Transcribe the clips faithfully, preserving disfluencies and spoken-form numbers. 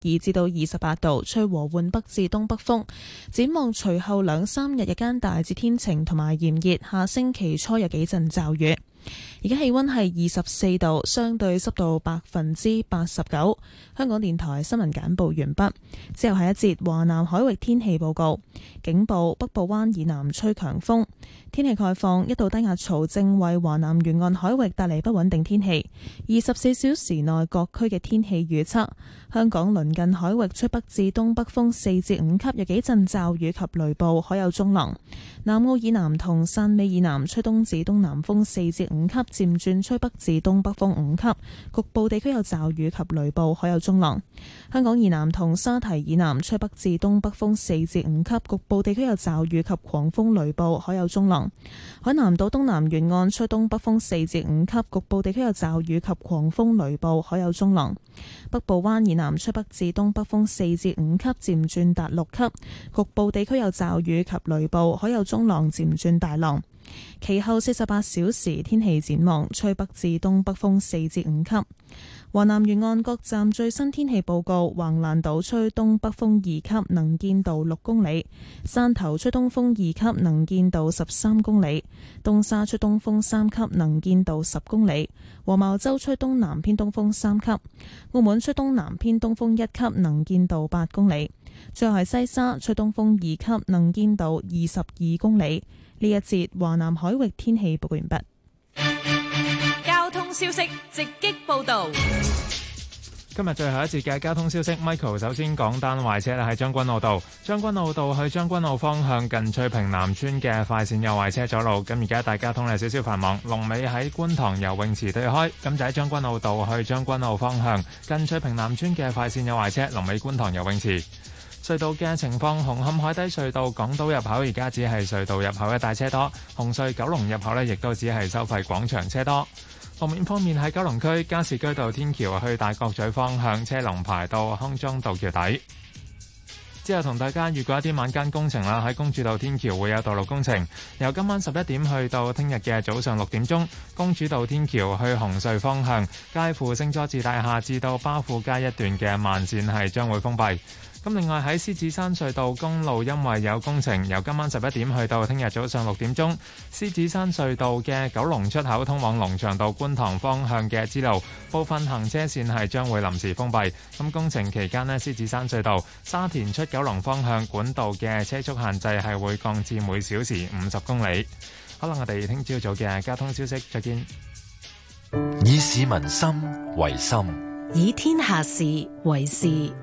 二至到二十八度，吹和緩北至東北風。展望隨後兩三日日間大致天晴同埋炎熱，下星期初有幾陣驟雨。而家氣溫係二十四度，相對濕度百分之八十九。香港電台新聞簡報完畢，之後係一節華南海域天氣報告。警報：北部灣以南吹強風。天氣概況：一道低壓槽正為華南沿岸海域帶嚟不穩定天氣。二十四小時內各區嘅天氣預測：香港鄰近海域吹北至東北風四至五級，有幾陣驟雨及雷暴，海有中浪。南澳以南同汕尾以南吹東至東南風四至五級，漸轉吹北至東北風五級，局部地區有驟雨及雷暴，海有中浪。香港以南同沙堤以南吹北至東北風四至五級，局部地區有驟雨及狂風雷暴，海有中浪。海南島東南沿岸吹東北風四至五級，局部地區有驟雨及狂風雷暴，海有中浪。北部灣以南吹北至東北風四至五級，漸轉達六級，局部地區有驟雨及雷暴，海有中浪，漸轉大浪。其後四十八小時天氣展望，吹北至東北風四至五級。華南沿岸各站最新天氣報告：橫瀾島吹東北風二級，能見度六公里；汕頭吹東風二級，能見度十三公里；東沙吹東風三級，能見度十公里；黃茅洲吹東南偏東風三級；澳門吹東南偏東風一級，能見度八公里；最後係西沙吹東風二級，能見度二十二公里。呢一節華南海域天氣報告完畢。 交通消息直擊報道。 今日最後一節嘅交通消息 ，Michael 首先講單壞車啦，喺將軍澳道，將軍澳道去將軍澳方向近翠屏南村嘅快線有壞車阻路，咁而家大家通有少少繁忙，龍尾喺觀塘游泳池對開，咁就喺將軍澳道去將軍澳方向近翠屏南村嘅快線有壞車，龍尾觀塘游泳池。隧道嘅情況，紅磡海底隧道港島入口而家只係隧道入口一帶車多，紅隧九龍入口呢亦都只係收費廣場車多。路面方面喺九龍區加士居道天橋去大角咀方向車龍排到康莊道橋底。之後同大家預告一啲晚間工程啦，喺公主道天橋會有道路工程，由今晚十一點去到聽日嘅早上六點鐘，公主道天橋去紅隧方向介乎聖佐治大廈至到巴富街一段嘅慢線係將會封閉。咁另外喺獅子山隧道公路因為有工程，由今晚十一點去到聽日早上六點鐘，獅子山隧道嘅九龍出口通往龍翔道觀塘方向嘅支路部分行車線係將會臨時封閉。咁工程期間呢，獅子山隧道沙田出九龍方向管道嘅車速限制係會降至每小時五十公里。好啦，我哋聽朝早嘅交通消息，再見。 以市民心為心， 以天下事為事。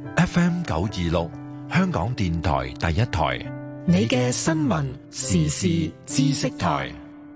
F M 九二六，香港電台第一台， 你嘅新聞時事知識台。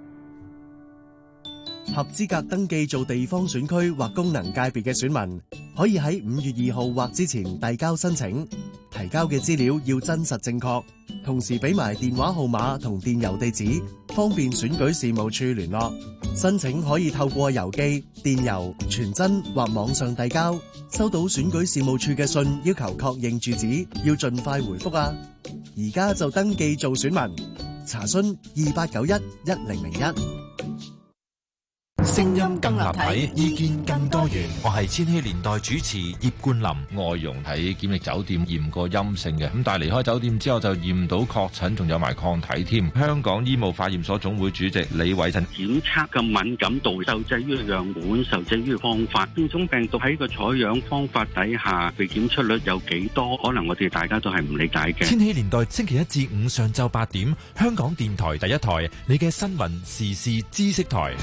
合資格登記做地方選區或功能界別嘅選民，可以喺五月二號或之前遞交申請，提交嘅資料要真實正確，同時俾埋電話號碼同電郵地址，方便選舉事務處聯絡。申請可以透過郵寄、電郵、傳真或網上遞交。收到選舉事務處嘅信要求確認住址，要盡快回覆啊！而家就登記做選民，查詢二八九一一零零一。 聲音更立體，意見更多元。我係千禧年代主持葉冠霖。 外傭喺檢疫酒店驗過陰性嘅，咁但係離開酒店之後就驗到確診，仲有埋抗體添。香港醫務化驗所總會主席李偉陳， 檢測嘅敏感度受制於樣本，受制於方法。變種病毒喺個採樣方法底下，被檢出率有幾多？可能我哋大家都係唔理解嘅。 千禧年代星期一至五上晝八點，香港電台第一台，你嘅新聞時事知識台。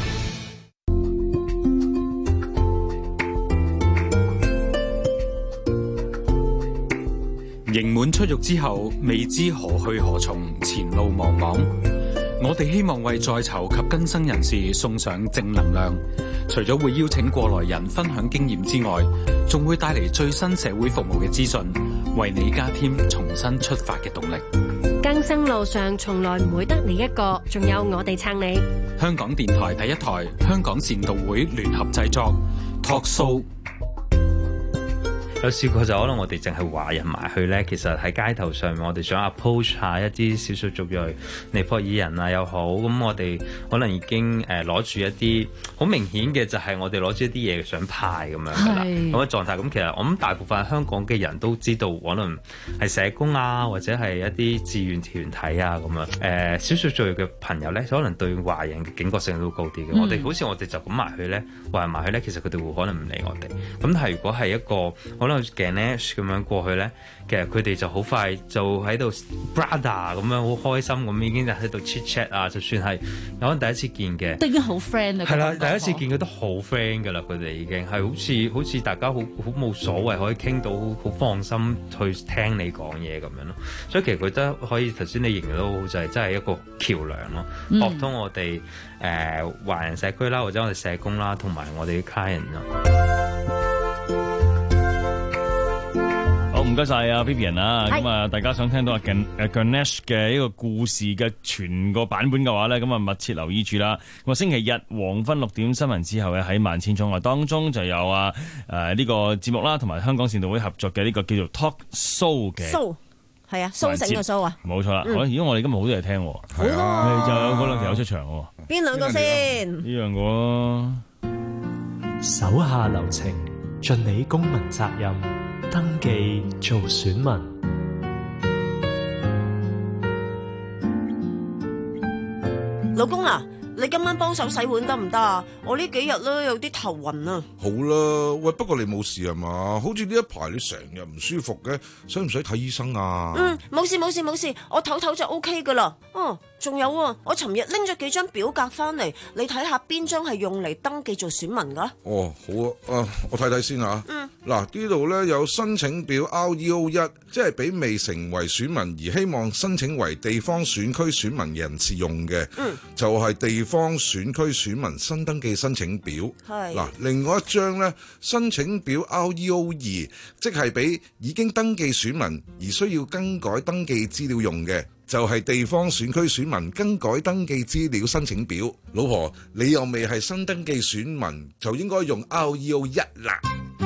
刑滿出獄之後，未知何去何從，前路茫茫。我哋希望為在囚及更生人士送上正能量，除咗會邀請過來人分享經驗之外，仲會帶嚟最新社會服務嘅資訊，為你加添重新出發嘅動力。 更生路上從來唔會得你一個，仲有我哋撐你。 香港電台第一台，香港善導會聯合製作，托數。 有試過就可能我哋淨係華人埋去咧，其實喺街頭上面我哋想 approach 下一啲少數族裔尼泊爾人啊又好，咁我哋可能已經誒攞住一啲好明顯嘅就係我哋攞住一啲嘢想派咁樣噶啦，咁嘅狀態。咁其實我諗大部分香港嘅人都知道，可能係社工啊或者係一啲志願團體啊咁樣。誒、呃、少數族裔嘅朋友咧，可能對華人嘅警覺性都高啲嘅。嗯、我哋好似我哋就咁埋去咧，華人埋去咧，其實佢哋會可能唔理我哋。咁但係如果係一個可能 Ganesh 咁樣過去咧，其實佢哋就好快就喺度 brother 咁樣好開心咁，已經就喺度 chit chat 啊，就算係可能第一次見嘅， 都已經好 friend 啦。 係啦，第一次見佢都好 friend 噶啦，佢哋已經係好似好似大家好好冇所謂，可以傾到好放心去聽你講嘢咁樣咯。所以其實佢都可以頭先你形容到就係真係一個橋梁咯， 嗯、 學通我哋誒華人社區啦，或者我哋社工啦，同埋我哋啲 client 咯。 好，唔該晒啊 Vivian 啊，咁啊大家想聽到阿 Ganesh 嘅一個故事嘅全個版本嘅話咧，咁啊密切留意住啦。咁啊星期日黃昏六點新聞之後咧，喺萬千寵愛當中就有啊誒呢個節目啦，同埋香港善導會合作嘅呢個叫做 Talk Show 嘅。 蘇係啊，蘇醒嘅蘇啊， 冇錯啦。好，而家我哋今日好多嘢聽， 係啊， 就有嗰兩條友出場喎。 邊兩個先？ 呢兩個手下留情，盡你公民責任，登記做選民。 老公啊，你今晚幫手洗碗得唔得啊？我呢幾日咧有啲頭暈啊。 好啦，喂，不過你冇事係嘛？好似呢一排你成日唔舒服嘅，使唔使睇醫生啊？ 嗯，冇事冇事冇事，我唞唞就 O K 噶啦。哦，仲有啊，我尋日拎咗幾張表格翻嚟，你睇下邊張係用嚟登記做選民噶？ 哦，好啊，啊，我睇睇先吓。 嗯。 嗱，呢度咧有申請表 R E O 一，即係俾未成為選民而希望申請為地方選區選民人士用嘅。 嗯。 就係地方選區選民新登記申請表。 係。 嗱，另外一張咧申請表 R E O 二，即係俾已經登記選民而需要更改登記資料用嘅。就係地方選區選民更改登記資料申請表。老婆，你又未係新登記選民，就應該用 R E O 一啦。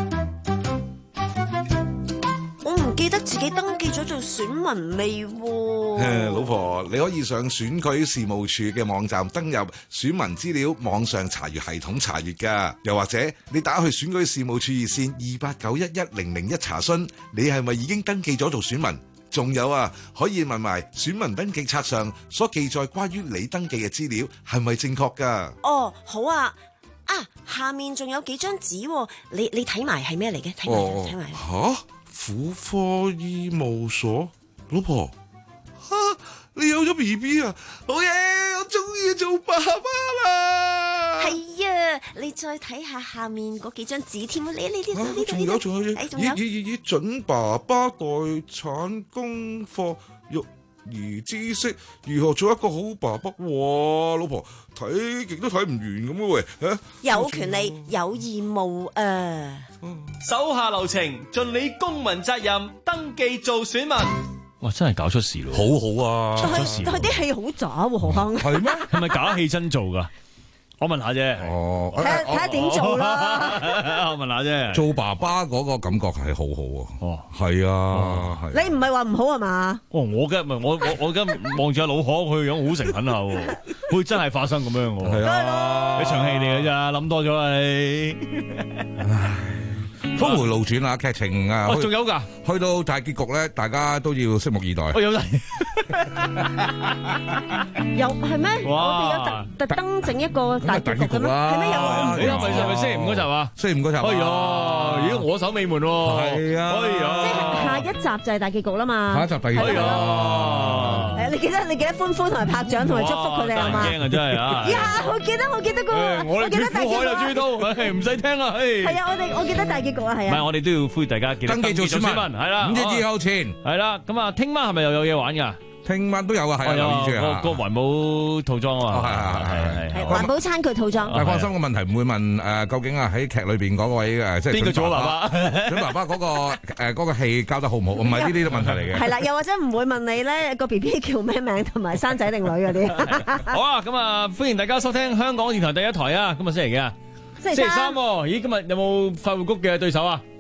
我唔記得自己登記咗做選民未喎。 老婆，你可以上選區事務處嘅網站登入選民資料網上查閱系統查閱㗎，又或者你打去選區事務處熱線二八九一一零零一查詢，你係咪已經登記咗做選民？仲有啊，可以問埋選民登記冊上所記載關於你登記嘅資料係咪正確㗎？ 哦，好啊，啊，下面仲有幾張紙喎，你你睇埋係咩嚟嘅？睇埋睇埋。 嚇，婦科醫務所，老婆，嚇、啊、你有咗 B B 啊，好嘢，我終於做爸爸啦！ 係啊，你再睇下下面嗰幾張紙添啊！你你呢度呢度仲有仲有嘢，咦咦咦咦，準爸爸待產功課育兒知識，如何做一個好爸爸？哇，老婆睇極都睇唔完咁啊喂！嚇， 有權利有義務啊！ 手下留情，盡你公民責任，登記做選民。 哇！真係搞出事咯， 好好啊！ 但係但係啲戲好渣喎，何坑係咩？ 係咪假戲真做㗎？我問下啫， 哦， 睇下睇下點做啦。 我問下啫， 做爸爸嗰個感覺係好好啊。哦，係啊，係。 你唔係話唔好係嘛？ 哦，我嘅唔係我我我而家望住阿老可，佢樣好誠懇下喎，會真係發生咁樣喎。 係啊， 你場戲嚟嘅咋，諗多咗啊你。 峰迴路轉啊，劇情啊， 哦，仲有㗎， 去到大結局咧，大家都要拭目以待。 哦，有啦， 有係咩？我哋有特特登整一個大結局嘅咩？係咩有啊？ 你係咪係咪星期五嗰集啊？ 星期五嗰集。 哎呀，咦，我守尾門喎。 係啊。 哎呀， 即係下一集就係大結局啦嘛。 下一集第二集。 哎呀， 係啊，你記得你記得歡呼同埋拍掌同埋祝福佢哋係嘛？ 驚啊真係啊！ 呀，我記得我記得個， 我哋脫苦海啦，終於都，唔使聽啦， 係啊，我哋我記得大結局啊，係啊。 唔係，我哋都要呼籲大家記得登記做選民， 係啦， 五日之後前， 係啦。咁啊，聽晚係咪又有嘢玩㗎？ 聽晚都有啊，係啊，留意住啊。 個個環保套裝啊嘛， 係係係係。 環保餐具套裝。 但係放心，個問題唔會問誒，究竟啊喺劇裏邊嗰位誒，即係邊個做爸爸？ 準爸爸嗰個誒嗰個戲交得好唔好？唔係呢啲問題嚟嘅。 係啦，又或者唔會問你咧個 B B 叫咩名，同埋生仔定女嗰啲。 好啊，咁啊，歡迎大家收聽香港電台第一台啊！今日星期幾啊？ 星期三。 咦，今日有冇快活谷嘅對手啊？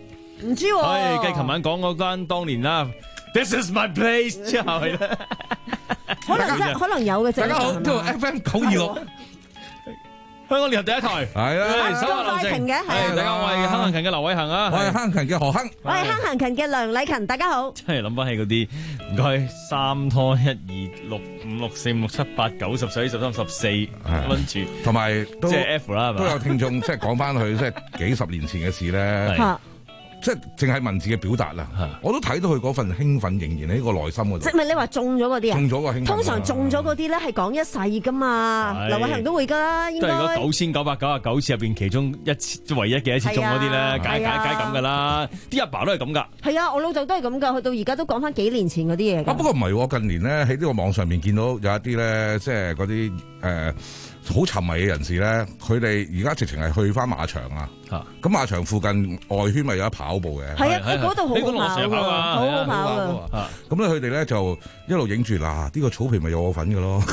唔知喎。 係繼琴晚講嗰間當年啦 ，This is my place 之後係咧， 可能真可能有嘅。 大家好，呢度 F M 九二六。 香港電台第一台， 係啦， 手下留情嘅，係大家我係坑行勤嘅劉偉恒啊， 我係坑行勤嘅何亨， 我係坑行勤嘅梁禮勤，大家好。 真係諗翻起嗰啲，唔該，三拖一二六五六四五六七八九十十一十三十四跟住， 同埋都即係 F 啦，係嘛？ 都有聽眾即係講翻去即係幾十年前嘅事咧。即係淨係文字嘅表達啦，我都睇到佢嗰份興奮仍然喺個內心嗰度。 即係咪你話中咗嗰啲啊？ 中咗個興奮。通常中咗嗰啲咧係講一世噶嘛，劉偉恒都會㗎，應該。 都係嗰九千九百九十九次入邊其中一次唯一嘅一次中嗰啲咧，解解解咁㗎啦。啲阿爸都係咁㗎。係啊， 我老豆都係咁㗎，去到而家都講翻幾年前嗰啲嘢。 啊，不過唔係喎，近年咧喺呢個網上面見到有一啲咧，即係嗰啲誒好沉迷嘅人士咧，佢哋而家直情係去翻馬場啊。咁馬場附近外圈咪有得跑步嘅， 係啊，嗰度好好跑啊，好好跑啊！ 咁咧佢哋咧就一路影住嗱，呢個草皮咪有我份嘅咯。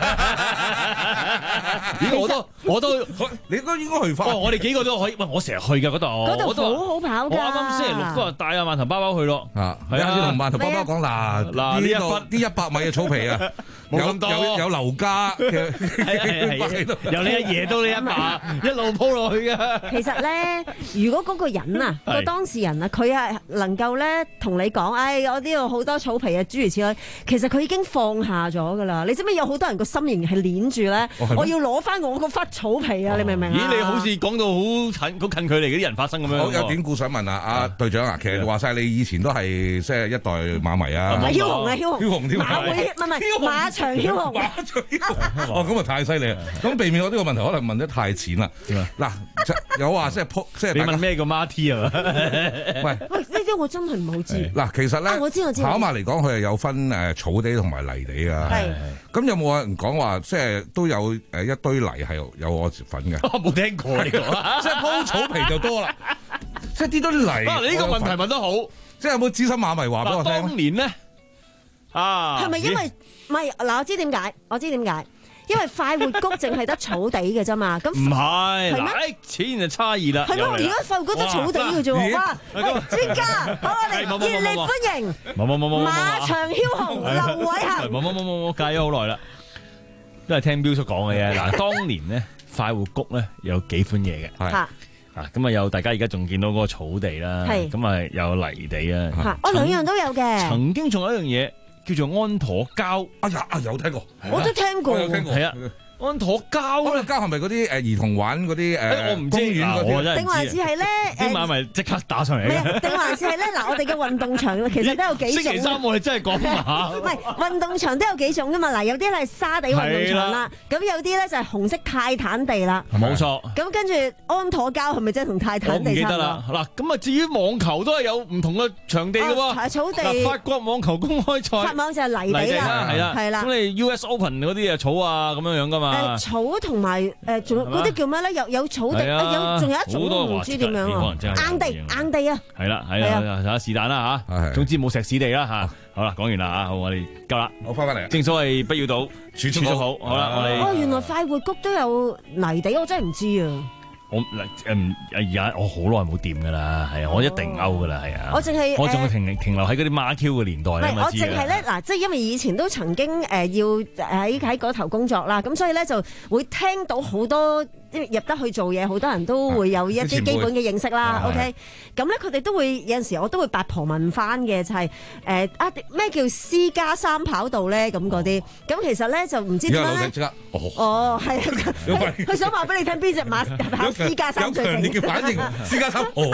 咦，我都我都， 你都應該去翻。 我哋幾個都可以，喂，我成日去㗎嗰度， 嗰度好好跑㗎。 我啱啱星期六都係帶阿饅頭包包去咯。 啊，係啊，同饅頭包包講嗱嗱呢一忽呢一百米嘅草皮啊，有有有劉家嘅， 係啊係啊，由你阿爺到你阿爸一路鋪落去㗎。 其實咧，如果嗰個人啊，個當事人啊，佢係能夠咧同你講，唉，我呢度好多草皮啊，諸如此類，其實佢已經放下咗噶啦。你知唔知有好多人個心仍然係捏住咧？我要攞翻我嗰忽草皮啊！你明唔明啊？ 咦，你好似講到好近好近距離嗰啲人發生咁樣。 好有典故想問啊，阿隊長啊，其實話晒你以前都係即係一代馬迷啊。 梟雄啊，梟雄， 梟雄添。 馬會唔係唔係馬場梟雄。 馬場梟雄。哦，咁啊太犀利啦！咁避免我呢個問題可能問得太淺啦。嗱，有話即係撲即係。 你問咩叫馬 T 啊？ 喂， 喂，呢啲我真係唔好知。 嗱，其實咧， 我知我知。 跑馬嚟講，佢係有分誒草地同埋泥地啊。 係。 咁有冇人講話即係都有誒一堆泥係有我份嘅？ 我冇聽過呢個， 即係鋪草皮就多啦。即係啲堆泥。 啊，你呢個問題問得好。 即係有冇資深馬迷話俾我聽？ 當年咧啊， 係咪因為唔係嗱？我知點解，我知點解。因為快活谷淨係得草地嘅啫嘛，咁唔係， 係咩？錢就差異啦。 係咯，而家快活谷得草地嘅啫喎。哇！專家，好，我哋熱烈歡迎。 冇冇冇冇馬場梟雄劉偉恒。 冇冇冇冇，我戒咗好耐啦，都係聽標叔講嘅嘢。嗱，當年咧快活谷咧有幾款嘢嘅，係啊，咁啊有大家而家仲見到嗰個草地啦，咁啊有泥地啊， 我兩樣都有嘅。 曾經仲有一樣嘢。叫做安妥膠， 哎呀啊有聽過， 我都聽過， 有聽過， 係啊，安妥膠， 安妥膠係咪嗰啲誒兒童玩嗰啲誒？ 我唔知， 我真係定還是係咧？ 今晚咪即刻打上嚟嘅？ 定還是係咧？嗱，我哋嘅運動場其實都有幾種。 星期三我哋真係講下， 唔係運動場都有幾種噶嘛？嗱，有啲係沙地運動場啦，咁有啲咧就係紅色泰坦地啦。 冇錯。 咁跟住安妥膠係咪真係同泰坦地差唔多？ 我唔記得啦。嗱，咁啊至於網球都係有唔同嘅場地嘅喎。 草地。 嗱，法國網球公開賽。 法網就係泥地啦， 係啦， 係啦。 咁你 U S Open 嗰啲啊草啊咁樣樣噶嘛？ 誒草同埋誒仲有嗰啲叫咩咧？有有草地，有仲有一種都唔知點樣喎。硬地硬地啊！ 係啦係啦，是但啦嚇。總之冇石屎地啦嚇。好啦，講完啦嚇，好，我哋夠啦， 我翻返嚟。 正所謂不要賭，處處都好。好啦，我哋。 哦，原來快活谷都有泥地，我真係唔知啊！ 我誒而家我好耐冇掂噶啦，係啊，我一定勾噶啦，係啊。 我淨係我仲係停停留喺嗰啲孖 Q 嘅年代啊嘛， 我淨係咧嗱，即係因為以前都曾經誒要喺喺嗰頭工作啦，咁所以咧就會聽到好多入得去做嘢，好多人都會有一啲基本嘅認識啦。OK，咁咧佢哋都會有陣時我都會八婆問翻嘅，就係誒啊咩叫私家三跑道咧？咁嗰啲咁其實咧就唔知點樣咧。哦，係啊，佢想話俾你聽邊隻馬跑私家三最勁。有強烈嘅反應，私家三。哦，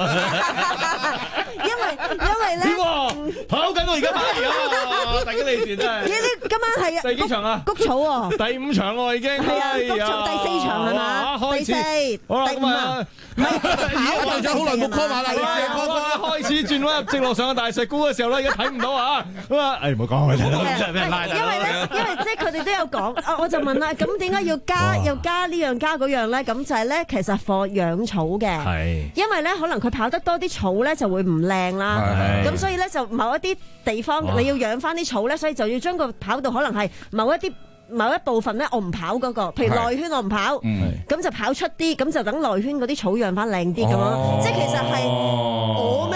因為因為咧跑緊我而家跑而家，大家你時真係。 咦？呢今晚係第幾場啊？ 谷草喎。 第五場喎已經。 係啊，谷草第四場係嘛？第四、第五啊。唔係跑隊長好耐冇 call 馬啦， 開始轉彎入直路上嘅大石沽嘅時候咧，而家睇唔到啊！咁啊，誒唔好講佢真係俾人拉。 因為咧，因為即係佢哋都有講，我就問啦，咁點解要加又加呢樣加嗰樣咧？咁就係咧，其實放養草嘅，係因為咧可能佢跑得多啲草咧就會唔靚啦，咁所以咧就某一啲地方你要養翻啲草咧，所以就要將個跑道可能係某一啲。某一部分咧，我唔跑嗰個，譬如內圈我唔跑，咁就跑出啲，咁就等內圈嗰啲草養翻靚啲咁咯。即係其實係我咩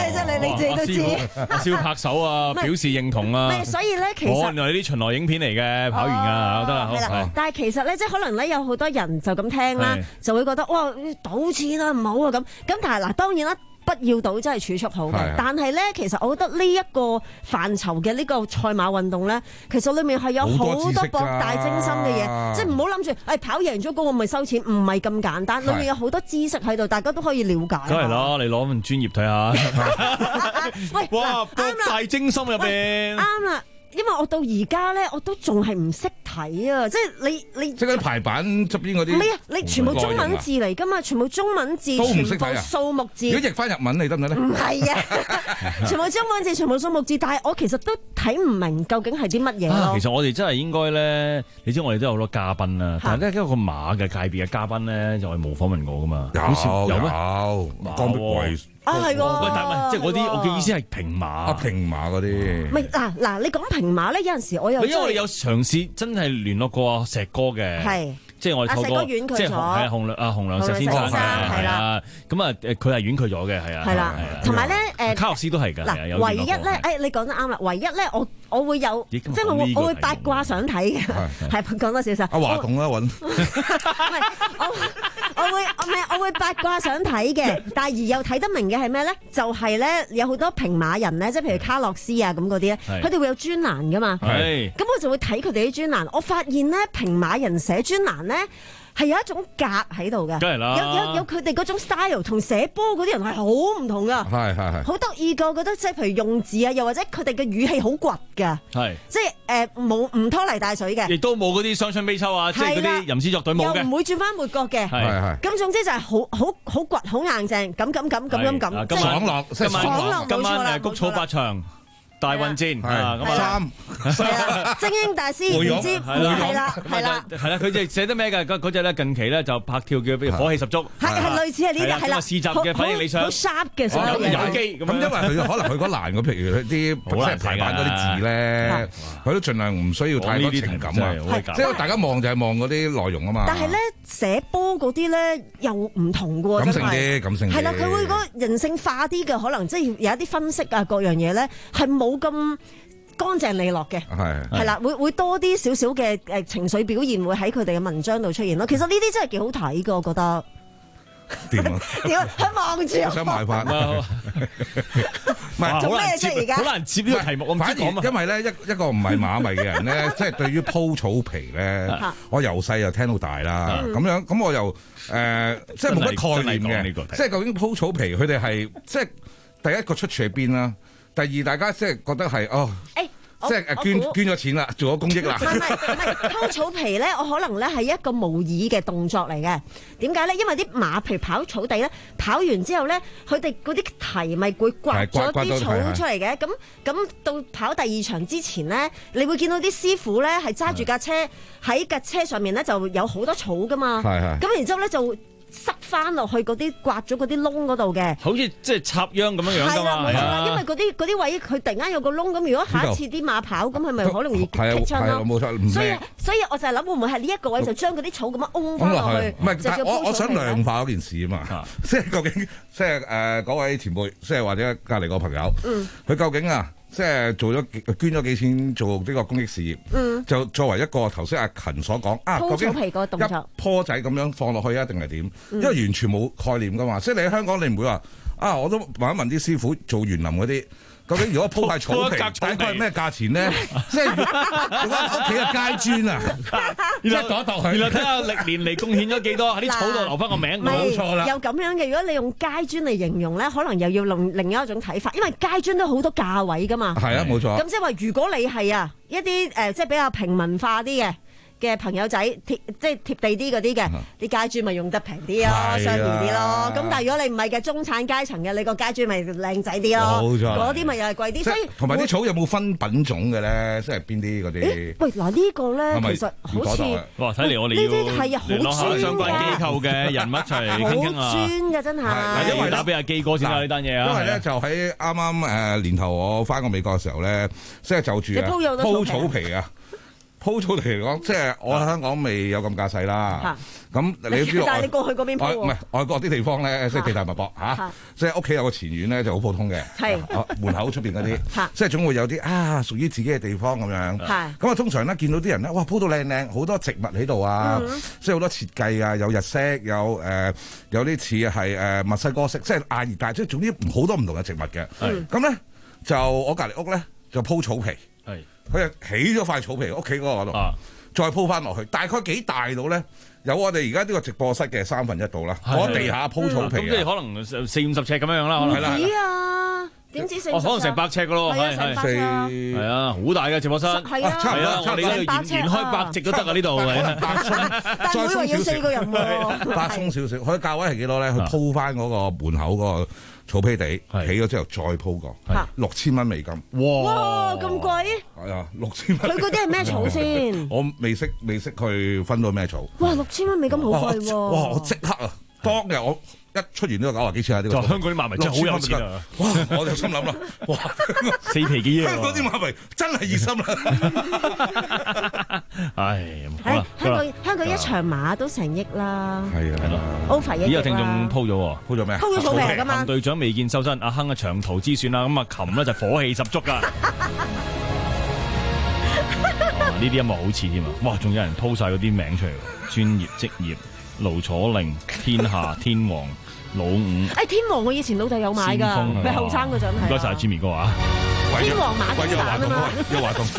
你自己都知。 阿蕭拍手啊，表示認同啊。 唔係，所以咧其實哦，原來啲巡邏影片嚟嘅，跑完㗎，得啦，好。 係啦，但係其實咧，即係可能咧，有好多人就咁聽啦，就會覺得哇，賭錢啊唔好啊咁。咁但係嗱，當然啦。不要賭真係儲蓄好嘅，但係咧，其實我覺得呢一個範疇嘅呢個賽馬運動咧，其實裏面係有好多博大精深嘅嘢，即係唔好諗住誒跑贏咗嗰個咪收錢，唔係咁簡單，裏面有好多知識喺度，大家都可以了解。 梗係啦，你攞份專業睇下。 喂， 哇，博大精深入邊。 啱啦。因為我到而家咧，我都仲係唔識睇啊！即係你你即係啲排版側邊嗰啲， 唔係啊！你全部中文字嚟㗎嘛，全部中文字， 都唔識睇啊！ 全部數目字。 如果譯翻日文你得唔得咧？ 唔係啊，全部中文字，全部數目字，但係我其實都睇唔明究竟係啲乜嘢咯。 其實我哋真係應該咧，你知我哋都有好多嘉賓啦，但係咧一個馬嘅界別嘅嘉賓咧，就係冇訪問過㗎嘛。 有有咩？ 有江碧惠。 啊，係喎！ 但係即係嗰啲，我嘅意思係平馬。 啊，平馬嗰啲。 唔係嗱嗱，你講平馬咧，有陣時我又因為我哋有嘗試真係聯絡過阿石哥嘅。係。即係我哋透過即係係啊洪亮啊洪亮石先生嘅係啦，咁啊誒佢係婉拒咗嘅係啊， 係啦，同埋咧誒卡洛斯都係㗎， 嗱唯一咧誒你講得啱啦，唯一咧我我會有即係我會我會八卦想睇嘅，係講多少少。 阿華棟啦揾， 我我會我咪我會八卦想睇嘅，但係而又睇得明嘅係咩咧？就係咧有好多平馬人咧，即係譬如卡洛斯啊咁嗰啲咧，佢哋會有專欄㗎嘛，咁我就會睇佢哋啲專欄，我發現咧平馬人寫專欄咧係有一種格喺度嘅，有有有佢哋嗰種 style 同寫波嗰啲人係好唔同噶， 係係係， 好得意噶，我覺得即係譬如用字啊，又或者佢哋嘅語氣好倔噶， 係即係誒冇唔拖泥帶水嘅， 亦都冇嗰啲傷春悲秋啊，即係嗰啲吟詩作對冇嘅， 又唔會轉翻抹角嘅， 係係， 咁總之就係好好好倔好硬淨，咁咁咁咁咁咁， 即係爽朗， 今晚爽朗今晚誒谷草八場。大運戰係咁啊， 三精英大師唔知係啦係啦係啦，佢就寫得咩嘅？嗰嗰隻咧近期咧就拍跳叫，比如火氣十足， 係係類似係呢啲係啦， 試集嘅反應理想， 好 sharp 嘅所有嘢。有機咁， 因為佢可能佢嗰欄嘅，譬如啲即係排版嗰啲字咧，佢都盡量唔需要太多情感啊，即係大家望就係望嗰啲內容啊嘛。 但係咧寫波嗰啲咧又唔同嘅喎， 感性啲，感性啲。 係啦，佢會嗰人性化啲嘅，可能即係有一啲分析啊，各樣嘢咧係冇咁乾淨利落嘅，係係啦，會會多啲少少嘅誒情緒表現會喺佢哋嘅文章度出現咯。其實呢啲真係幾好睇㗎，我覺得。 點啊？ 點啊？佢望住我。 想買翻。 唔係做咩啫？而家好難接呢個題目，我唔知講乜。 因為咧一一個唔係馬迷嘅人咧，即係對於鋪草皮咧，我由細就聽到大啦。咁樣咁我又誒，即係冇乜概念嘅。即係究竟鋪草皮佢哋係即係第一個出處喺邊啦？第二，大家即係覺得係哦，欸、即係誒捐捐咗錢啦，做咗公益啦。 唔係唔係，鋪草皮咧，我可能咧係一個模擬嘅動作嚟嘅。點解咧？因為啲馬譬如跑草地咧，跑完之後咧，佢哋嗰啲蹄咪會刮咗啲草出嚟嘅。咁咁到跑第二場之前咧，你會見到啲師傅咧係揸住架車喺架車上面咧就有好多草噶嘛。係係。咁然之後咧就塞翻落去嗰啲刮咗嗰啲窿嗰度嘅， 好似即係插秧咁樣樣㗎嘛， 係啊，因為嗰啲嗰啲位佢突然間有個窿，咁如果下一次啲馬跑，咁佢咪好容易棘親咯。 冇錯， 所以所以我就係諗會唔會係呢一個位就將嗰啲草咁樣掹翻落去？ 唔係，但係我我想量化嗰件事啊嘛，即係究竟即係誒嗰位前輩，即係或者隔離個朋友，佢究竟啊？即係做咗捐咗幾錢做呢個公益事業，嗯、就作為一個頭先阿勤所講啊，究竟一樖仔咁樣放落去啊，定係點？嗯、因為完全冇概念噶嘛，即係你喺香港你唔會話啊，我都問一問啲師傅做園林嗰啲。究竟如果鋪塊草皮，大概係咩價錢咧？即係如果屋企嘅街磚啊，即係度一度佢。 原來睇下歷年嚟貢獻咗幾多，喺啲草度留翻個名，冇錯啦。 有咁樣嘅，如果你用街磚嚟形容咧，可能又要另另一種睇法，因為街磚都好多價位噶嘛。 係啊，冇錯。 咁即係話，如果你係啊一啲誒，即係比較平民化啲嘅。嘅朋友仔貼即係貼地啲嗰啲嘅，啲街磚咪用得平啲咯，商業啲咯。咁但係如果你唔係嘅中產階層嘅，你個街磚咪靚仔啲咯。冇錯，嗰啲咪又係貴啲。所以同埋啲草有冇分品種嘅咧？即係邊啲嗰啲？ 喂，嗱呢個咧其實好似哇，睇嚟我哋要呢啲係好專相關機構嘅人物出嚟傾傾啊！ 好專嘅真係。 因為打俾阿基哥先啦呢單嘢啊！ 因為咧就喺啱啱誒年頭我翻過美國嘅時候咧，即係就住鋪草皮啊。 鋪草地嚟講，即係我喺香港未有咁架勢啦。咁你知道， 但係你過去嗰邊鋪唔係外國啲地方咧，即係地大物博嚇，即係屋企有個前院咧就好普通嘅。係門口出邊嗰啲，即係總會有啲啊屬於自己嘅地方咁樣。係咁啊，通常咧見到啲人咧，哇鋪到靚靚，好多植物喺度啊，即係好多設計啊，有日式，有誒有啲似係誒墨西哥式，即係亞熱帶，即係總之好多唔同嘅植物嘅。咁咧就我隔離屋咧就鋪草皮。係。佢就起咗塊草皮，屋企嗰個度，再鋪翻落去，大概幾大到咧？有我哋而家呢個直播室嘅三分一度啦。我地下鋪草皮， 咁即係可能四五十尺咁樣樣啦，可能。 唔止啊，點止四五十？ 可能成百尺噶咯，係係係啊，好大嘅直播室。係啊，係啊，我哋呢度延延開百席都得啊，呢度係。 但係每個要四個人喎。 百鬆少少，佢價位係幾多咧？佢鋪翻嗰個門口嗰個草皮地，起咗之後再鋪過，六千蚊美金。 哇！咁貴？ 係啊，六千蚊。 佢嗰啲係咩草先？ 我未識未識去分到咩草。 哇！六千蚊美金好貴喎。 哇！我即刻啊，當日我一出完呢個九廿幾錢啊，呢個。 香港啲馬迷真係好有錢啊！ 哇！我就心諗啦，哇！ 四皮幾嘢。 香港啲馬迷真係熱心啦。 唉， 好啦，香港香港一場馬都成億啦。 係啊，係咯 ，over 一億啦。 依個聽眾鋪咗， 鋪咗咩？ 鋪咗草皮㗎嘛。 彭隊長未見收身，阿亨嘅長途之選啦，咁啊琴咧就火氣十足㗎。呢啲音樂好似添啊！哇，仲有人鋪晒嗰啲名出嚟，專業、職業、盧楚玲、天下、天王、老五。 誒，天王我以前老豆有買㗎，佢後生嗰陣係。 唔該晒 Jimmy 哥啊！ 天王馬經版啊嘛。 有華東。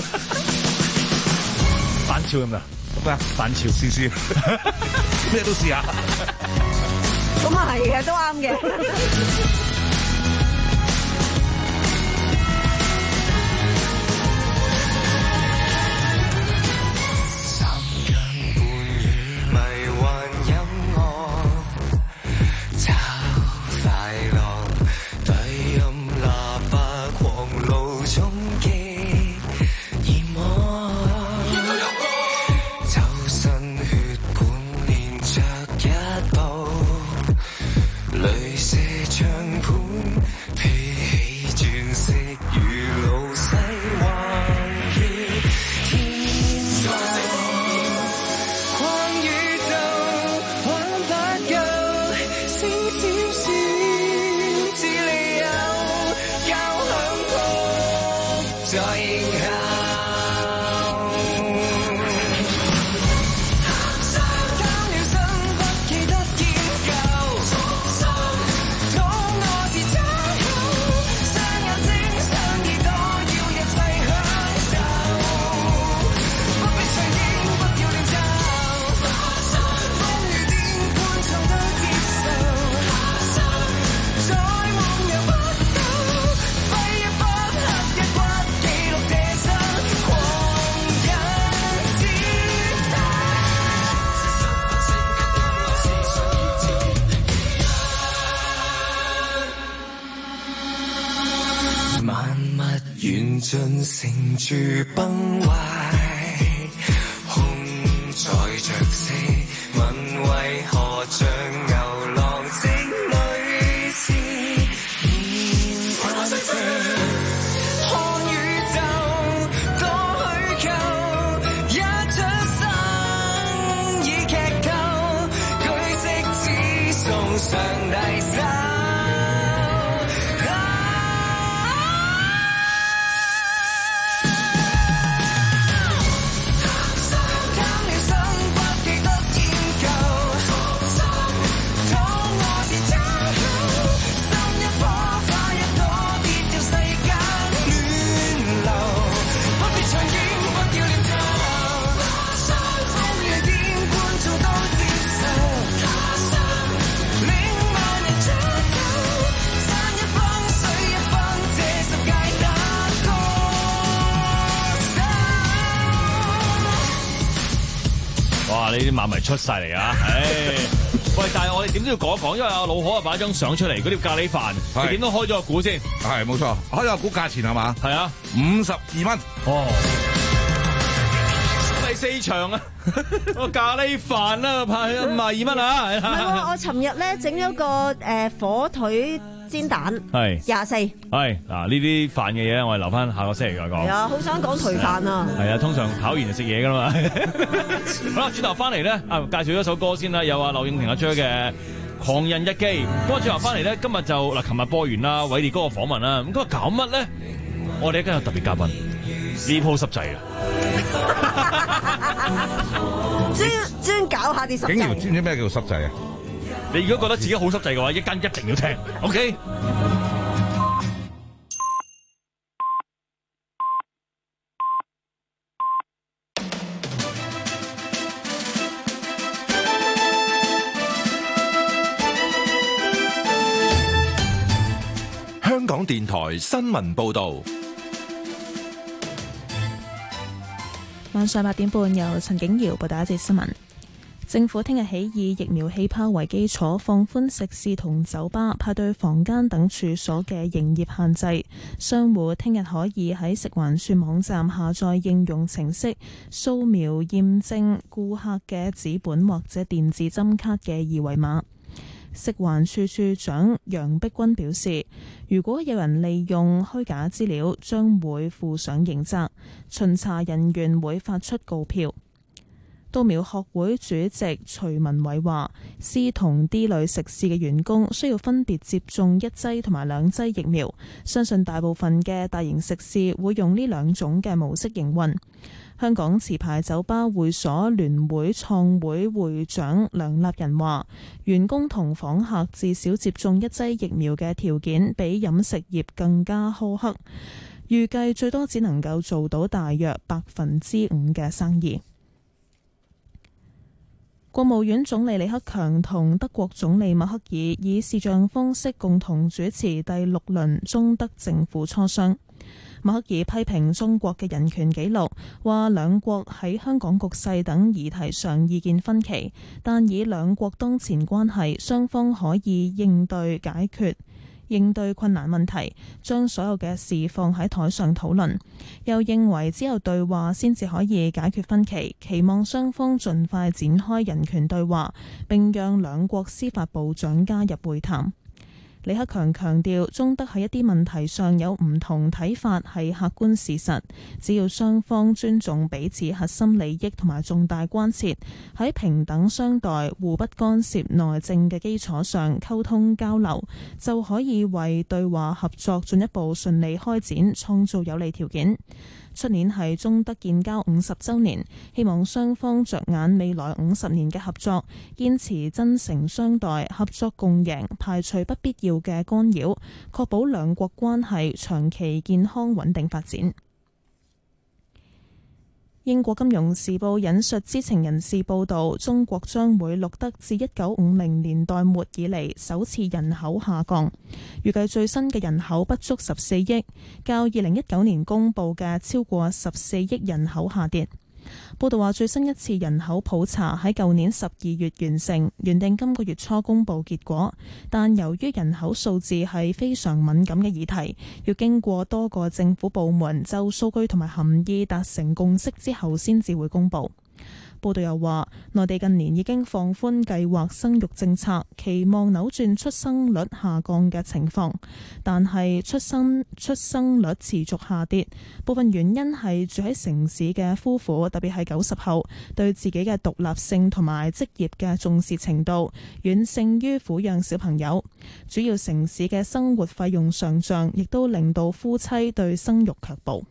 反超咁㗎？ 咩啊？ 反超試試，咩都試下。 咁啊係嘅，都啱嘅。 盡成住崩壞，空載着色，問為何像牛郎織女是現反射，看宇宙多虛構，一出生已劇透，據悉只送上大手。 呢啲馬迷出晒嚟啊！唉，喂，但係我哋點都要講一講，因為阿老可啊擺張相出嚟，嗰啲咖喱飯，你點都開咗個估先？ 係冇錯，開咗個估價錢係嘛？ 係啊， 五十二蚊。 哦，第四場啊，個咖喱飯啦，派五十二蚊啊！ 唔係喎，我尋日咧整咗個誒火腿。 煎蛋， 係廿四。 係嗱，呢啲飯嘅嘢我哋留翻下個星期再講。 係啊，好想講頹飯啊！ 係啊，通常考完就食嘢噶啦嘛。好啦，轉頭翻嚟咧，啊介紹一首歌先啦，有啊劉應廷阿 Jer 嘅《狂人日記》。咁啊，轉頭翻嚟咧，今日就嗱，琴日播完啦，偉烈哥嘅訪問啦。咁今日搞乜咧？我哋一間有特別嘉賓，呢鋪濕滯啊！ 專專搞下啲濕滯。 竟然知唔知咩叫濕滯啊？ 你如果覺得自己好濕滯嘅話，一間一定要聽。OK。 香港電台新聞報導。 晚上八點半，由陳景瑤報道一節新聞。政府聽日起以疫苗氣泡為基礎，放寬食肆同酒吧、派對房間等處所嘅營業限制。商戶聽日可以喺食環署網站下載應用程式，掃描驗證顧客嘅紙本或者電子針卡嘅二維碼。食環署署長楊碧君表示，如果有人利用虛假資料，將會負上刑責，巡查人員會發出告票。稻苗學會主席徐文偉話， C 同 D 類食肆嘅員工需要分別接種一劑同埋兩劑疫苗，相信大部分嘅大型食肆會用呢兩種嘅模式營運。香港持牌酒吧會所聯會創會會長梁立仁話，員工同訪客至少接種一劑疫苗嘅條件比飲食業更加苛刻，預計最多只能夠做到大約百分之五嘅生意。國務院總理李克強同德國總理默克爾以視像方式共同主持第六輪中德政府磋商。默克爾批評中國嘅人權紀錄，話兩國喺香港局勢等議題上意見分歧，但以兩國當前關係，雙方可以應對解決應對困難問題，將所有嘅事放喺台上討論。又認為只有對話先至可以解決分歧，期望雙方盡快展開人權對話，並讓兩國司法部長加入會談。李克強強調，中德喺一啲問題上有唔同睇法係客觀事實，只要雙方尊重彼此核心利益同埋重大關切，喺平等相待、互不干涉內政嘅基礎上溝通交流，就可以為對話合作進一步順利開展創造有利條件。出年係中德建交五十週年，希望雙方着眼未來五十年嘅合作，堅持真誠相待、合作共贏，排除不必要嘅干擾，確保兩國關係長期健康穩定發展。英國金融時報引述知情人士報道，中國將會錄得自一九五零年代末以嚟首次人口下降，預計最新嘅人口不足十四億，較二零一九年公佈嘅超過十四億人口下跌。報道話，最新一次人口普查喺舊年十二月完成，原定今個月初公佈結果，但由於人口數字係非常敏感嘅議題，要經過多個政府部門就數據同埋含義達成共識之後先至會公佈。報道又話，內地近年已經放寬計劃生育政策，期望扭轉出生率下降嘅情況，但係出生出生率持續下跌，部分原因係住喺城市嘅夫婦，特別係九十後，對自己嘅獨立性同埋職業嘅重視程度遠勝於撫養小朋友。主要城市嘅生活費用上漲，亦都令到夫妻對生育卻步。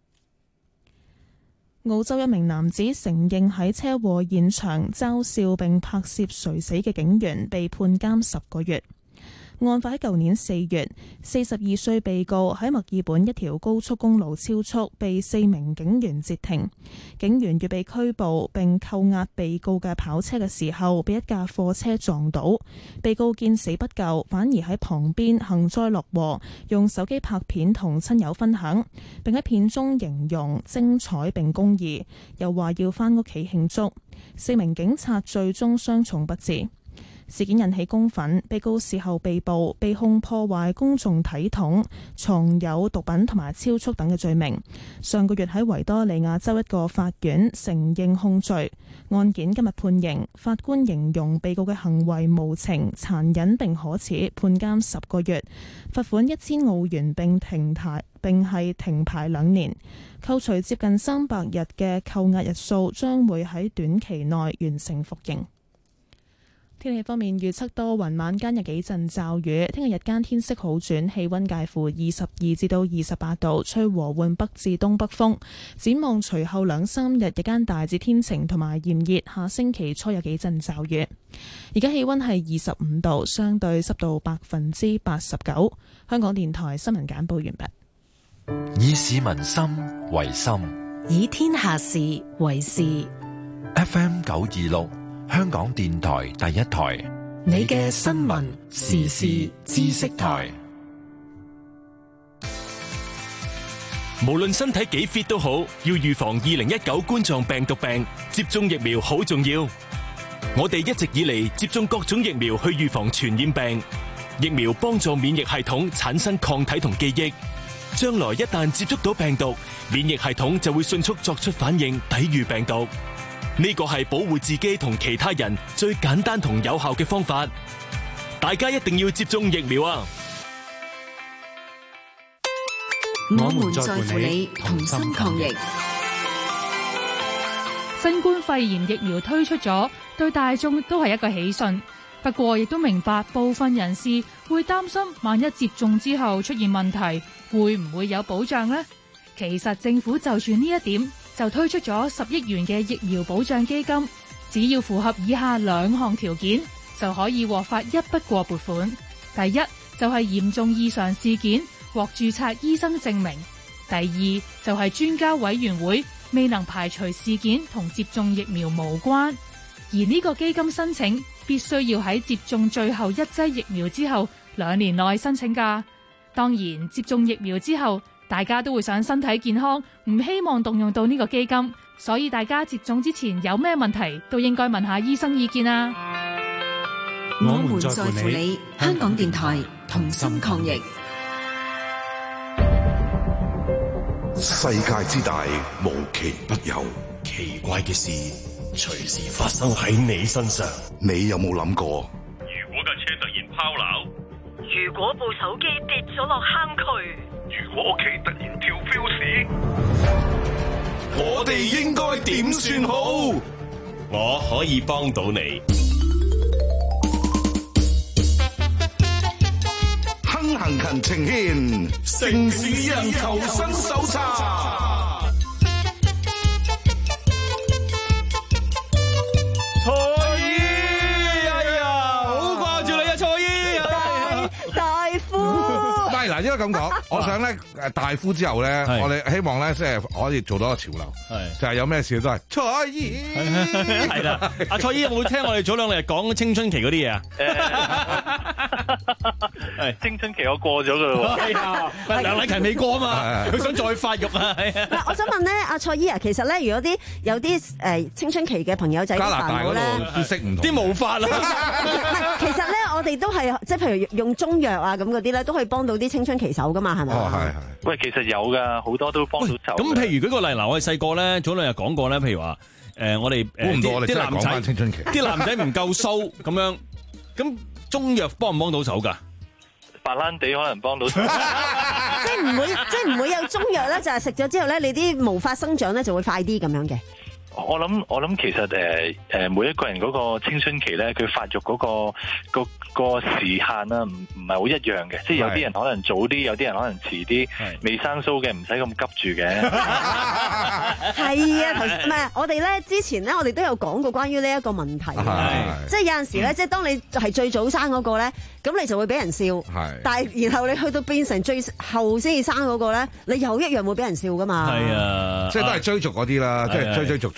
澳洲一名男子承認喺車禍現場嘲笑並拍攝垂死嘅警員，被判監十個月。案發喺舊年四月，四十二歲被告喺墨爾本一條高速公路超速，被四名警員截停。警員預備拘捕並扣押被告嘅跑車嘅時候，被一架貨車撞倒。被告見死不救，反而喺旁邊幸災樂禍，用手機拍片同親友分享，並喺片中形容精彩並公義，又話要返屋企慶祝。四名警察最終傷重不治。 事件引起公憤，被告事後被捕，被控破壞公眾體統、藏有毒品同埋超速等嘅罪名。上個月喺維多利亞州一個法院承認控罪，案件今日判刑。法官形容被告嘅行為無情、殘忍並可恥，判監十個月，罰款一千澳元並停牌，並係停牌兩年。扣除接近三百日嘅扣押日數，將會喺短期內完成服刑。天氣方面預測多雲，晚間有幾陣驟雨。聽日日間天色好轉，氣溫介乎二十二至到二十八度，吹和緩北至東北風。展望隨後兩三日日間大致天晴同埋炎熱，下星期初有幾陣驟雨。而家氣溫係二十五度，相對濕度百分之八十九。香港電台新聞簡報完畢。 以市民心為心， 以天下事為事。 F M 九二六。香港電台第一台， 你嘅新聞時事知識台。 無論身體幾 fit 都好，要預防二零一九冠狀病毒病，接種疫苗好重要。我哋一直以嚟接種各種疫苗去預防傳染病，疫苗幫助免疫系統產生抗體同記憶，將來一旦接觸到病毒，免疫系統就會迅速作出反應，抵禦病毒。呢個係保護自己同其他人最簡單同有效嘅方法，大家一定要接種疫苗啊！ 我們在乎你，同心抗疫。 新冠肺炎疫苗推出咗，對大眾都係一個喜訊。不過，亦都明白部分人士會擔心，萬一接種之後出現問題，會唔會有保障呢？其實政府就住呢一點，就推出咗十億元嘅疫苗保障基金，只要符合以下兩項條件，就可以獲發一筆過撥款。第一就係嚴重異常事件獲註冊醫生證明；第二就係專家委員會未能排除事件同接種疫苗無關。而呢個基金申請必須要喺接種最後一劑疫苗之後兩年內申請㗎。當然，接種疫苗之後，大家都會想身體健康，唔希望動用到呢個基金，所以大家接種之前有咩問題都應該問下醫生意見啊！ 我們在乎你，香港電台同心抗疫。 世界之大，無奇不有，奇怪嘅事隨時發生喺你身上。你有冇諗過？ 如果架車突然拋錨， 如果部手機跌咗落坑渠， 如果屋企突然跳 fuse， 我哋應該點算好？ 我可以幫到你。 亨行勤情牽，城市人求生手冊。 蔡姨，哎呀，好掛住你啊，蔡姨！ 大夫， 唔係嗱，應該咁講，我想咧誒大夫之後咧，我哋希望咧即係可以做到一個潮流，就係有咩事都係蔡姨。 係啦，阿蔡姨有冇聽我哋早兩日講青春期嗰啲嘢啊？ 係青春期我過咗噶咯喎， 係啊，梁禮勤未過啊嘛，佢想再發育啊。 嗱，我想問咧，阿蔡姨啊，其實咧，如果啲有啲誒青春期嘅朋友仔加拿大嗰度啲色唔同， 啲毛髮啊。 其實咧，我哋都係即係譬如用中藥啊咁嗰啲咧，都可以幫到啲青春期手噶嘛，係咪？ 哦，係係。 喂，其實有噶，好多都幫到手。 咁譬如舉個例，嗱，我哋細個咧，早兩日講過咧，譬如話誒，我哋估唔到我哋真係講返青春期， 啲男仔唔夠鬚咁樣，咁中藥幫唔幫到手㗎？ 白蘭地可能幫到手， 即係唔會，即係唔會有中藥咧，就係食咗之後咧，你啲毛髮生長咧就會快啲咁樣嘅。 我諗我諗其實誒誒每一個人嗰個青春期咧，佢發育嗰個個個時限啦，唔唔係好一樣嘅，即係有啲人可能早啲，有啲人可能遲啲，未生鬚嘅唔使咁急住嘅。 係啊，頭唔係我哋咧之前咧，我哋都有講過關於呢一個問題，即係有陣時咧，即係當你係最早生嗰個咧，咁你就會俾人笑，但係然後你去到變成最後先至生嗰個咧，你又一樣會俾人笑噶嘛。 係啊， 即係都係追逐嗰啲啦，即係追追逐逐。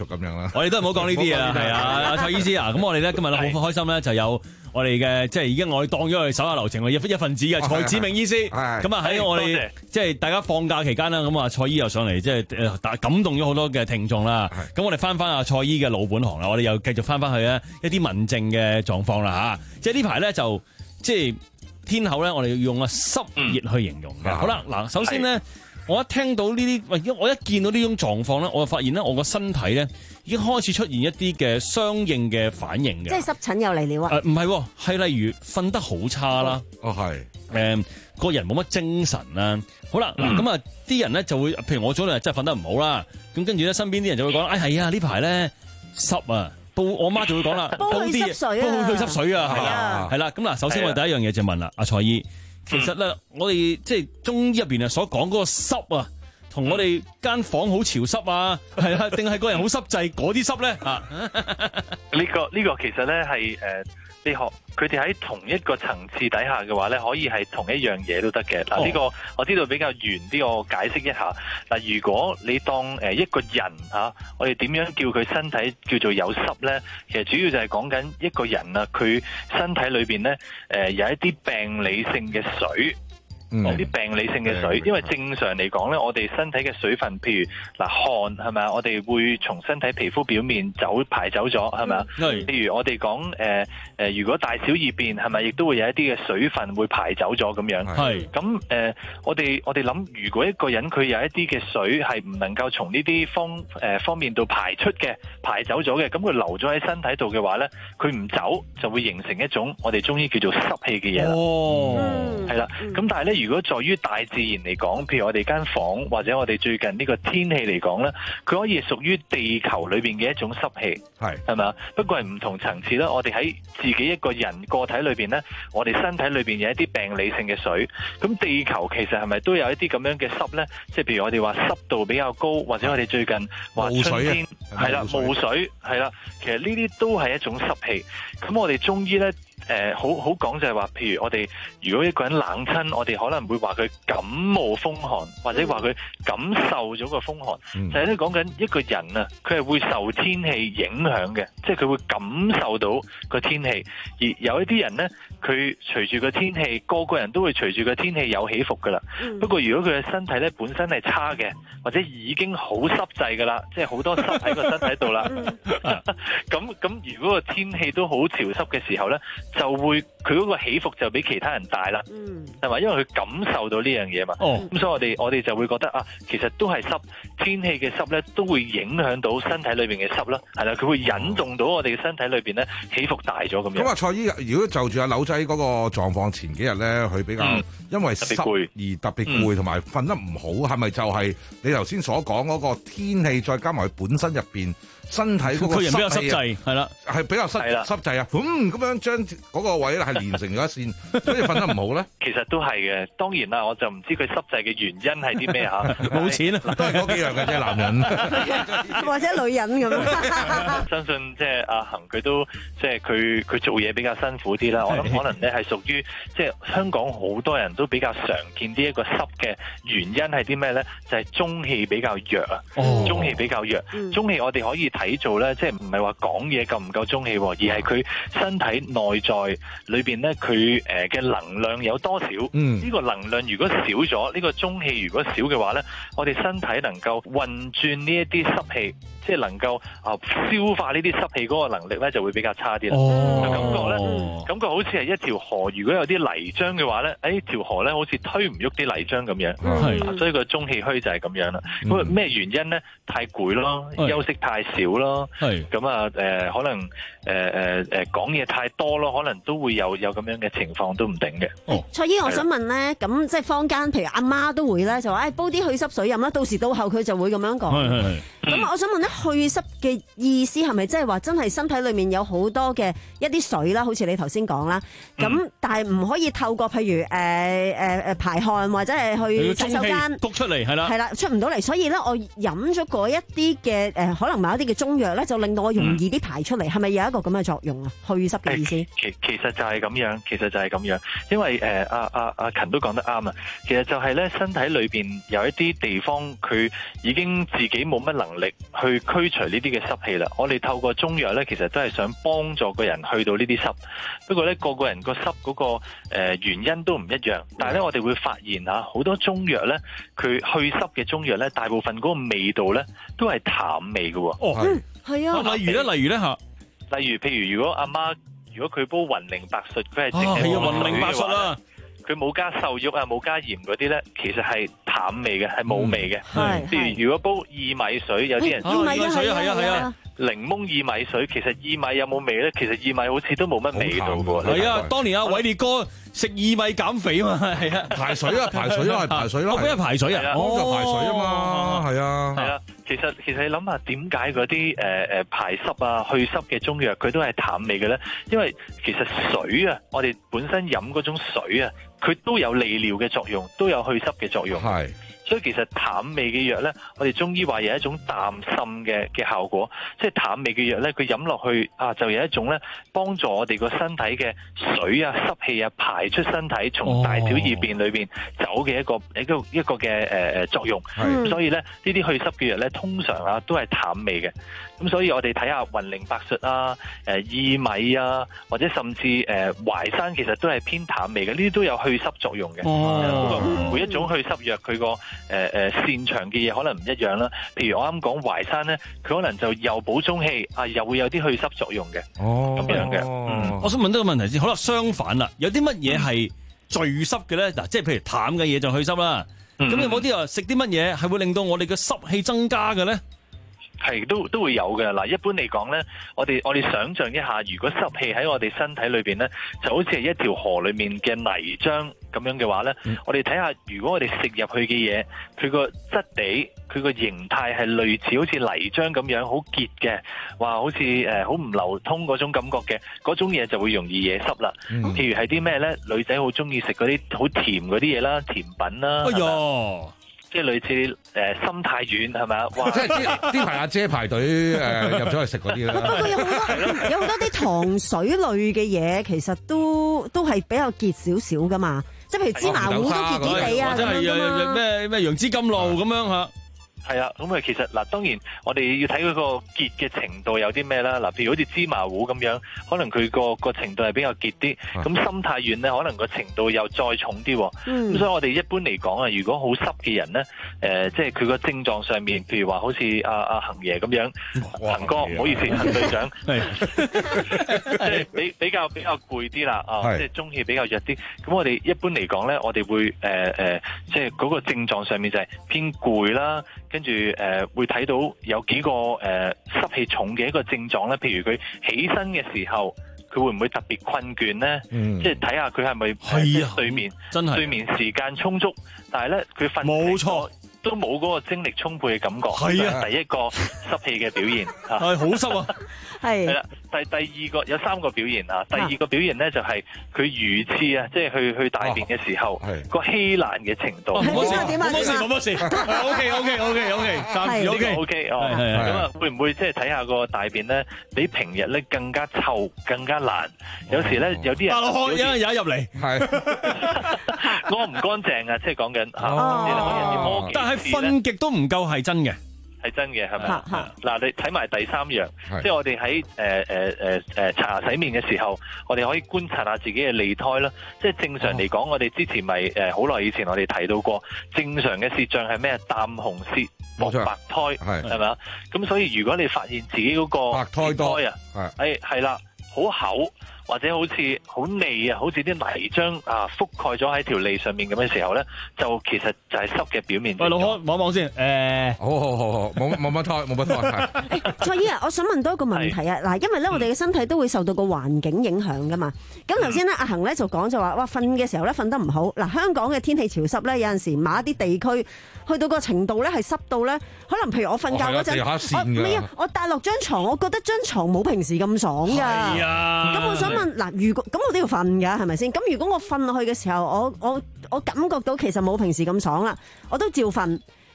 續咁樣啦。 我哋都唔好講呢啲啊，係啊，阿蔡醫師啊，咁我哋咧今日咧好開心咧，就有我哋嘅即係已經我哋當咗佢手下留情嘅一一份子嘅蔡梓銘醫師。咁啊喺我哋即係大家放假期間啦，咁啊蔡醫又上嚟即係誒感動咗好多嘅聽眾啦。咁我哋翻翻阿蔡醫嘅老本行啦，我哋又繼續翻翻去咧一啲民症嘅狀況啦嚇。即係呢排咧就即係天候咧，我哋要用個濕熱去形容嘅。嗯、好啦，嗱，首先咧。我一聽到呢啲，喂！我一見到呢種狀況咧，我就發現咧，我個身體咧已經開始出現一啲嘅相應嘅反應嘅。 即係濕疹又嚟了啊！ 誒唔係，係例如瞓得好差啦。 哦，係。誒、 呃，個人冇乜精神啦。好啦，嗱咁啊，啲人咧就會，譬如我早兩日真係瞓得唔好啦。咁跟住咧，身邊啲人就會講：哎係啊，呢排咧濕啊！煲我媽就會講啦， 煲去濕水啊， 煲去濕水啊， 係啊， 係啦。咁嗱，首先我哋第一樣嘢就問啦，阿蔡醫。其實咧，我哋即係中醫入邊啊所講嗰個濕啊，同我哋間房好潮濕啊，係啊，定係個人好濕滯嗰啲濕咧啊？ 呢個呢個其實咧係誒，你學佢哋喺同一個層次底下嘅話咧，可以係同一樣嘢都得嘅。嗱、哦，呢個我知道比較圓啲，我解釋一下。嗱，如果你當誒一個人嚇，我哋點樣叫佢身體叫做有濕咧？其實主要就係講緊一個人啊，佢身體裏邊咧誒有一啲病理性嘅水。有啲病理性嘅水，因為正常嚟講咧，我哋身體嘅水分，譬如嗱汗係咪啊？我哋會從身體皮膚表面走排走咗係咪啊？譬如我哋講誒誒，如果大小二便係咪亦都會有一啲嘅水分會排走咗咁樣？係咁誒，我哋我哋諗，如果一個人佢有一啲嘅水係唔能夠從呢啲方誒、呃、方面度排出嘅排走咗嘅，咁佢留咗喺身體度嘅話咧，佢唔走就會形成一種我哋中醫叫做濕氣嘅嘢啦。哦，係啦，咁但係咧。如果在於大自然嚟講，譬如我哋間房或者我哋最近呢個天氣嚟講咧，佢可以屬於地球裏邊嘅一種濕氣，係係咪啊？不過係唔同層次啦。我哋喺自己一個人個體裏邊咧，我哋身體裏邊有一啲病理性嘅水。咁地球其實係咪都有一啲咁樣嘅濕咧？即係譬如我哋話濕度比較高，或者我哋最近話春天係啦霧水係啦，其實呢啲都係一種濕氣。咁我哋中醫咧。誒、呃、好好講就係話，譬如我哋如果一個人冷親，我哋可能會話佢感冒風寒，或者話佢感受咗個風寒，嗯、就係咧講緊一個人啊，佢係會受天氣影響嘅，即係佢會感受到個天氣。而有一啲人咧，佢隨住個天氣，個個人都會隨住個天氣有起伏噶啦。嗯、不過如果佢嘅身體咧本身係差嘅，或者已經好濕滯噶啦，即係好多濕喺個身體度啦。咁咁如果個天氣都好潮濕嘅時候咧，就會佢嗰個起伏就比其他人大啦，係嘛？因為佢感受到呢樣嘢嘛。咁、哦、所以我哋我哋就會覺得啊，其實都係濕，天氣嘅濕咧，都會影響到身體裏邊嘅濕啦。係啦，佢會引動到我哋嘅身體裏邊咧起伏大咗咁樣。咁啊， 蔡醫，如果就住阿柳仔嗰個狀況，前幾日咧佢比較、嗯、因為濕而特別攰，同埋瞓得唔好，係咪就係你頭先所講嗰個天氣，再加埋佢本身入邊身體嗰個濕氣，佢人比較濕滯，係啦，係比較濕濕滯啊，咁咁樣將嗰個位咧係連成咗一線，所以瞓得唔好咧。 其實都係嘅，當然啦，我就唔知佢濕滯嘅原因係啲咩嚇， 冇錢啊， 都係嗰幾樣嘅啫，男人或者女人咁。 相信即係阿恒佢都即係佢佢做嘢比較辛苦啲啦。我諗可能咧係屬於即係香港好多人都比較常見啲一個濕嘅原因係啲咩咧？就係中氣比較弱啊，哦、中氣比較弱，嗯、中氣我哋可以睇做咧，即係唔係話講嘢夠唔夠中氣，而係佢身體內在裏邊咧，佢誒嘅能量有多少？嗯，呢個能量如果少咗，呢、這個中氣如果少嘅話咧，我哋身體能夠運轉呢一啲濕氣，即係能夠啊消化呢啲濕氣嗰個能力咧，就會比較差啲啦。哦、就感覺咧，感覺好似係一條河，如果有啲泥漿嘅話咧，誒條河咧好似推唔喐啲泥漿咁樣。係、嗯，所以個中氣虛就係咁樣啦。咁啊咩原因咧？太攰咯，休息太少咯。係，咁啊誒可能誒誒誒講嘢太多咯，可能都會有有咁樣嘅情況都唔定嘅。 哦，蔡醫，我想問咧，咁即係坊間，譬如阿媽都會咧，就話誒煲啲去濕水飲啦，到時到後佢就會咁樣講。係係係。咁我想問咧，去濕嘅意思係咪即係話真係身體裏面有好多嘅一啲水啦？好似你頭先講啦。咁、嗯、但係唔可以透過譬如誒誒誒排汗或者係去洗手間篤出嚟係啦，係啦出唔到嚟，所以咧我飲咗嗰一啲嘅誒呃、可能某一啲嘅中藥咧，就令到我容易啲排出嚟，係咪有一個咁嘅作用啊？去濕嘅意思？ 其其實就係咁樣，其實就係咁樣，因為誒阿阿阿勤都講得啱啊。其實就係咧，身體裏邊有一啲地方，佢已經自己冇乜能力去驅除呢啲嘅濕氣啦。我哋透過中藥咧，其實都係想幫助個人去到呢啲濕。不過咧，個個人個濕嗰個誒原因都唔一樣。但係咧，我哋會發現啊，好多中藥咧，佢去濕嘅中藥咧，大部分嗰個味道咧，都係淡味嘅喎。 哦， 係啊。 例如咧，例如咧嚇， 例如譬如如果阿媽，如果佢煲雲苓白術，佢係淨係係雲苓白術啦。 佢冇加瘦肉啊，冇加鹽嗰啲咧，其實係淡味嘅，係冇味嘅。 係譬如如果煲薏米水，有啲人薏米水啊，係啊，係啊。 檸檬薏米水，其實薏米有冇味咧？其實薏米好似都冇乜味道嘅。 係啊，當年阿偉烈哥食薏米減肥啊嘛，係啊， 排水啊，排水啊，係排水咯， 嗰邊係排水啊， 哦，就排水啊嘛，係啊， 係啊。其實其實你諗下，點解嗰啲誒誒排濕啊、去濕嘅中藥佢都係淡味嘅咧？因為其實水啊，我哋本身飲嗰種水啊，佢都有利尿嘅作用，都有去濕嘅作用。 係。 所以其實淡味嘅藥咧，我哋中醫話有一種淡滲嘅嘅效果，即係淡味嘅藥咧，佢飲落去啊，就有一種咧幫助我哋個身體嘅水啊、濕氣啊排出身體，從大小二便裏邊走嘅一個一個一個嘅誒誒作用。咁所以咧，呢啲去濕嘅藥咧，通常啊都係淡味嘅。咁所以我哋睇下雲苓白術啊、誒薏米啊，或者甚至誒淮山，其實都係偏淡味嘅，呢啲都有去濕作用嘅。不過每一種去濕藥佢個誒誒擅長嘅嘢可能唔一樣啦。譬如我啱講淮山咧，佢可能就又補中氣啊，又會有啲去濕作用嘅。哦，咁樣嘅。嗯， 我想問多個問題先。好啦，相反啦，有啲乜嘢係聚濕嘅咧？嗱，即係譬如淡嘅嘢就去濕啦。咁有冇啲話食啲乜嘢係會令到我哋嘅濕氣增加嘅咧？ 係都都會有嘅。嗱，一般嚟講咧，我哋我哋想像一下，如果濕氣喺我哋身體裏邊咧，就好似係一條河裏面嘅泥漿咁樣嘅話咧，嗯、我哋睇下，如果我哋食入去嘅嘢，佢個質地、佢個形態係類似好似泥漿咁樣好結嘅，話好似誒好唔流通嗰種感覺嘅，嗰種嘢就會容易惹濕啦。嗯、譬如係啲咩咧？女仔好中意食嗰啲好甜嗰啲嘢啦，甜品啦。哎呀！即係類似誒、呃、心太軟係咪啊？哇！ 即係啲啲排阿姐排隊誒、呃、入咗去食嗰啲啦。 不過有好多有好多啲糖水類嘅嘢，其實都都係比較結少少噶嘛。即係譬如芝麻糊都結結地啊， 或者係咩咩楊枝甘露咁樣嚇。 係啊，咁啊其實嗱，當然我哋要睇嗰個結嘅程度有啲咩啦。嗱，譬如好似芝麻糊咁樣，可能佢個個程度係比較結啲。咁心太軟咧，可能個程度又再重啲。咁、嗯、所以我哋一般嚟講啊，如果好濕嘅人咧，誒、呃，即係佢個症狀上面，譬如話好似阿阿恒爺咁樣，恒哥唔好意思，恒隊長，即係比比較比較攰啲啦，啊，即係中氣比較弱啲。咁我哋一般嚟講咧，我哋會誒誒、呃，即係嗰個症狀上面就係偏攰啦。跟住誒、呃、會睇到有幾個誒、呃、濕氣重嘅一個症狀咧，譬如佢起身嘅時候，佢會唔會特別困倦咧？嗯、即係睇下佢係咪係啊睡眠真係睡眠時間充足，但係咧佢瞓冇錯都冇嗰個精力充沛嘅感覺，係啊，第一個濕氣嘅表現嚇， 係好濕啊， 係係啦。第第二個有三個表現啊，第二個表現咧就係佢魚刺啊，即係去去大便嘅時候個稀爛嘅程度。 冇事冇事冇事，OK OK OK OK，暫時 OK OK 哦。咁啊，會唔會即係睇下個大便咧，比平日咧更加臭、更加爛？有時咧有啲人打開有有入嚟，係屙唔乾淨啊！即係講緊嚇， 但係瞓極都唔夠係真嘅。 係真嘅，係咪？嗱，你睇埋第三樣，即係我哋喺誒誒誒誒刷牙洗面嘅時候，我哋可以觀察下自己嘅脷苔啦。即係正常嚟講，我哋之前咪誒好耐以前我哋提到過，正常嘅舌象係咩？淡紅舌、薄白苔，係咪啊？咁所以如果你發現自己嗰個白苔多啊，誒係啦，好厚。或者好似好膩啊，好似啲泥漿啊覆蓋咗喺條脷上面咁嘅時候咧，就其實就係濕嘅表面。 喂，老康望望先，誒， 好好好好，冇冇乜胎，冇乜胎。 誒，蔡醫啊，我想問多一個問題啊，嗱，因為咧我哋嘅身體都會受到個環境影響噶嘛。咁頭先咧阿恒咧就講就話，哇，瞓嘅時候咧瞓得唔好。嗱，香港嘅天氣潮濕咧，有陣時某一啲地區去到個程度咧係濕到咧，可能譬如我瞓覺嗰陣，我唔係啊，我搭落張床，我覺得張床冇平時咁爽㗎。係啊。咁我想問嗱，如果咁我都要瞓㗎，係咪先？咁如果我瞓落去嘅時候，我我我感覺到其實冇平時咁爽啦，我都照瞓。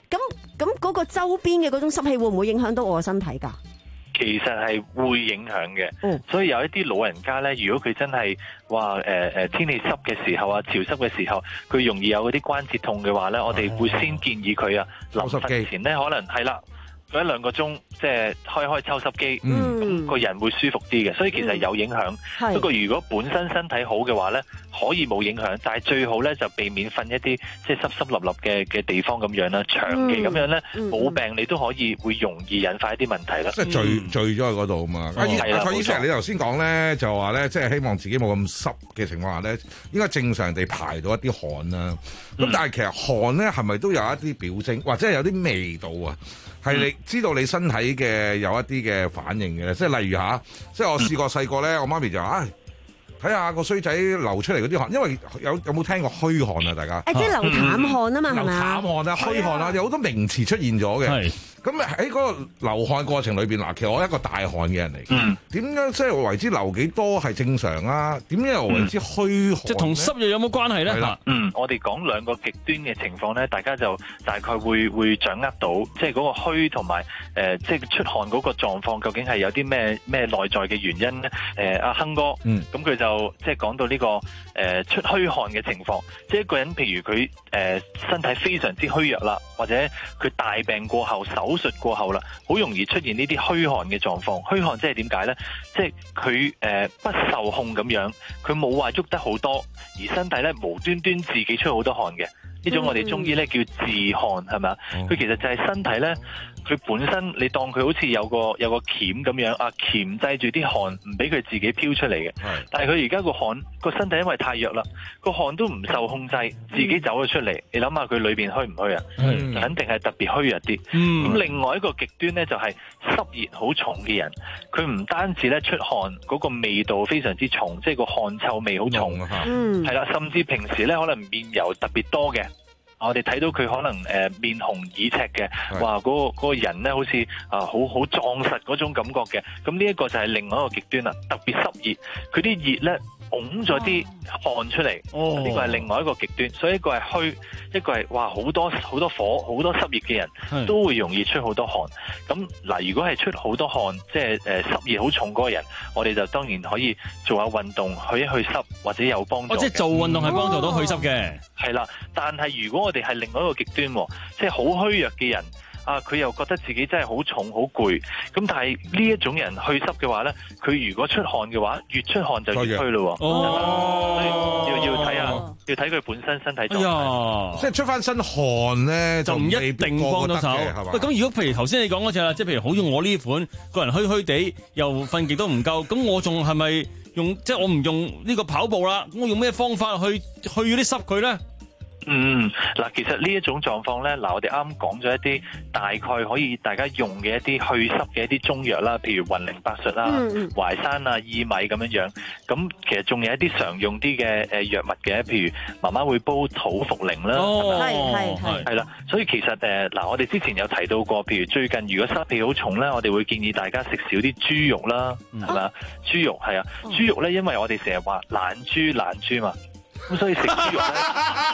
咁咁嗰個周邊嘅嗰種濕氣會唔會影響到我嘅身體㗎？ 其實係會影響嘅，嗯、所以有一啲老人家咧，如果佢真係話誒誒天氣濕嘅時候啊，潮濕嘅時候，佢容易有嗰啲關節痛嘅話咧，我哋會先建議佢啊，臨瞓前咧可能係啦。嗰一兩個鐘，即係開開抽濕機，咁、嗯、個人會舒服啲嘅，所以其實有影響。嗯、不過如果本身身體好嘅話咧，可以冇影響，但係最好咧就避免瞓一啲即係濕濕立立嘅嘅地方咁樣啦。長期咁樣咧冇、嗯、病，你都可以會容易引發一啲問題啦。 即係聚聚咗喺嗰度啊嘛。阿阿蔡醫生，你頭先講咧就話咧，即係希望自己冇咁濕嘅情況下咧，應該正常地排到一啲汗啦。咁、嗯、但係其實汗咧係咪都有一啲表徵，或者係有啲味道啊？係你知道你身體嘅有一啲嘅反應嘅咧，即係例如吓，即係我試過細個咧，我媽咪就話：唉，睇下個衰仔流出嚟嗰啲汗，因為有有冇聽過虛汗啊？大家誒，即係流淡汗啊嘛，係咪啊？ 流淡汗啊，虛汗啊，有好多名詞出現咗嘅。咁喺嗰個流汗過程裏邊，嗱，其實我係一個大汗嘅人嚟。嗯。點樣即係為之流幾多係正常啊？點樣又為之虛汗？ 即係同濕熱有冇關係咧？ 係啦。嗯，我哋講兩個極端嘅情況咧，大家就大概會會掌握到，即係嗰個虛同埋誒，即係出汗嗰個狀況，究竟係有啲咩咩內在嘅原因咧？誒，阿亨哥，嗯，咁佢就即係講到呢個誒出虛汗嘅情況，即係一個人譬如佢誒身體非常之虛弱啦，或者佢大病過後手術過後啦，好容易出現呢啲虛汗嘅狀況。虛汗即係點解呢？即係佢誒不受控咁樣，佢冇話喐得好多，而身體咧無端端自己出好多汗嘅。呢種我哋中醫咧叫自汗，係咪啊？佢其實就係身體咧，佢本身你當佢好似有個有個鉗咁樣啊，鉗制住啲汗，唔俾佢自己飄出嚟嘅。但係佢而家個汗個身體因為太弱啦，個汗都唔受控制，自己走咗出嚟。你諗下佢裏邊虛唔虛啊？嗯、肯定係特別虛弱啲。咁、嗯、另外一個極端咧就係濕熱好重嘅人，佢唔單止咧出汗嗰個味道非常之重，即係個汗臭味好重，係啦、嗯，甚至平時咧可能面油特別多嘅。我哋睇到佢可能誒、呃、面紅耳赤嘅，話嗰、嗰個嗰個人咧好似啊好好壯實嗰種感覺嘅，咁呢一個就係另外一個極端啦，特別濕熱，佢啲熱咧拱咗啲汗出嚟，呢、哦、個係另外一個極端，所以一個係虛，一個係哇好多好多火好多濕熱嘅人都會容易出好多汗。咁嗱，如果係出好多汗，即係誒濕熱好重嗰個人，我哋就當然可以做下運動去一去濕，或者有幫助。 哦，即係做運動係幫助到去濕嘅。 係啦，但係如果我哋係另外一個極端，即係好虛弱嘅人。啊！佢又覺得自己真係好重好攰，咁但係呢一種人去濕嘅話咧，佢如果出汗嘅話，越出汗就越虛咯。哦，所以要要睇下，要睇佢本身身體狀況。 哎、即係出翻身汗咧， 就唔一定幫到手。喂，咁如果譬如頭先你講嗰隻啦，即係譬如好似我呢款個人虛虛地，又瞓極都唔夠，咁我仲係咪用即係我唔用呢個跑步啦？我用咩方法去去嗰啲濕佢咧？ 嗯，嗱，其實呢一種狀況咧，嗱，我哋啱啱講咗一啲大概可以大家用嘅一啲去濕嘅一啲中藥啦，譬如雲苓百術啦、嗯、淮山啊、薏米咁樣樣。咁其實仲有一啲常用啲嘅誒藥物嘅，譬如媽媽會煲土茯苓啦，係係係係啦。所以其實誒嗱，我哋之前有提到過，譬如最近如果濕氣好重咧，我哋會建議大家食少啲豬肉啦，係咪啊？豬肉係啊，豬肉咧，因為我哋成日話懶豬懶豬嘛。咁所以食豬肉咧，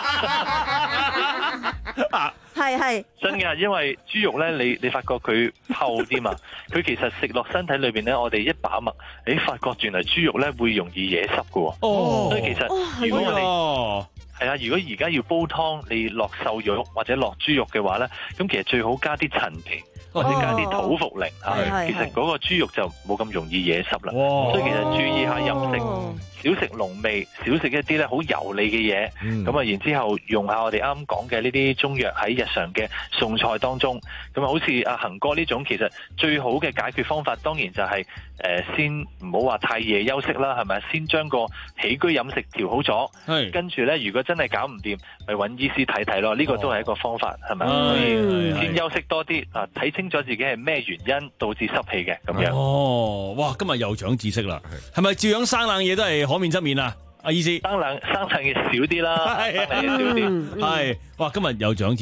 係係真嘅，因為豬肉咧，你你發覺佢厚啲嘛，佢其實食落身體裏邊咧，我哋一把脈，你發覺原來豬肉咧會容易惹濕㗎，哦，所以其實如果我哋係啊，如果而家要煲湯，你落瘦肉或者落豬肉嘅話咧，咁其實最好加啲陳皮。或者加啲土茯苓嚇，哦、其實嗰個豬肉就冇咁容易惹濕啦。哇所以其實注意下飲食，少食濃味，少食一啲咧好油膩嘅嘢。咁啊、嗯，然之後用下我哋啱啱講嘅呢啲中藥喺日常嘅餸菜當中。咁啊，好似阿恒哥呢種，其實最好嘅解決方法，當然就係、是、誒、呃、先唔好話太夜休息啦，係咪？先將個起居飲食調好咗，是跟住咧，如果真係搞唔掂，咪揾醫師睇睇咯。呢、這個都係一個方法，係咪？所以先休息多啲啊，睇清清楚自己係咩原因導致濕氣嘅咁樣。 哦，哇！今日又長知識啦，係咪照樣生冷嘢都係可免則免啊？阿醫師， 生冷生冷嘢少啲啦，生冷嘢少啲。 係，哇！今日又長知識啊！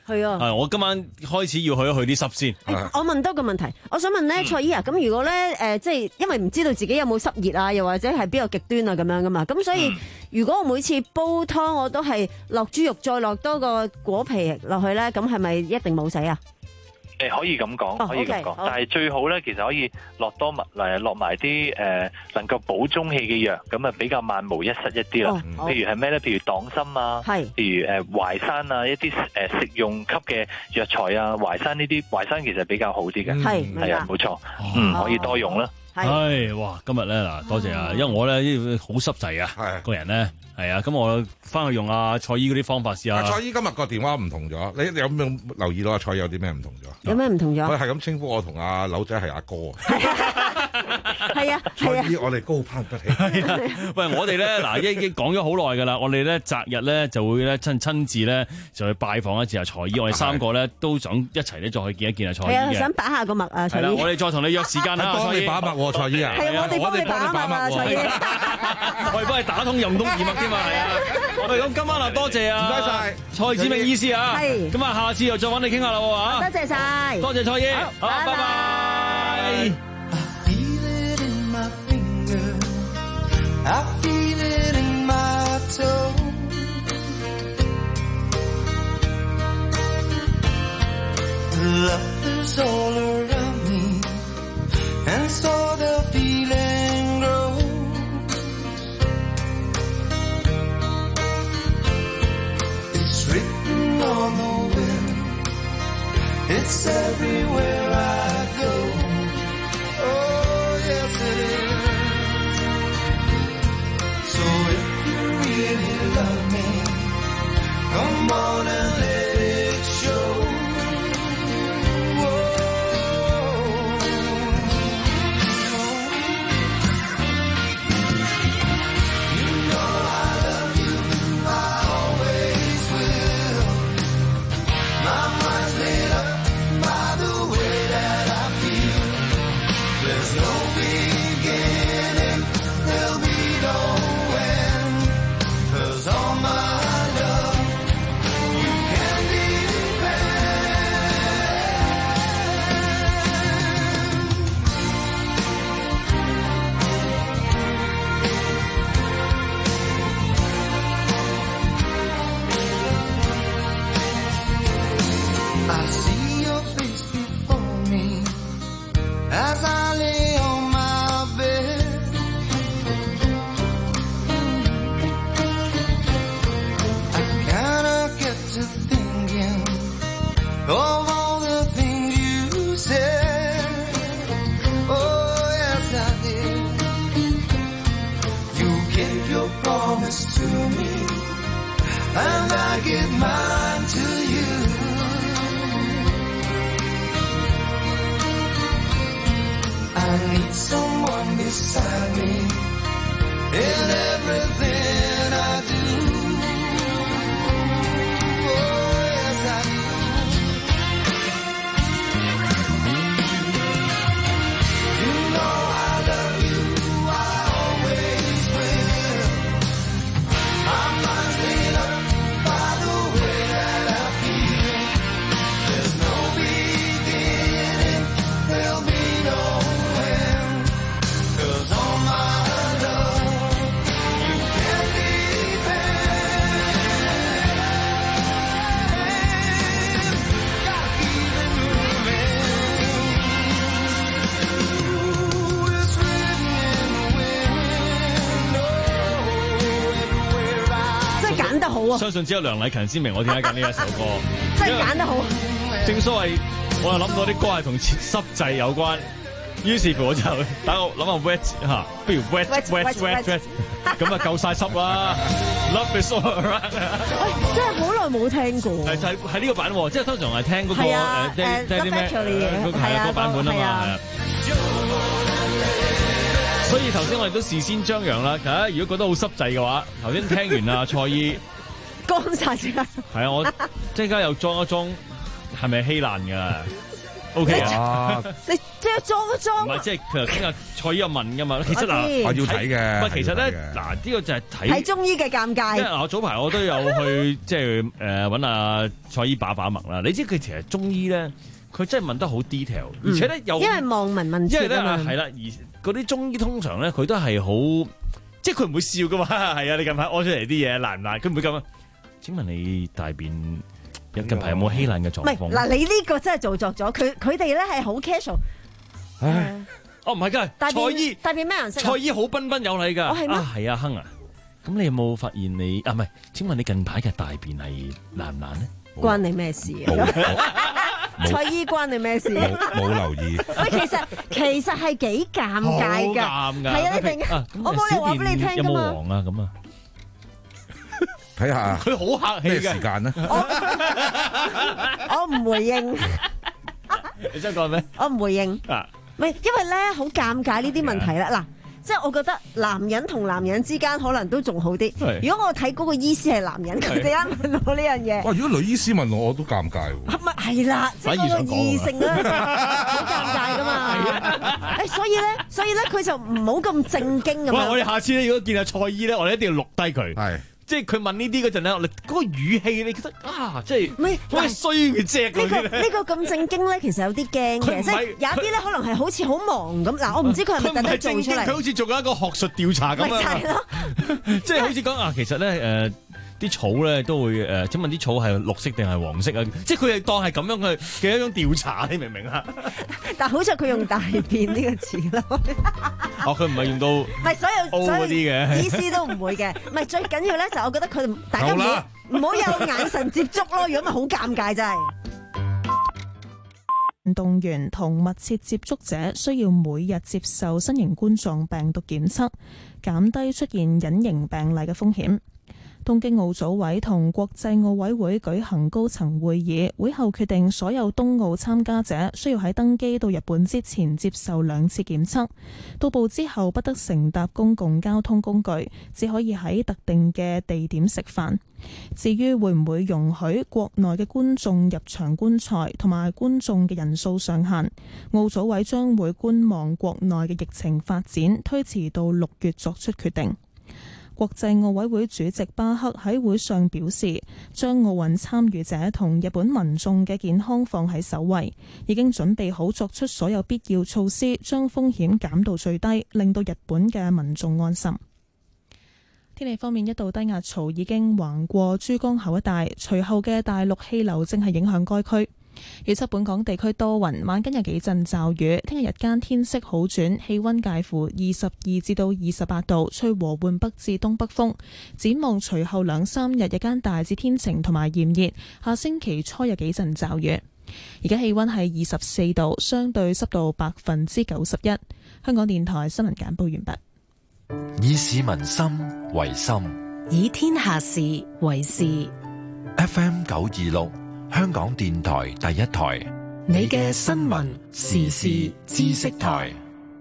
係啊， 係我今晚開始要去一去啲濕先。 我問多個問題，我想問咧，蔡姨啊，咁如果咧誒，即係因為唔知道自己有冇濕熱啊，又或者係邊個極端啊咁樣噶嘛，咁所以如果我每次煲湯我都係落豬肉再落多個果皮落去咧，咁係咪一定冇死啊？ 誒可以咁講， 哦可以咁 OK， 講， 好但係最好咧，其實可以落多物嚟落埋啲誒能夠補中氣嘅藥，咁啊比較萬無一失一啲啦。 哦譬如係咩咧？譬如黨參啊， 係譬如誒淮山啊，一啲誒食用級嘅藥材啊，淮山呢啲淮山其實比較好啲嘅， 係係啊，冇錯，嗯，可以多用啦。 唉，哇！今日咧嗱，多謝啊，因為我咧好濕滯啊，個人咧係啊，咁我翻去用阿蔡姨嗰啲方法試下。 蔡姨今日個電話唔同咗，你有冇留意到阿蔡姨有啲咩唔同咗？ 有咩唔同咗？ 佢係咁稱呼我同阿柳仔係阿哥啊！ 係啊， 蔡姨我哋高攀不起。 喂，我哋咧嗱，已經講咗好耐噶啦，我哋咧擇日咧就會咧親親自咧就去拜訪一次阿蔡姨，我哋三個咧都想一齊咧再去見一見阿蔡姨係啊， 嘅。 想把下個脈啊，蔡姨。 係啦，我哋再同你約時間啦， 幫你把脈喎，蔡姨啊！ 係啊，我哋幫你把脈啊，蔡姨。 我哋幫你打通任督二脈添啊，係啊！喂，咁今晚啊，多謝啊， 唔該晒蔡子明醫師啊， 係咁啊，下次又再揾你傾下啦喎嚇， 多謝晒， 多謝蔡姨，好， 拜拜拜。 I feel it in my toe. Love is all around me, and so the feeling grows. It's written on the wind, it's everywhere I go. Oh, yes it is. So if you really love me, come on and let it show. I see your face before me as I lay on my bed. I kinda get to thinking of all the things you said. Oh, yes, I did. You gave your promise to me, and I give mine to you. I need someone beside me in everything I do. Oh, yes, I do. You know I love you, I always will. My mind's made up by the way that I feel. There's no beginning, there'll be no 相信只有梁禮勤先明我點解揀呢一首歌， 真係揀得好。 正所謂，我又諗到啲歌係同濕滯有關，於是乎我就打個諗下 wet 嚇，不如 wet wet wet wet， 咁啊夠晒濕啦。Love is all around。 喂，真係好耐冇聽過。 係就係係呢個版喎，即係通常係聽嗰個係啊誒聽聽啲咩誒係啊個版本啊嘛。係啊。所以頭先我哋都事先張揚啦，嚇！如果覺得好濕滯嘅話，頭先聽完啊蔡姨。 乾晒先啦！ 係啊，我即刻又裝一裝，係咪稀爛㗎？ O K 啊？ 你即係裝一裝。 唔係，即係佢頭先阿蔡姨有問㗎嘛。其實嗱， 我要睇嘅。 唔係，其實咧嗱，呢個就係睇睇中醫嘅尷尬。 即係我早排我都有去即係誒揾阿蔡姨把把脈啦。你知佢其實中醫咧，佢真係問得好 detail，而且咧又因為望聞問切啊嘛。 係啦，而嗰啲中醫通常咧，佢都係好。即係佢唔會笑噶嘛，係啊！你近排屙出嚟啲嘢爛唔爛？佢唔會咁啊。請問你大便近排有冇稀爛嘅狀況？ 唔係嗱，你呢個真係做作咗。佢佢哋咧係好 casual。 唉，哦唔係㗎，蔡姨大便咩顏色？ 蔡姨好彬彬有禮㗎。 哦係咩？ 啊係啊，亨啊。咁你有冇發現你啊？唔係，請問你近排嘅大便係爛唔爛咧？ 關你咩事啊？蔡姨關你咩事？ 冇留意。 喂，其實其實係幾尷尬㗎，係啊，一定。我冇理話俾你聽㗎嘛。 有冇黃啊？咁啊？ 睇下。 佢好客氣嘅。 咩時間咧？ 我唔回應。 你想講咩？ 我唔回應。啊，唔係，因為咧好尷尬呢啲問題啦。嗱。即係我覺得男人同男人之間可能都仲好啲。如果我睇嗰個醫師係男人，佢哋啱問我呢樣嘢。 哇！如果女醫師問我，我都尷尬喎。 係咪係啦？即係嗰個異性咧，好尷尬噶嘛。誒，所以咧，所以咧，佢就唔好咁正經咁樣。 我哋下次咧，如果見阿蔡姨咧，我哋一定要錄低佢。係。即係佢問呢啲嗰陣咧，你嗰個語氣，你覺得啊，即係唔係好衰嘅啫。 呢個呢個咁正經咧，其實有啲驚嘅，即係有一啲咧可能係好似好忙咁。嗱，我唔知佢係咪特登做出嚟。 佢好似做緊一個學術調查咁啊！ 係咯， 即係好似講啊，其實咧誒。啲草咧都會誒、呃，請問啲草係綠色定係黃色啊？即係佢係當係咁樣嘅嘅一種調查，你明唔明啊？ 但係好在佢用大便呢個詞咯。 哦，佢唔係用到唔係所有所有啲嘅醫師都唔會嘅。唔係最緊要咧，就我覺得佢大家唔好唔好有眼神接觸咯，如果咪好尷尬真係。 運動員同密切接觸者需要每日接受新型冠狀病毒檢測，減低出現隱形病例嘅風險。東京奧組委同國際奧委會舉行高層會議，會後決定所有東奧參加者需要喺登機到日本之前接受兩次檢測，到埗之後不得乘搭公共交通工具，只可以喺特定嘅地點食飯。至於會唔會容許國內嘅觀眾入場觀賽同埋觀眾嘅人數上限，奧組委將會觀望國內嘅疫情發展，推遲到六月作出決定。國際奧委會主席巴克喺會上表示，將奧運參與者同日本民眾嘅健康放喺首位，已經準備好作出所有必要措施，將風險減到最低，令到日本嘅民眾安心。天氣方面，一道低壓槽已經橫過珠江口一帶，隨後嘅大陸氣流正係影響該區。預測本港地區多雲，晚間有幾陣驟雨。聽日日間天色好轉，氣溫介乎二十二至到二十八度，吹和緩北至東北風。展望隨後兩三日日間大致天晴同埋炎熱，下星期初有幾陣驟雨。而家氣溫係二十四度，相對濕度百分之九十一。香港電台新聞簡報完畢。 以市民心為心， 以天下事為事。 F M 九二六。香港電台第一台， 你嘅新聞時事知識台。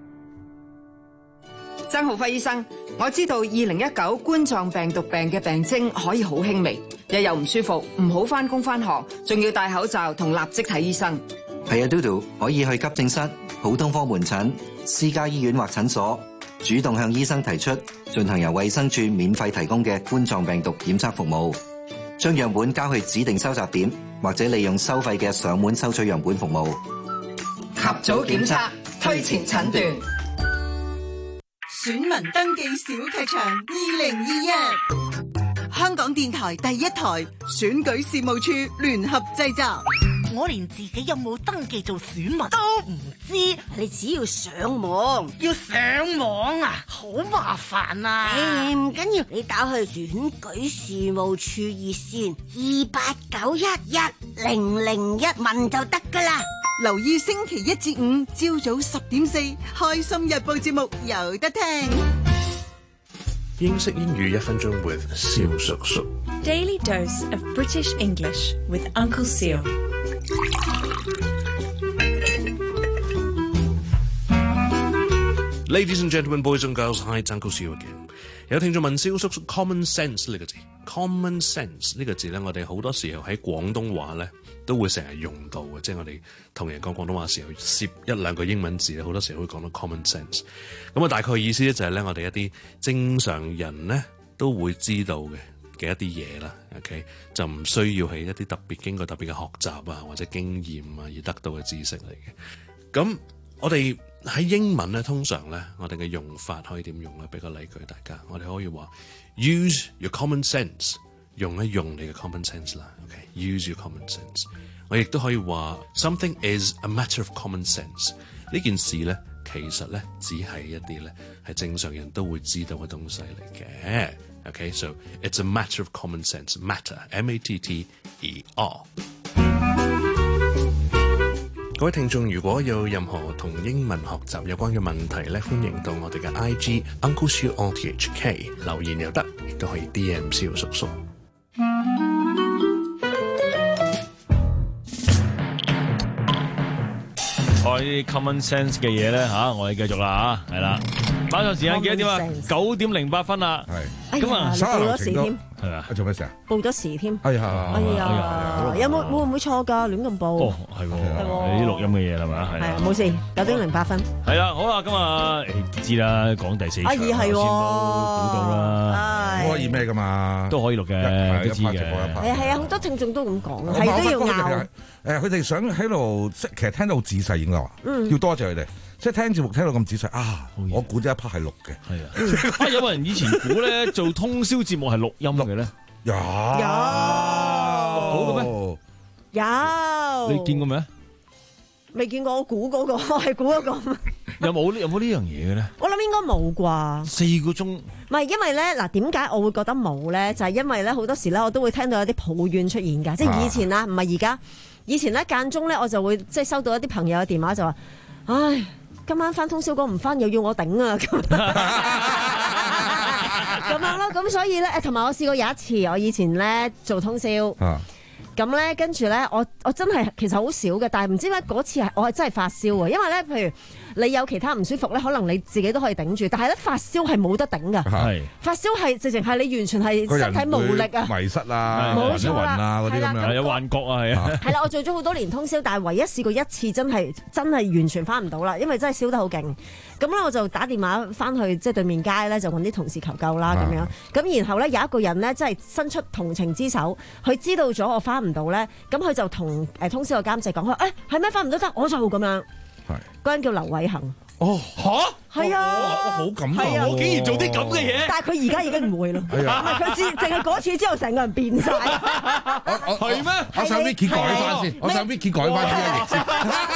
曾浩輝醫生，我知道二零一九冠狀病毒病嘅病徵可以好輕微，一有唔舒服唔好返工返學，仲要戴口罩同立即睇醫生。 係啊，嘟嘟可以去急症室、普通科門診、私家醫院或診所，主動向醫生提出進行由衛生署免費提供嘅冠狀病毒檢測服務，將樣本交去指定收集點，或者利用收費嘅上門收取樣本服務。 及早檢測，推前診斷。 選民登記小劇場二零二一，香港電台第一台選舉事務處聯合製作。 我連自己有冇登記做選民都唔知，你只要上網，要上網啊，好麻煩啊！唔緊要，你打去選舉事務處熱線二八九一一零零一問就得噶啦。 留意星期一至五朝早十點四，開心日報節目有得聽。 英式英語一分鐘 with 蕭叔叔。 Daily dose of British English with Uncle Seal。 Ladies and gentlemen, boys and girls, hi, it's Uncle Seal again. 有聽眾問蕭叔叔 common sense 呢個字。 common sense 呢個字咧，我哋好多時候喺廣東話咧都會成日用到嘅，即係我哋同人講廣東話嘅時候，攝一兩個英文字咧，好多時候會講到 common sense。咁啊，大概意思咧就係咧，我哋一啲正常人咧都會知道嘅嘅一啲嘢啦。OK， 就唔需要係一啲特別經過特別嘅學習啊或者經驗啊而得到嘅知識嚟嘅。咁我哋喺英文咧，通常咧，我哋嘅用法可以點用咧？俾個例句大家，我哋可以話 use your common sense， 用一用你嘅 common sense 啦。OK，use your common sense。我亦都可以話 something is a matter of common sense。呢件事咧，其實咧只係一啲咧係正常人都會知道嘅東西嚟嘅。OK，so it's a matter of common sense。matter M A T T E R。各位聽眾，如果有任何同英文學習有關嘅問題咧，歡迎到我哋嘅 I G Uncle Siu O T H K 留言又得，亦都可以 D M 蕭叔叔。 我啲 common sense 嘅嘢咧嚇，我哋繼續啦嚇，係啦。馬上時間幾多點啊？九點零八分啦。 係。咁啊，報咗時添。 係啊。 做咩事啊？ 報咗時添。 哎呀。 哎呀。有冇會唔會錯㗎？亂咁報。 哦，係喎。係喎。啲錄音嘅嘢係咪啊？係。 係啊，冇事。九點零八分。 係啦，好啦，今日誒知啦，講第四場。 啊，二係喎。 估到啦。 可以咩㗎嘛？ 都可以錄嘅，都知嘅。 係啊係啊，好多聽眾都咁講啊，係都要拗。 誒，佢哋想喺度，即係其實聽到好仔細應該話，要多謝佢哋。即係聽節目聽到咁仔細啊！我估呢一 part 係錄嘅。 係啊，啊有冇人以前估咧做通宵節目係錄音嘅咧？ 有有錄到嘅咩？ 有。 你見過未？ 未見過，我估嗰個，我係估嗰個。 有冇有冇呢樣嘢嘅咧？ 我諗應該冇啩。 四個鐘。 唔係，因為咧嗱，點解我會覺得冇咧？就係因為咧好多時咧，我都會聽到有啲抱怨出現㗎。即係以前啊，唔係而家。以前咧間中咧，我就會即係收到一啲朋友嘅電話，就話：唉，今晚翻通宵講唔翻，又要我頂啊！咁咁樣咯。咁所以咧，誒同埋我試過有一次，我以前咧做通宵。啊咁咧，跟住咧，我我真係其實好少嘅，但係唔知點解嗰次係我係真係發燒喎，因為咧，譬如你有其他唔舒服咧，可能你自己都可以頂住，但係咧發燒係冇得頂㗎。係發燒係直情係你完全係身體無力啊， 迷失啊， 冇錯啦， 啊嗰啲咁樣， 有幻覺啊，係啊。 係啦，我做咗好多年通宵，但係唯一試過一次真係真係完全翻唔到啦，因為真係燒得好勁。咁咧我就打電話翻去即係對面街咧，就揾啲同事求救啦咁樣。咁然後咧有一個人咧，真係伸出同情之手，佢知道咗我翻唔到咧，咁佢就同誒通宵個監製講：佢誒係咩翻唔到得，我就咁樣。係嗰人叫劉偉恒。 哦嚇，係啊， 我好感動， 我竟然做啲咁嘅嘢。 但係佢而家已經唔會啦，唔係佢只淨係嗰次之後，成個人變晒。 係咩？我上 Wiki 改翻先，我上 Wiki 改翻呢個先。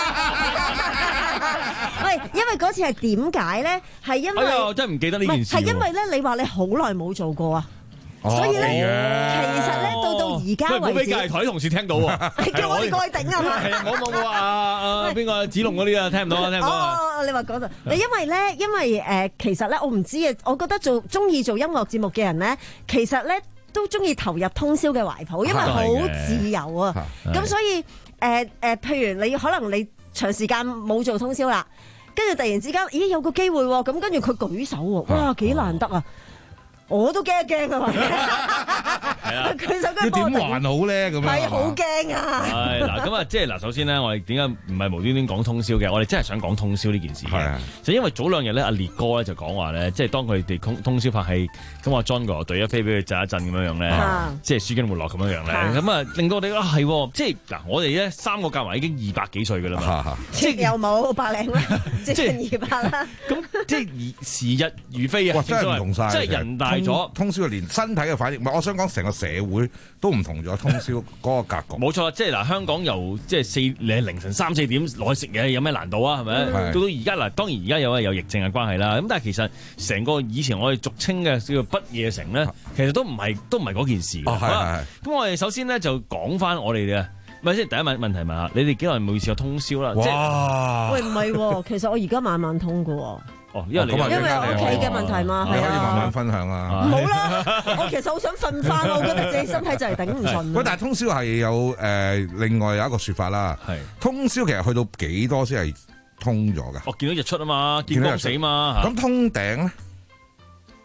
喂，因為嗰次係點解咧？係因為哎呀，我真係唔記得呢件事。 係因為咧，你話你好耐冇做過啊。所以咧，其實咧到到而家為止， 唔好俾隔離台同事聽到喎， 叫我哋過去頂啊嘛。 係啊，冇冇冇啊啊邊個子龍嗰啲啊，聽唔到啊，聽唔到啊。 哦，你話嗰度，你因為咧，因為誒，其實咧，我唔知啊，我覺得做中意做音樂節目嘅人咧，其實咧都中意投入通宵嘅懷抱，因為好自由啊。咁所以誒誒，譬如你可能你長時間冇做通宵啦，跟住突然之間，咦有個機會喎，咁跟住佢舉手喎，哇幾難得啊！我都驚一驚啊！佢手機要點還好咧？咁樣係好驚啊！ 係嗱，咁啊，即係嗱，首先咧，我哋點解唔係無端端講通宵嘅？我哋真係想講通宵呢件事嘅，就因為早兩日咧，阿烈哥咧就講話咧，即係當佢哋通通宵拍戲，咁阿 John 個隊一飛俾佢震一震咁樣樣咧，即係舒筋活絡咁樣樣咧，咁啊令到我哋啊係，即係嗱，我哋咧三個夾埋已經二百幾歲㗎啦嘛， 即係又冇百零啦，即係二百啦。 咁即係時日如飛啊！ 真係唔同晒， 即係人大。咗通宵連身體嘅反應，唔係我想講成個社會都唔同咗通宵嗰個格局。 冇錯，即係嗱，香港由即係四你凌晨三四點落去食嘢，有咩難度啊？係咪？到到而家嗱，當然而家有有疫症嘅關係啦。咁但係其實成個以前我哋俗稱嘅叫做不夜城咧，其實都唔係都唔係嗰件事。 哦，係係。 咁我哋首先咧就講翻我哋嘅，咪先第一問問題問下你哋幾耐冇試過通宵啦？ 哇！ 喂，唔係喎，其實我而家晚晚通㗎喎。 哦，因為你因為我屋企嘅問題嘛， 你可以慢慢分享啊。 唔好啦，我其實好想瞓翻，我覺得自己身體就係頂唔順。 喂，但係通宵係有誒，另外有一個説法啦。係通宵其實去到幾多先係通咗㗎？ 我見到日出啊嘛，見光死嘛。 咁通頂咧？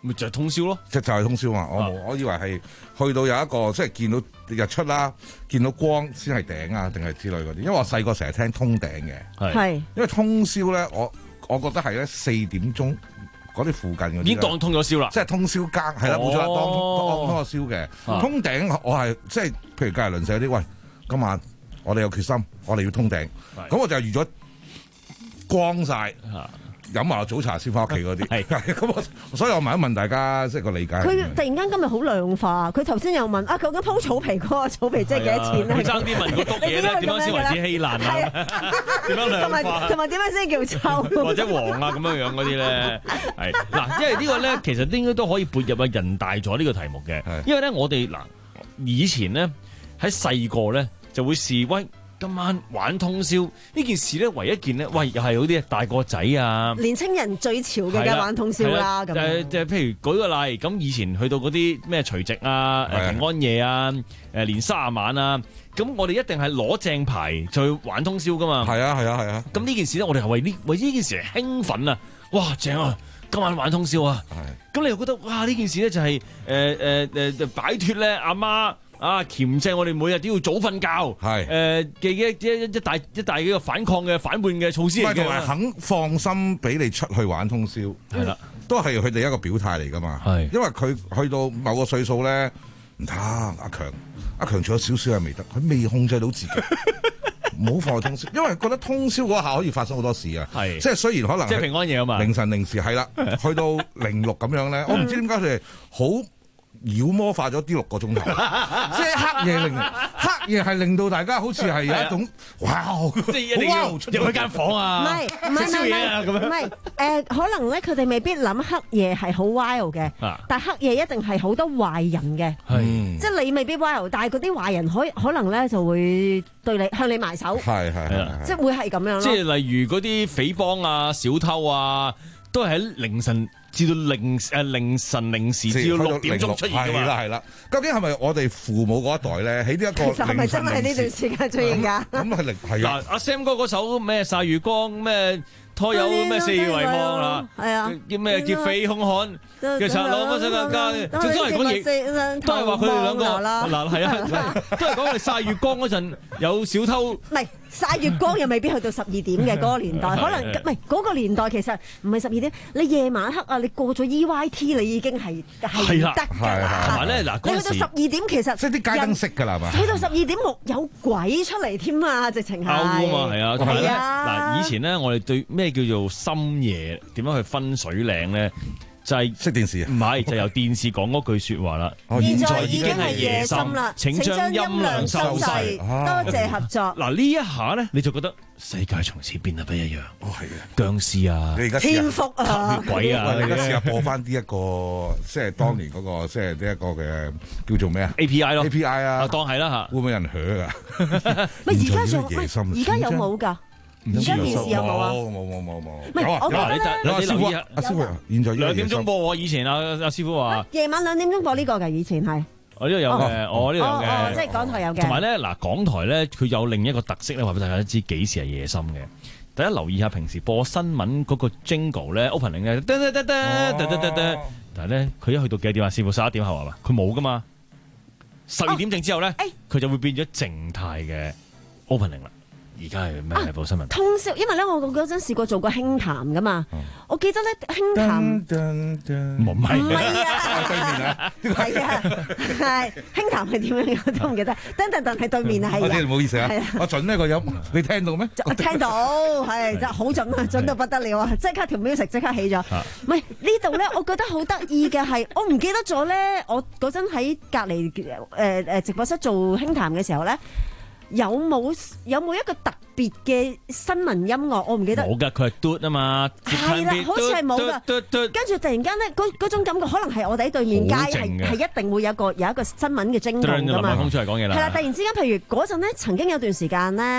咪就係通宵咯， 即就係通宵嘛。我冇，我以為係去到有一個即係見到日出啦，見到光先係頂啊，定係之類嗰啲。因為我細個成日聽通頂嘅， 係因為通宵咧，我我覺得係咧四點鐘嗰啲附近嗰啲已經當通咗宵啦， 即係通宵更係啦，冇錯，當當通咗宵嘅。通頂我係即係譬如隔離鄰舍嗰啲，喂，今晚我哋有決心，我哋要通頂，咁我就預咗光晒。飲埋早茶先翻屋企嗰啲，係咁我，所以我問一問大家，即係個理解。 佢突然間今日好量化，佢頭先又問啊，究竟鋪草皮嗰個草皮即係幾多錢咧？ 佢爭啲問個篤嘢咧，點樣先為止稀爛啊？點樣量化？ 同埋點樣先叫臭？ 或者黃啊咁樣樣嗰啲咧，係嗱，因為呢個咧其實應該都可以撥入啊人大咗呢個題目嘅，因為咧我哋嗱以前咧喺細個咧就會示威。今晚玩通宵呢件事咧，唯一件咧，喂，又係嗰啲大個仔啊， 年青人最潮嘅嘅玩通宵啦，咁誒，即係譬如舉個例，咁以前去到嗰啲咩除夕啊、平安夜啊、誒年卅晚啊，咁我哋一定係攞正牌就去玩通宵噶嘛。 係啊，係啊，係啊。 咁呢件事咧，我哋係為呢為呢件事嚟興奮啊！哇，正啊！今晚玩通宵啊！咁你又覺得哇，呢件事咧就係誒誒誒擺脫咧阿媽。啊！鉗制我哋每日都要早瞓覺，係誒嘅一一一大一大幾個反抗嘅反叛嘅措施嚟嘅， 同埋肯放心俾你出去玩通宵， 係啦， 都係佢哋一個表態嚟噶嘛。係，因為佢去到某個歲數咧，唔得，阿強阿強仲有少少係未得，佢未控制到自己，唔好放去通宵，因為覺得通宵嗰下可以發生好多事啊。係，即係雖然可能即係平安夜啊嘛， 凌晨零時係啦，去到零六咁樣咧，我唔知點解佢哋好。妖魔化咗啲六個鐘頭，即係黑夜令黑夜係令到大家好似係有一種哇， 即係一定要入去間房啊， 唔係唔係食宵夜啊咁樣。 唔係誒，可能咧佢哋未必諗黑夜係好 wild 嘅，但係黑夜一定係好多壞人嘅，即係你未必 wild，但係嗰啲壞人可可能咧就會對你向你埋手， 係係係， 即係會係咁樣咯。 即係例如嗰啲匪幫啊、小偷啊，都係喺凌晨。至到凌誒凌晨零時至到六點鐘出現㗎嘛？ 係啦係啦，究竟係咪我哋父母嗰一代咧？喺呢一個其實係咪真係呢段時間出現㗎？ 咁係零係啊！ 阿 Sam 哥嗰首咩曬月光咩拖友咩四圍望啦， 係啊， 叫咩劫匪兇悍嘅賊佬乜乜乜乜，總之係講嘢，都係話佢哋兩個嗱係啊，都係講佢哋曬月光嗰陣有小偷。唔係曬月光又未必去到十二點嘅嗰個年代，可能唔係嗰個年代其實唔係十二點，你夜晚黑啊，你過咗 E Y T 你已經係係唔得㗎啦。同埋咧嗱， 你去到十二點其實即係啲街燈熄㗎啦，係嘛？ 去到十二點六有鬼出嚟添啊！直情係。 啊嘛係啊，同埋咧啊嗱，以前咧我哋對咩叫做深夜點樣去分水嶺咧？就係熄電視啊？ 唔係，就由電視講嗰句説話啦。 現在已經係夜深啦，請將音量收細，多謝合作。 嗱呢一下咧，你就覺得世界從此變得不一樣。 哦，係啊， 僵屍啊， 你而家天福啊， 吸血鬼啊， 你而家試下播翻呢一個，即係當年嗰個，即係呢一個嘅叫做咩啊 ？A P I 咯 ，A P I 啊， 當係啦嚇。 會唔會有人響啊？ 咪而家仲，而家有冇㗎？而家電視有冇啊？ 冇冇冇冇。 唔係，我覺得咧， 有阿師傅，阿師傅，現在兩點鐘播喎。以前阿阿師傅話夜晚兩點鐘播呢個㗎，以前係。 我呢度有嘅，我呢度有嘅。 即係港台有嘅。 同埋咧，嗱，港台咧，佢有另一個特色咧，話俾大家知幾時係夜深嘅。大家留意下平時播新聞嗰個 jingle 咧 ，opening 咧，得得得得得得得，但係咧，佢一去到幾點啊？師傅十一點後係嘛？佢冇㗎嘛。十二點正之後咧，佢就會變咗靜態嘅 opening 啦。而家係咩報新聞？ 通宵，因為咧我嗰陣試過做過輕談噶嘛，我記得咧輕談唔係唔係啊，係啊係輕談係點樣我都唔記得，噔噔噔係對面啊，係啊， 唔好意思啊，我準呢個音，你聽到咩？ 我聽到係真係好準啊，準到不得了啊！即刻條 music 即刻起咗，唔係呢度咧，我覺得好得意嘅係，我唔記得咗咧，我嗰陣喺隔離誒誒直播室做輕談嘅時候咧。有冇有冇一個特別嘅新聞音樂？我唔記得。 冇㗎，佢係嘟啊嘛。 係啦，好似係冇㗎。跟住突然間咧，嗰嗰種感覺可能係我哋喺對面街係係一定會有個有一個新聞嘅精動㗎嘛。 林海峰出嚟講嘢啦。 係啦，突然之間，譬如嗰陣咧，曾經有段時間咧。誒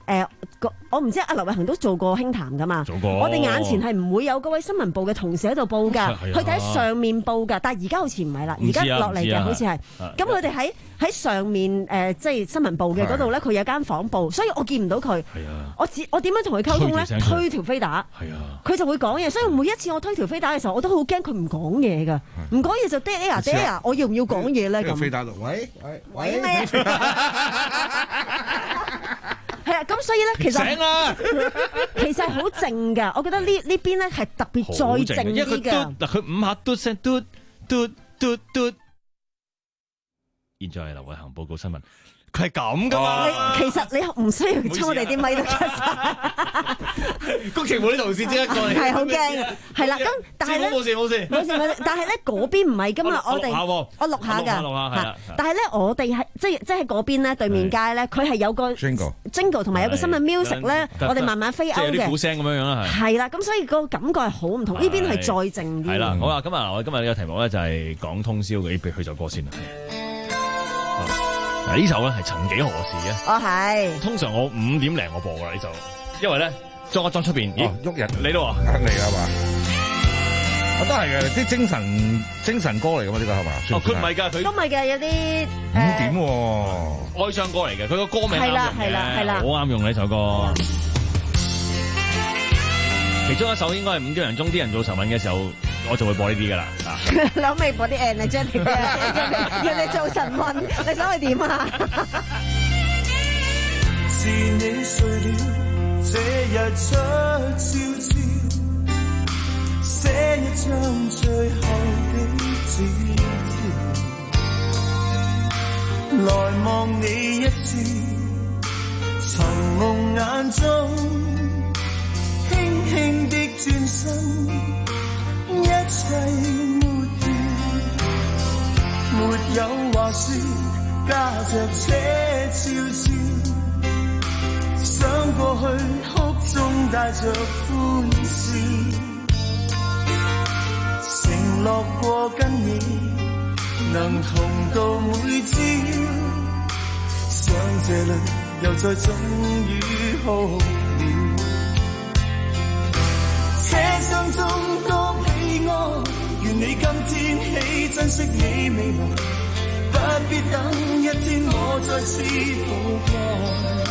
誒個我唔知阿劉偉恒都做過輕談噶嘛？ 做過。 我哋眼前係唔會有嗰位新聞部嘅同事喺度報㗎，佢哋喺上面報㗎。但係而家好似唔係啦，而家落嚟嘅好似係。咁佢哋喺喺上面誒，即係新聞部嘅嗰度咧，佢有間房報，所以我見唔到佢。我只我點樣同佢溝通咧？推條飛打，佢就會講嘢。所以每一次我推條飛打嘅時候，我都好驚佢唔講嘢㗎。唔講嘢就 dead air dead air，我要唔要講嘢咧？咁飛打度，喂喂喂咩？係啊，咁所以咧，其實其實係好靜㗎。我覺得呢呢邊咧係特別再靜啲㗎。 嗱，佢五下嘟聲嘟嘟嘟嘟。現在係劉偉恒報告新聞，佢係咁噶嘛？ 其實你唔需要將我哋啲咪都出晒。 工程部啲同事即刻過嚟， 係好驚嘅，係啦。咁但係咧， 冇事冇事冇事冇事。但係咧嗰邊唔係噶嘛，我哋我錄下㗎。 錄下但係咧，我哋係即係即係嗰邊咧對面街咧，佢係有個 jingle jingle 同埋有個新聞 music 咧，我哋慢慢飛歐嘅。 即係啲鼓聲咁樣樣啦，係。 係啦，咁所以個感覺係好唔同。呢邊係再靜啲。 係啦，好啦，今日我哋今日呢個題目咧就係講通宵嘅，俾佢首歌先啦。嗱，呢首咧係曾幾何時嘅？ 哦，係。 通常我五點零我播噶啦呢首，因為咧裝一裝出邊，咦， 喐人你咯喎，嚟啦嘛？我都係嘅，啲精神精神歌嚟噶嘛？呢個係嘛？ 哦，佢唔係㗎，佢都唔係嘅，有啲五點喎， 哀傷歌嚟嘅，佢個歌名係啦係啦係啦， 好啱用呢首歌。其中一首應該係五點零鐘啲人做晨運嘅時候，我就會播呢啲噶啦。 你可唔可以播啲 energetic 嘅？人哋做晨運，你想佢點啊？ 是你睡了，這日出悄悄，寫一張最後的紙條，來望你一次，從夢眼中輕輕的轉身，一切抹掉，沒有話說，駕着車悄悄，想過去哭中帶着歡笑，承諾過跟你能同到每朝，想這裏又再終於好了。車廂中多悲哀，願你今天起珍惜你未來，不必等一天我再次復來。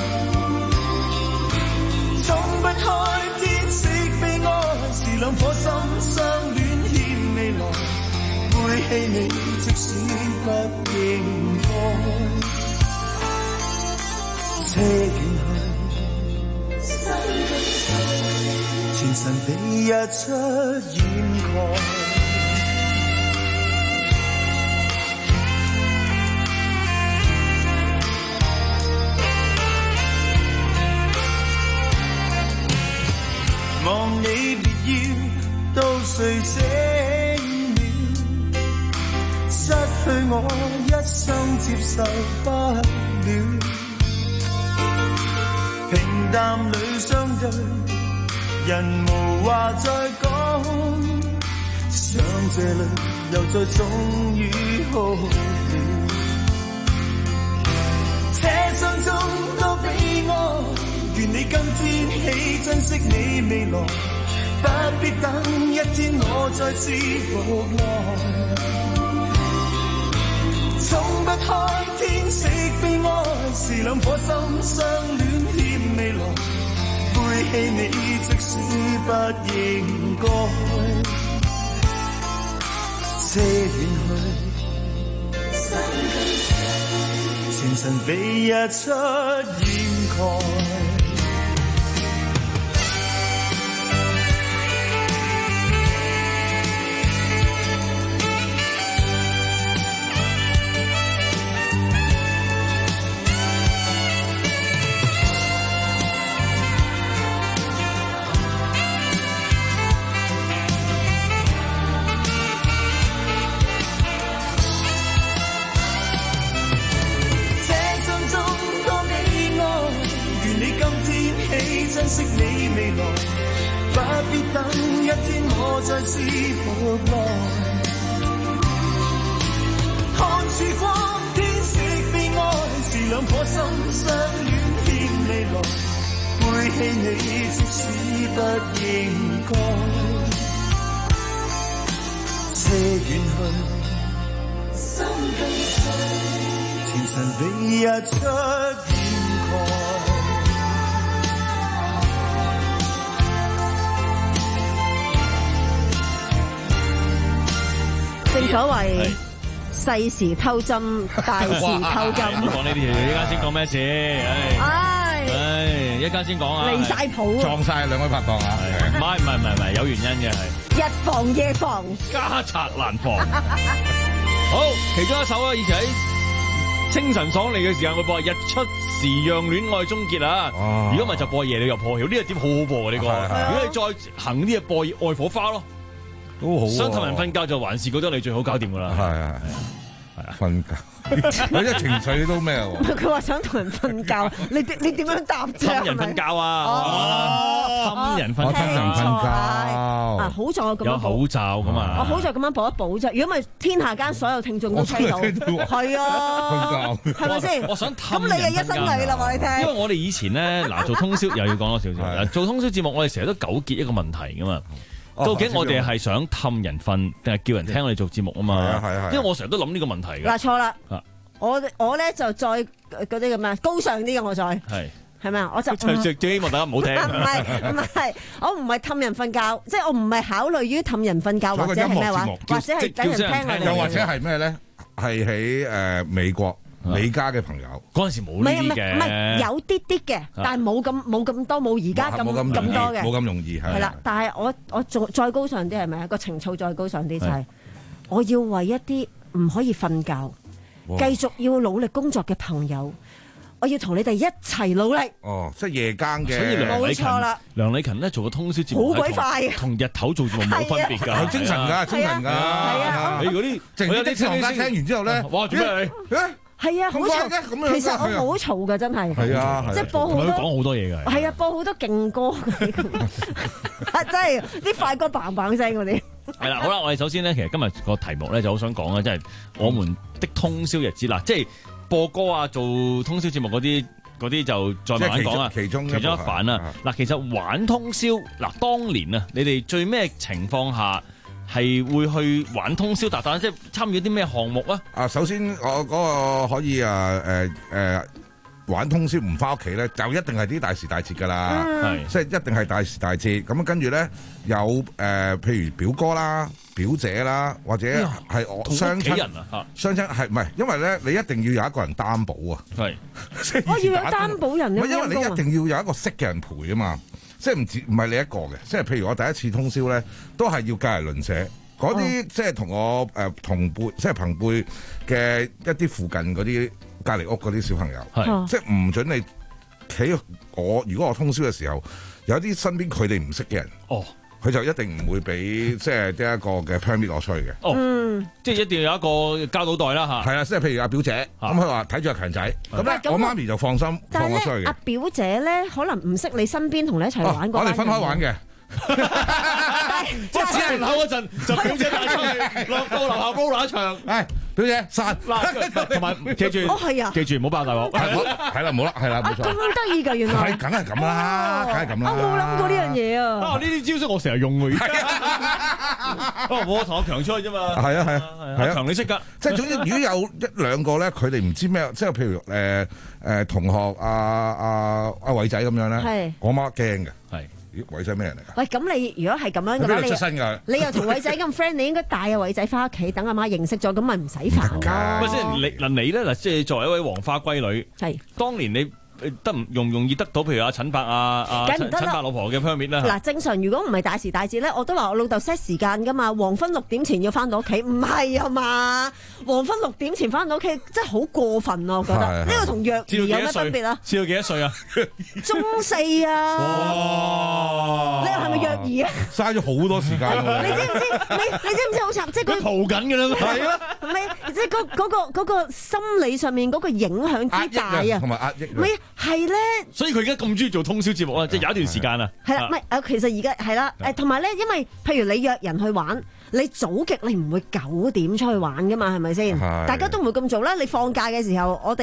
衝不開天色悲哀，是兩顆心相戀欠未來，背棄你即使不應該。車遠去，前塵被日出掩蓋。望你別要到誰這秒，失去我一生接受不了。平淡裏相對，人無話再講，想這裏又再終於好了。車廂中多悲哀，願你今天起珍惜你未來，不必等一天我再次復來。衝不開天色悲哀，是兩顆心相戀欠未來，背棄你即使不應該。車遠去，前塵被日出掩蓋。珍惜你未來，不必等一天我再次復來。看曙光，天色悲哀，是兩顆心相戀欠未來， 棄你，即使不應該。車遠去，心更碎，前塵被日出掩蓋。 正所謂細時偷針，大時偷金。 唔好講呢啲嘢，一間先講咩事？唉，唉，一間先講啊！ 離晒譜， 撞晒兩位拍檔啊！ 唔係唔係唔係唔係，有原因嘅係。 日防夜防， 家賊難防。好，其中一首啊，以前喺清晨爽利嘅時間會播《日出時讓戀愛終結》啊。如果唔係就播《夜裏入破曉》，呢個點好好播啊！呢個，如果你再行啲啊，播《愛火花》咯。 都好、啊， 想氹人瞓覺就還是覺得你最好搞掂噶啦。係啊係啊， 瞓覺，你啲情緒都咩喎？ 佢話想同人瞓覺，你你點樣答啫？ 氹人瞓覺啊！氹人瞓， 氹人瞓覺。 啊，好在我咁樣有口罩噶嘛。 我好在咁樣補一補啫。如果唔係天下間所有聽眾都聽到，係啊，係咪先？ 我想氹。 咁你係一生你啦，話你聽。 因為我哋以前咧，嗱做通宵又要講多少少。做通宵節目，我哋成日都糾結一個問題噶嘛。究竟我哋係想氹人瞓，定係叫人聽我哋做節目啊嘛？係啊係啊，因為我成日都諗呢個問題嘅。 嗱錯啦，我我咧就再嗰啲咁樣高尚啲嘅，我再係係咪啊？我就最最希望大家唔好聽。 唔係唔係，我唔係氹人瞓覺，即係我唔係考慮於氹人瞓覺或者係咩話，或者係等人聽我哋。 又或者係咩咧？係喺誒美國。美加嘅朋友嗰陣時冇呢啲嘅， 唔係有啲啲嘅，但係冇咁冇咁多，冇而家咁咁多嘅， 冇咁容易係。 係啦，但係我我再再高尚啲係咪啊？個情操再高尚啲就係我要為一啲唔可以瞓覺、繼續要努力工作嘅朋友，我要同你哋一齊努力。 哦，即係夜更嘅， 所以梁禮勤， 冇錯啦， 梁禮勤咧做個通宵節目好鬼快， 同日頭做節目冇分別㗎， 有精神㗎，精神㗎。 係啊， 你嗰啲靜啲的士行家聽完之後咧， 哇做咩你？ 係啊，好嘈，其實我好嘈㗎，真係。 係啊， 即係播好多講好多嘢㗎。 係啊，播好多勁歌嘅，真係啲快歌嘭嘭聲嗰啲。 係啦，好啦，我哋首先咧，其實今日個題目咧就好想講咧，即係我們的通宵日子啦，即係播歌啊，做通宵節目嗰啲嗰啲就再慢慢講啊。 其中其中一範啦。嗱，其實玩通宵嗱，當年啊，你哋最咩情況下係會去玩通宵達旦，即係參與啲咩項目啊？ 啊，首先我嗰個可以啊誒誒玩通宵唔翻屋企咧，就一定係啲大時大節㗎啦， 係即係一定係大時大節。咁跟住咧有誒、呃，譬如表哥啦、表姐啦，或者係我雙親人啊， 雙親係唔係？因為咧你一定要有一個人擔保啊， 係我要有擔保人， 唔係因為你一定要有一個識嘅人陪啊嘛。即係唔止唔係你一個嘅，即係譬如我第一次通宵咧，都係要隔離鄰舍嗰啲，即係同我誒、呃、同輩，即係朋輩嘅一啲附近嗰啲隔離屋嗰啲小朋友， 係即係唔準你企我。如果我通宵嘅時候，有啲身邊佢哋唔識嘅人， 哦， 佢就一定唔會俾即係呢一個嘅 permit 攞出去嘅。 哦，嗯、即係一定要有一個交到袋啦嚇。 係啊，即係譬如阿表姐，咁佢話睇住阿強仔，咁咧我媽咪就放心放我出去嘅。 阿表姐咧可能唔識你身邊同你一齊玩過、 哦。我哋分開玩嘅。 即係只門口嗰陣就表姐帶出去，落到樓下煲乸場。 係表姐散， 同埋記住， 哦係啊， 記住唔好爆大鑊。 係啦，唔好啦，係啦，冇錯。 咁得意㗎，原來。 係，梗係咁啦，梗係咁啦。 我冇諗過呢樣嘢啊。 啊，呢啲招式我成日用㗎。哦，我同阿強出去啫嘛。係啊係啊係啊， 強你識㗎。 即係總之，如果有一兩個咧，佢哋唔知咩，即係譬如誒誒同學阿阿阿偉仔咁樣咧，我媽驚嘅。係。咦，偉仔咩人嚟㗎？ 喂，咁你如果係咁樣嘅話， 你出身㗎？ 你又同偉仔咁 friend，你應該帶阿偉仔翻屋企，等阿媽認識咗，咁咪唔使煩咯。 喂，先你嗱你咧嗱，即係作為一位黃花閨女， 係當年你得唔容唔容易得到譬如阿陳伯阿阿陳陳伯老婆嘅 permit 啦？ 嗱，正常如果唔係大時大節咧，我都話我老豆 set 時間㗎嘛，黃昏六點前要翻到屋企，唔係啊嘛？黃昏六點前翻到屋企真係好過分啊！我覺得呢個同虐兒有咩分別啊？ 知道幾多歲啊？ 中四啊！哇！你係咪虐兒啊？ 嘥咗好多時間喎！ 你知唔知？你你知唔知好慘？即係佢蒲緊㗎啦！ 係啊！ 唔係，即係嗰嗰個嗰個心理上面嗰個影響之大啊！ 同埋壓抑。 唔係係咧。 所以佢而家咁中意做通宵節目啦，即係有一段時間啊。 係啦，唔係誒，其實而家係啦，誒同埋咧，因為譬如你約人去玩，你早極你唔會九點出去玩噶嘛，係咪先？大家都唔會咁做啦。你放假嘅時候，我哋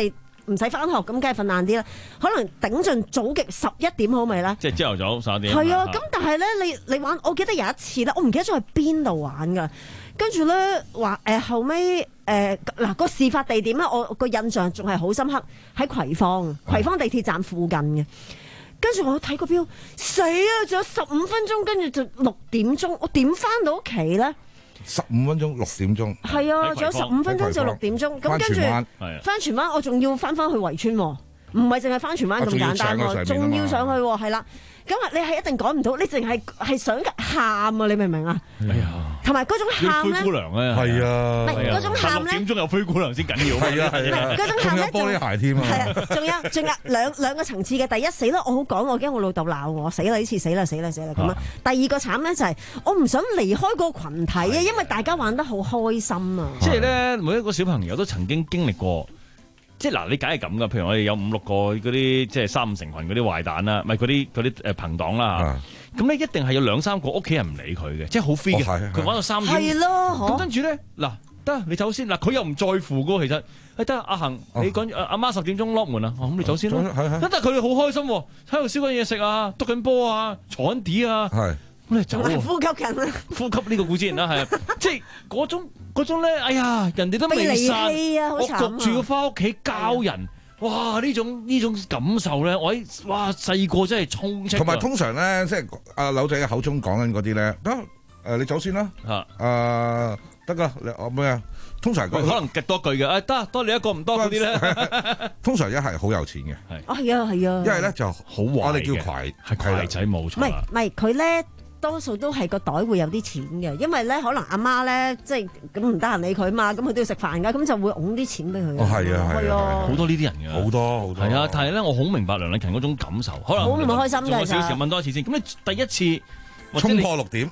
唔使翻學，咁梗係瞓晏啲啦。可能頂盡早極十一點好未咧？ 即係朝頭早十一點。 係啊，咁但係咧，你你玩，我記得有一次咧，我唔記得咗去邊度玩噶。跟住咧話誒後尾誒嗱個事發地點咧，我個印象仲係好深刻，喺葵芳葵芳地鐵站附近嘅。跟住我睇個表，死啊！仲有十五分鐘，跟住就六點鐘，我點翻到屋企咧？ 十五分鐘六點鐘。係啊，仲有十五分鐘就六點鐘。咁跟住翻荃灣，我仲要翻翻去圍村，唔係淨係翻荃灣咁簡單喎，仲要上去喎，係啦。咁啊，你係一定趕唔到，你淨係係想喊啊！你明唔明啊？哎呀，同埋嗰種喊咧， 灰姑娘咧， 係啊， 唔係嗰種喊咧， 六點鐘有灰姑娘先緊要， 係啊係啊， 嗰種喊咧， 仲有玻璃鞋添啊， 係啊，仲有仲有兩兩個層次嘅。第一死啦，我好講，我驚我老豆鬧我，死啦呢次死啦死啦死啦咁啊。第二個慘咧就係我唔想離開個羣體啊，因為大家玩得好開心啊。 即係咧，每一個小朋友都曾經經歷過。即係嗱，你梗係咁噶。譬如我哋有五六個嗰啲即係三五成群嗰啲壞蛋啦，唔係嗰啲嗰啲誒朋黨啦嚇。咁咧一定係有兩三個屋企人唔理佢嘅，即係好 free 嘅。佢玩到三點。 係咯， 咁跟住咧嗱，得你走先嗱，佢又唔在乎噶。其實誒得阿恒，你講阿媽十點鐘 lock 門啊，咁你走先咯。但係佢哋好開心喎，喺度燒緊嘢食啊，篤緊波啊，坐緊地啊。咁你走喎， 呼吸緊啊， 呼吸呢個固之然啦，係啊，即係嗰種嗰種咧，哎呀，人哋都未散，我焗住要翻屋企教人，哇！呢種呢種感受咧，我喺哇細個真係充斥。 同埋通常咧，即係阿柳仔嘅口中講緊嗰啲咧，得誒你走先啦，誒得噶，你我咩啊？通常可能夾多句嘅，誒得多你一個唔多嗰啲咧。 通常一係好有錢嘅， 係啊係啊係啊， 一係咧就好壞我哋叫攜係攜仔冇錯。 唔係唔係佢咧。多數都係個袋會有啲錢嘅，因為咧可能阿媽咧即係咁唔得閒理佢嘛，咁佢都要食飯㗎，咁就會拱啲錢俾佢。 哦，係啊，係啊， 好多呢啲人嘅， 好多好多。 係啊，但係咧，我好明白梁禮勤嗰種感受，可能好唔開心嘅。 我少少問多一次先，咁你第一次衝破六點，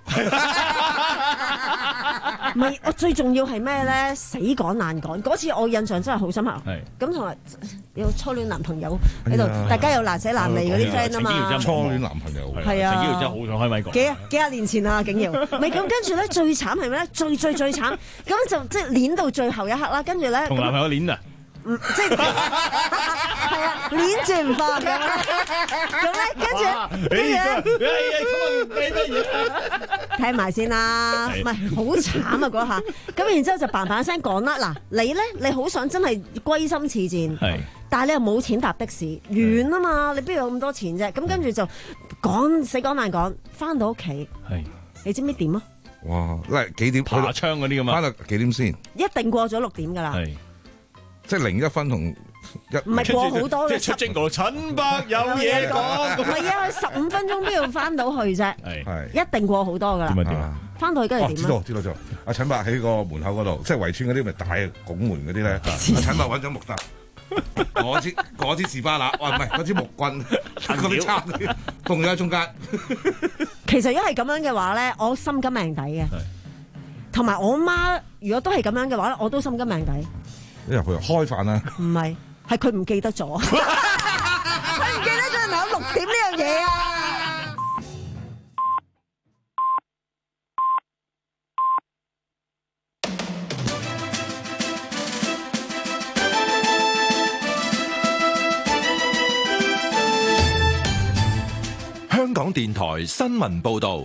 唔係我最重要係咩咧？死趕難趕嗰次我印象真係好深刻。係咁同埋有初戀男朋友喺度，大家有難捨難離嗰啲 friend 啊嘛。 初戀男朋友係啊， 陳曉真係好想開咪講。 幾啊幾廿年前啊，景瑤。唔係咁跟住咧，最慘係咩咧？最最最慘咁就即係攣到最後一刻啦。跟住咧， 同男朋友攣啊！ 唔即係係啊，攣住唔放咁啦。咁咧跟住跟住咧，聽埋先啦，唔係好慘啊嗰下。咁然之後就嘭嘭聲講啦。嗱，你咧你好想真係歸心似箭，係，但係你又冇錢搭的士，遠啊嘛，你邊有咁多錢啫？咁跟住就趕死趕難趕，翻到屋企，係，你知唔知點啊？ 哇！嗱，幾點？ 爬窗嗰啲咁啊？ 翻到幾點先？ 一定過咗六點噶啦。係。 即係零一分同一， 唔係過好多嘅。 即係出征嗰陳伯有嘢講。 唔係啊，十五分鐘都要翻到去啫。係，一定過好多噶啦。點啊點啊？翻到去跟住點啊？ 知道知道知道。阿陳伯喺個門口嗰度，即係圍村嗰啲咪大拱門嗰啲咧。阿陳伯揾咗木凳，嗰支嗰支士巴拿，哇唔係嗰支木棍，嗰啲叉，放咗喺中間。 其實如果係咁樣嘅話咧，我心甘命抵嘅。同埋我媽，如果都係咁樣嘅話咧，我都心甘命抵。 你入去開飯啦？ 唔係，係佢唔記得咗，佢唔記得咗有六點呢樣嘢啊！ 香港電台新聞報導。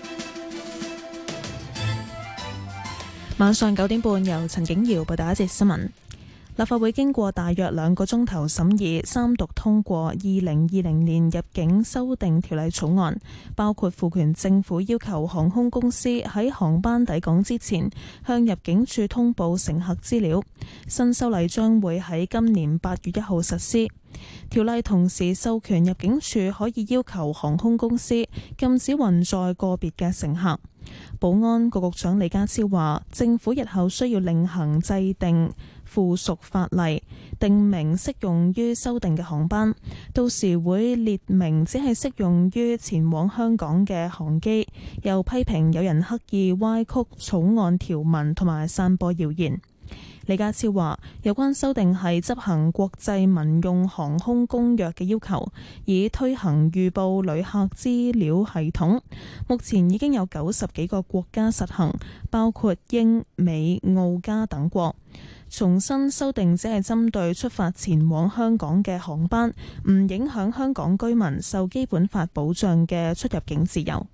晚上九點半，由陳景瑤報道一節新聞。立法會經過大約兩個鐘頭審議，三讀通過二零二零年入境修訂條例草案，包括賦權政府要求航空公司喺航班抵港之前向入境處通報乘客資料。新修例將會喺今年八月一號實施。條例同時授權入境處可以要求航空公司禁止運載個別嘅乘客。保安局局長李家超話，政府日後需要另行制定附屬法例，定明適用於修訂嘅航班，到時會列明只係適用於前往香港嘅航機。又批評有人刻意歪曲草案條文同埋散播謠言。 李家超話：有關修訂係執行國際民用航空公約嘅要求，以推行預報旅客資料系統。目前已經有九十幾個國家實行，包括英、美、澳、加等國。重新修訂只係針對出發前往香港嘅航班，唔影響香港居民受基本法保障嘅出入境自由。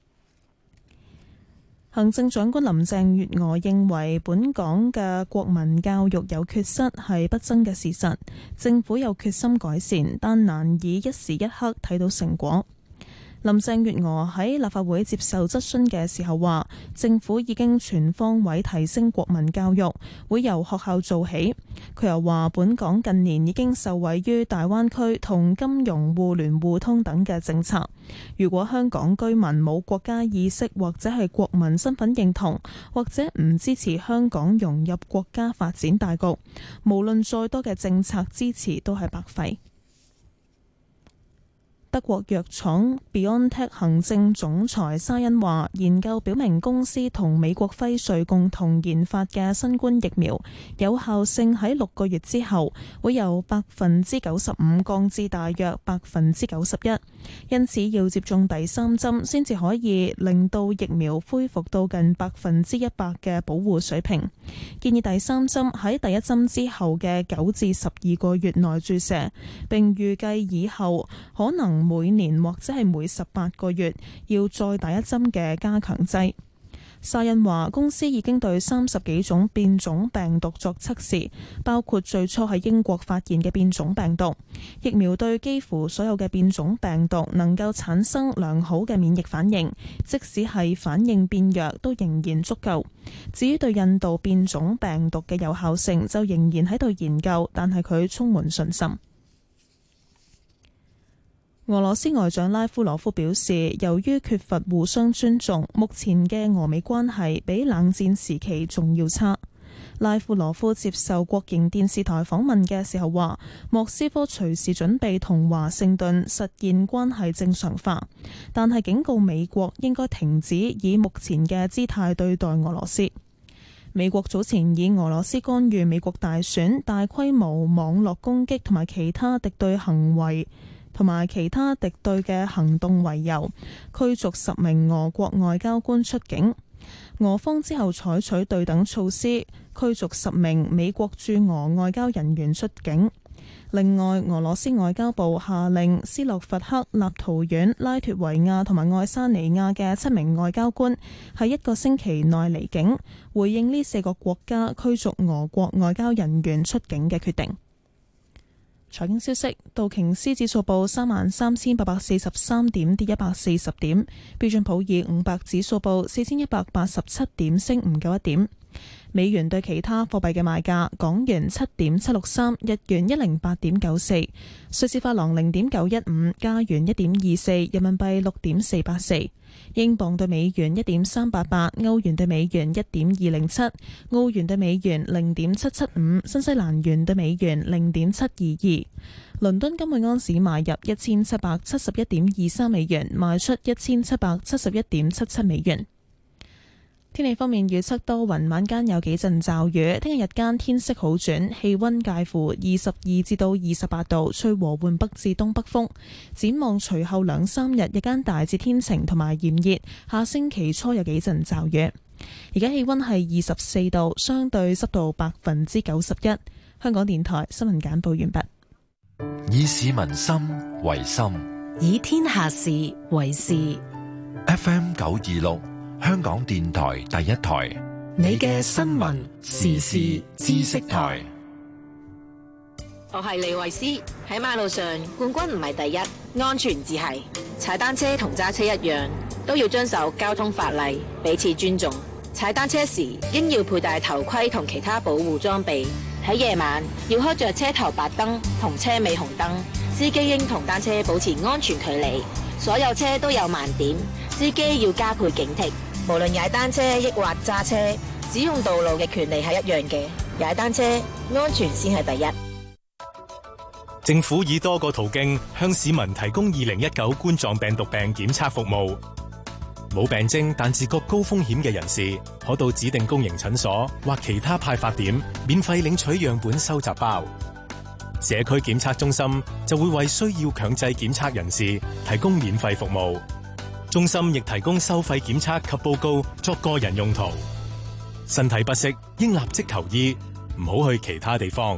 行政長官林鄭月娥認為本港嘅國民教育有缺失係不爭嘅事實，政府有決心改善，但難以一時一刻睇到成果。林鄭月娥喺立法會接受質詢嘅時候話，政府已經全方位提升國民教育，會由學校做起。佢又話，本港近年已經受惠於大灣區同金融互聯互通等嘅政策。如果香港居民冇國家意識，或者係國民身份認同，或者唔支持香港融入國家發展大局，無論再多嘅政策支持都係白費。德國藥廠 BioNTech 行政總裁沙恩話，研究表明公司同美國輝瑞共同研發嘅新冠疫苗有效性喺六個月之後會由百分之九十五降至大約百分之九十一，因此要接種第三針先至可以令到疫苗恢復到近百分之一百嘅保護水平。建議第三針喺第一針之後嘅九至十二個月內注射，並預計以後可能每年或者係每十八個月要再打一針嘅加強劑。沙恩話，公司已經對三十幾種變種病毒作測試，包括最初喺英國發現嘅變種病毒。疫苗對幾乎所有嘅變種病毒能夠產生良好嘅免疫反應，即使係反應變弱都仍然足夠。至於對印度變種病毒嘅有效性，就仍然喺度研究，但係佢充滿信心。俄羅斯外長拉夫羅夫表示，由於缺乏互相尊重，目前嘅俄美關係比冷戰時期仲要差。拉夫羅夫接受國營電視台訪問嘅時候話，莫斯科隨時準備同華盛頓實現關係正常化，但係警告美國應該停止以目前嘅姿態對待俄羅斯。美國早前以俄羅斯干預美國大選、大規模網絡攻擊同埋其他敵對行為同埋其他敵對嘅行動為由，驅逐十名俄國外交官出境。俄方之後採取對等措施，驅逐十名美國駐俄外交人員出境。另外，俄羅斯外交部下令斯洛伐克、立陶宛、拉脫維亞同埋愛沙尼亞嘅七名外交官喺一個星期內離境，回應呢四個國家驅逐俄國外交人員出境嘅決定。財經消息，道瓊斯指數報三萬三千八百四十三點，跌一百四十點；標準普爾五百指數報四千一百八十七點，升唔夠一點。美元對其他貨幣嘅賣價：港元七點七六三，日元一零八點九四，瑞士法郎零點九一五，加元一點二四，人民幣六點四八四，英鎊對美元一點三八八，歐元對美元一點二零七，澳元對美元零點七七五，新西蘭元對美元零點七二二。倫敦金每安士買入一千七百七十一點二三美元，賣出一千七百七十一點七七美元。天氣方面，預測多雲，晚間有幾陣驟雨。聽日日間天色好轉，氣溫介乎二十二至到二十八度，吹和緩北至東北風。展望隨後兩三日，日間大致天晴同埋炎熱。下星期初有幾陣驟雨。而家氣溫係二十四度，相對濕度百分之九十一。香港電台新聞簡報完畢。 以市民心為心， 以天下事為事。 F M 九二六。香港電台第一台， 你嘅新聞時事知識台。 我係李慧詩。喺馬路上，冠軍唔係第一，安全至係。踩單車同揸車一樣，都要遵守交通法例，彼此尊重。踩單車時應要佩戴頭盔同其他保護裝備。喺夜晚要開着車頭白燈同車尾紅燈。司機應同單車保持安全距離。所有車都有盲點，司機要加倍警惕。無論踩單車抑或揸車，使用道路嘅權利係一樣嘅。踩單車安全先係第一。 政府以多個途徑向市民提供二零一九冠狀病毒病檢測服務。 冇病徵但自覺高風險嘅人士，可到指定公營診所或其他派發點免費領取樣本收集包。社區檢測中心就會為需要強制檢測人士提供免費服務。中心亦提供收費檢測及報告作個人用途。身體不適應立即求醫，唔好去其他地方。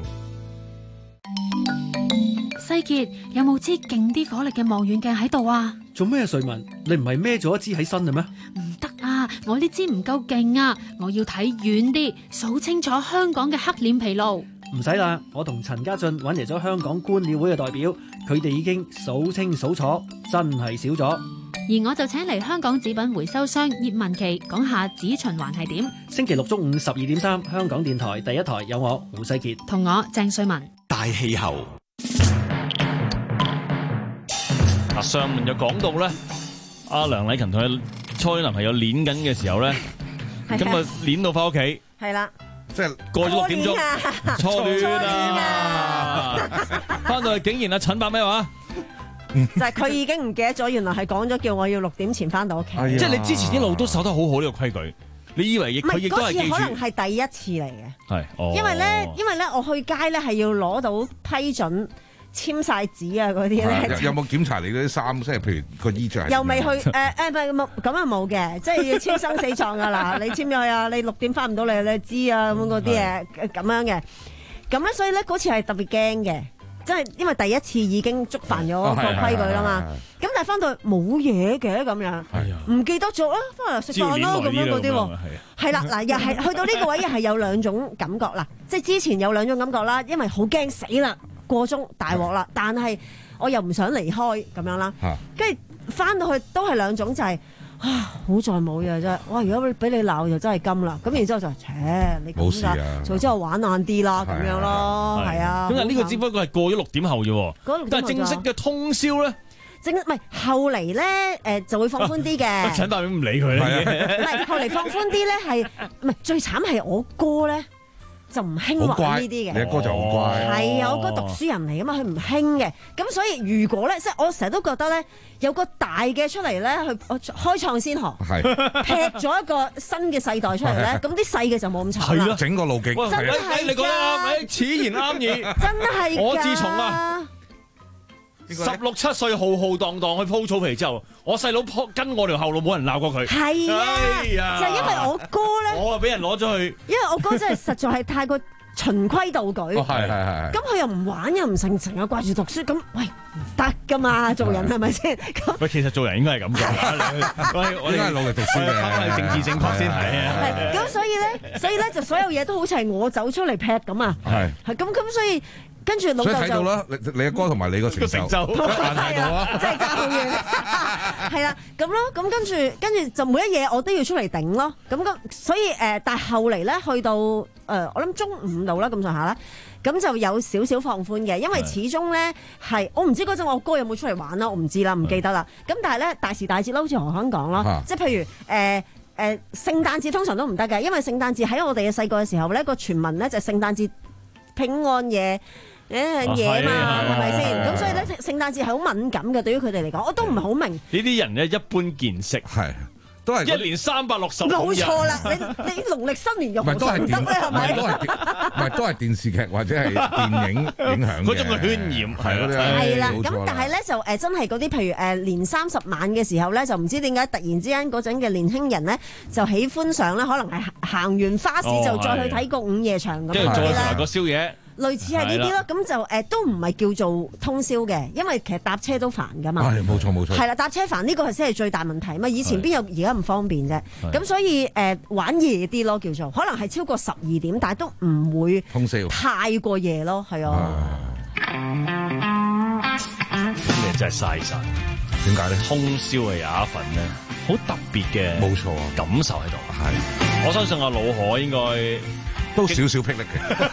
西傑，有冇支勁啲火力嘅望遠鏡喺度啊？ 做咩啊，瑞文？你唔係孭咗一支喺身嘅咩？ 唔得啊！我呢支唔夠勁啊！我要睇遠啲，數清楚香港嘅黑臉琵鷺。 唔使啦，我同陳家俊揾嚟咗香港觀鳥會嘅代表，佢哋已經數清數楚，真係少咗。 而我就請嚟香港紙品回收商葉文琪講下紙循環係點。 星期六中午十二點三，香港電台第一台有我胡世傑同我鄭瑞文。 大氣候。 嗱，上文就講到咧，阿梁禮勤同佢初戀男朋友練緊嘅時候咧，咁啊練到翻屋企， 係啦， 即係過咗六點鐘，初戀啊，翻到去竟然阿陳伯咩話？ 就係佢已經唔記得咗，原來係講咗叫我要六點前翻到屋企。 即係你之前一路都守得好好呢個規矩，你以為亦佢亦都係記住？ 嗰次可能係第一次嚟嘅， 係，哦， 因為咧，因為咧，我去街咧係要攞到批准。簽晒紙啊嗰啲咧， 有冇檢查你嗰啲衫？即係譬如個衣着又未去誒誒，唔係冇咁啊冇嘅，即係要簽生死狀噶啦。你簽咗去啊，你六點翻唔到嚟，你知啊咁嗰啲嘢咁樣嘅。咁咧，所以咧嗰次係特別驚嘅，即係因為第一次已經觸犯咗個規矩啦嘛。咁但係翻到去冇嘢嘅咁樣，唔記得咗啦，翻嚟食飯咯咁樣嗰啲喎。係啦，嗱又係去到呢個位又係有兩種感覺啦，即係之前有兩種感覺啦，因為好驚死啦。過鐘大鑊啦，但係我又唔想離開咁樣啦，跟住翻到去都係兩種，就係、是、啊好在冇嘢啫，哇！如果俾你鬧就真係金啦，咁然之後就切你咁噶，就之後玩晏啲啦咁樣咯，係啊。咁啊呢個只不過係過咗六點後啫，但係正式嘅通宵咧， 正唔係後嚟咧誒就會放寬啲嘅。 陳大表唔理佢啦， 唔係後嚟放寬啲咧係唔係最慘係我哥咧？就唔興玩呢啲嘅， 你阿哥就好乖。 係啊，我哥讀書人嚟噶嘛，佢唔興嘅。咁所以如果咧，即係我成日都覺得咧，有個大嘅出嚟咧，去開創先河，劈咗一個新嘅世代出嚟咧，咁啲細嘅就冇咁慘啦。 整個路徑， 真係你講得啱，你此言啱意， 真係。 我自從啊十六七歲浩浩蕩蕩去鋪草皮之後，我細佬跟我條後路冇人鬧過佢。 係啊，就係因為我哥咧， 我啊俾人攞咗去， 因為我哥真係實在係太過循規蹈矩。係係係。咁佢又唔玩又唔成，成日掛住讀書，咁喂唔得噶嘛，做人係咪先？ 喂，其實做人應該係咁講，喂，我哋應該係努力讀書嘅，係政治正確先係啊。 係咁，所以咧，所以咧就所有嘢都好似係我走出嚟劈咁啊。係係咁咁，所以。跟住老豆就睇到啦，你你阿哥同埋你個成就， 係啊，真係爭好遠。係啦，咁咯，咁跟住跟住就每一嘢我都要出嚟頂咯。咁咁，所以誒，但係後嚟咧，去到誒、呃，我諗中午度啦，咁上下啦，咁就有少少放寬嘅，因為始終咧係我唔知嗰陣我哥有冇出嚟玩啦，我唔知啦，唔記得啦。咁但係咧大時大節啦，好似何香講咯，即係譬如誒。呃誒聖誕節通常都唔得嘅，因為聖誕節喺我哋嘅細個嘅時候咧，個傳聞咧就係聖誕節平安夜誒嘢嘛，係咪先？咁所以咧聖誕節係好敏感嘅，對於佢哋嚟講，我都唔係好明。 呢啲人咧一般見識係。都係一年三百六十五日， 冇錯啦！你你農曆新年又唔得咧，係咪？ 唔係都係電視劇或者係電影影響嗰種嘅渲染係咯， 係啦。咁但係咧就誒真係嗰啲譬如誒年三十晚嘅時候咧，就唔知點解突然之間嗰陣嘅年輕人咧就喜歡上咧，可能係行完花市就再去睇個午夜場咁樣啦。 跟住再食埋個宵夜。 類似係呢啲咯，咁就誒、呃、都唔係叫做通宵嘅，因為其實搭車都煩噶嘛。係冇錯冇錯。 係啦，搭車煩呢、呢個係先係最大問題嘛。以前邊有而家咁方便啫？咁所以誒、呃、玩夜啲咯，叫做可能係超過十二點，但係都唔會通宵太過夜咯，係啊。 咁你真係嘥晒。 點解咧？ 通宵係有一份咧好特別嘅冇錯感受喺度。係，我相信阿老海應該。 都少少霹靂嘅。